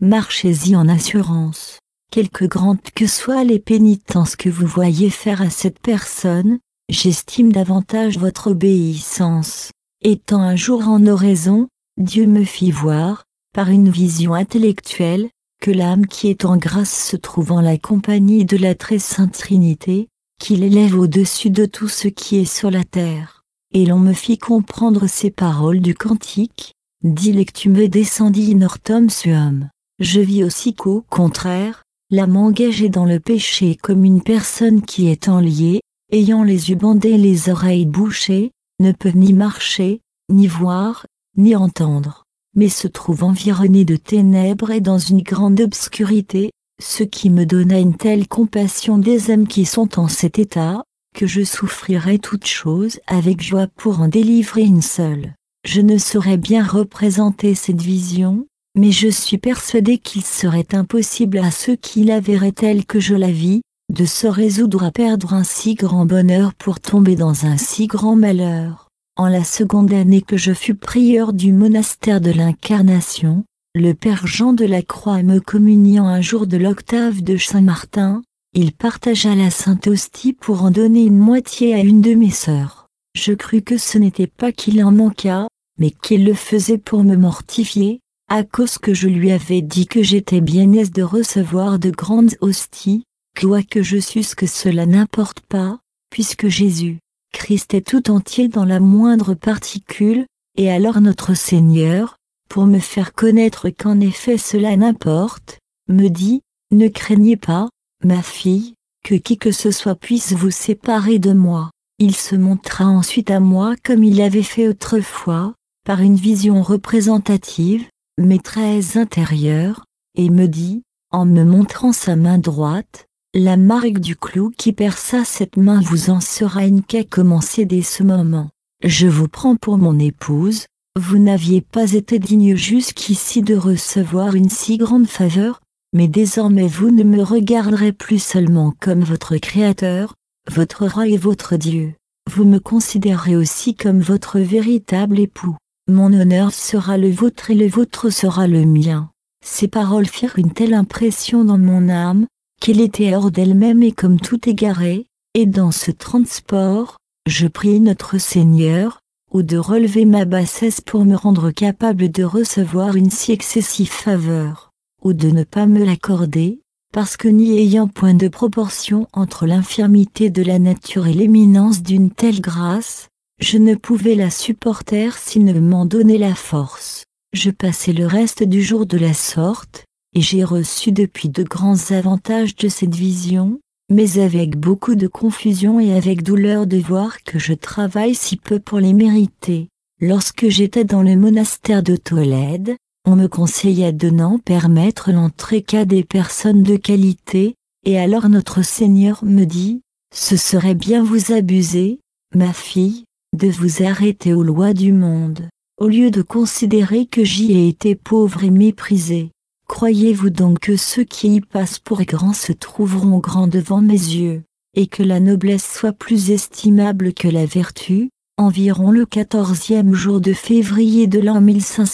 marchez-y en assurance. Quelque grandes que soient les pénitences que vous voyez faire à cette personne, j'estime davantage votre obéissance. Étant un jour en oraison, Dieu me fit voir, par une vision intellectuelle, que l'âme qui est en grâce se trouve en la compagnie de la très sainte Trinité, qui l'élève au-dessus de tout ce qui est sur la terre. Et l'on me fit comprendre ces paroles du cantique, Dilectum descendi in ortum suum. Je vis aussi qu'au contraire, l'âme engagée dans le péché comme une personne qui est liée, ayant les yeux bandés et les oreilles bouchées, ne peut ni marcher, ni voir, ni entendre, mais se trouve environnée de ténèbres et dans une grande obscurité, ce qui me donna une telle compassion des âmes qui sont en cet état, que je souffrirais toute chose avec joie pour en délivrer une seule. Je ne saurais bien représenter cette vision, mais je suis persuadé qu'il serait impossible à ceux qui la verraient telle que je la vis, de se résoudre à perdre un si grand bonheur pour tomber dans un si grand malheur. En la seconde année que je fus prieur du monastère de l'Incarnation, le père Jean de la Croix me communiant un jour de l'octave de Saint-Martin, il partagea la Sainte Hostie pour en donner une moitié à une de mes sœurs. Je crus que ce n'était pas qu'il en manquât, mais qu'il le faisait pour me mortifier, à cause que je lui avais dit que j'étais bien aise de recevoir de grandes hosties, quoique je susse que cela n'importe pas, puisque Jésus, Christ est tout entier dans la moindre particule, et alors notre Seigneur, pour me faire connaître qu'en effet cela n'importe, me dit, ne craignez pas, ma fille, que qui que ce soit puisse vous séparer de moi. Il se montra ensuite à moi comme il l'avait fait autrefois, par une vision représentative, mais très intérieure, et me dit, en me montrant sa main droite, la marque du clou qui perça cette main vous en sera une qu'à commencer dès ce moment. Je vous prends pour mon épouse, vous n'aviez pas été digne jusqu'ici de recevoir une si grande faveur, mais désormais vous ne me regarderez plus seulement comme votre Créateur, votre roi et votre Dieu. Vous me considérez aussi comme votre véritable époux. Mon honneur sera le vôtre et le vôtre sera le mien. Ces paroles firent une telle impression dans mon âme, qu'elle était hors d'elle-même et comme tout égarée, et dans ce transport, je priai notre Seigneur, ou de relever ma bassesse pour me rendre capable de recevoir une si excessive faveur, ou de ne pas me l'accorder, parce que n'y ayant point de proportion entre l'infirmité de la nature et l'éminence d'une telle grâce, je ne pouvais la supporter s'il ne m'en donnait la force. Je passai le reste du jour de la sorte, et j'ai reçu depuis de grands avantages de cette vision, mais avec beaucoup de confusion et avec douleur de voir que je travaille si peu pour les mériter. Lorsque j'étais dans le monastère de Tolède, on me conseilla de n'en permettre l'entrée qu'à des personnes de qualité, et alors notre Seigneur me dit, ce serait bien vous abuser, ma fille, de vous arrêter aux lois du monde, au lieu de considérer que j'y ai été pauvre et méprisé. Croyez-vous donc que ceux qui y passent pour grands se trouveront grands devant mes yeux, et que la noblesse soit plus estimable que la vertu? Environ le 14e jour de février de l'an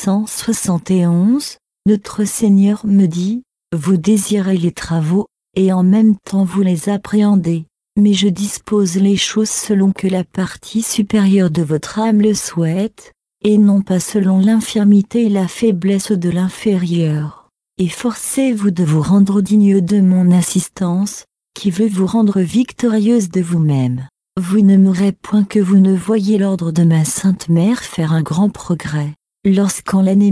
1571, notre Seigneur me dit, vous désirez les travaux, et en même temps vous les appréhendez, mais je dispose les choses selon que la partie supérieure de votre âme le souhaite, et non pas selon l'infirmité et la faiblesse de l'inférieur. Efforcez-vous de vous rendre digne de mon assistance, qui veut vous rendre victorieuse de vous-même. Vous ne mourrez point que vous ne voyiez l'ordre de ma Sainte Mère faire un grand progrès. Lorsqu'en l'année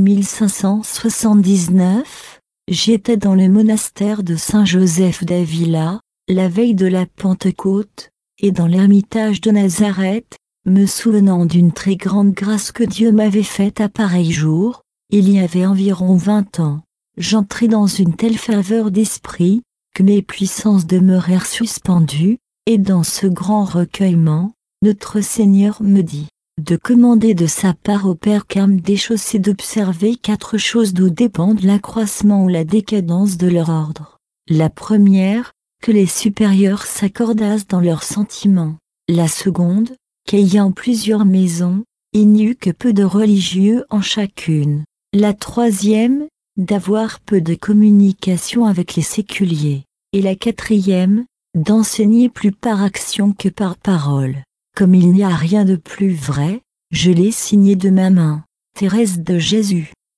1579, j'étais dans le monastère de Saint-Joseph d'Avila, la veille de la Pentecôte, et dans l'ermitage de Nazareth, me souvenant d'une très grande grâce que Dieu m'avait faite à pareil jour, il y avait environ 20 ans. J'entrai dans une telle faveur d'esprit, que mes puissances demeurèrent suspendues, et dans ce grand recueillement, notre Seigneur me dit, de commander de sa part au Père Carme des choses et d'observer 4 choses d'où dépendent l'accroissement ou la décadence de leur ordre. La première, que les supérieurs s'accordassent dans leurs sentiments. La seconde, qu'ayant plusieurs maisons, il n'y eut que peu de religieux en chacune. La troisième, d'avoir peu de communication avec les séculiers. Et la quatrième, d'enseigner plus par action que par parole. Comme il n'y a rien de plus vrai, je l'ai signé de ma main. Thérèse de Jésus.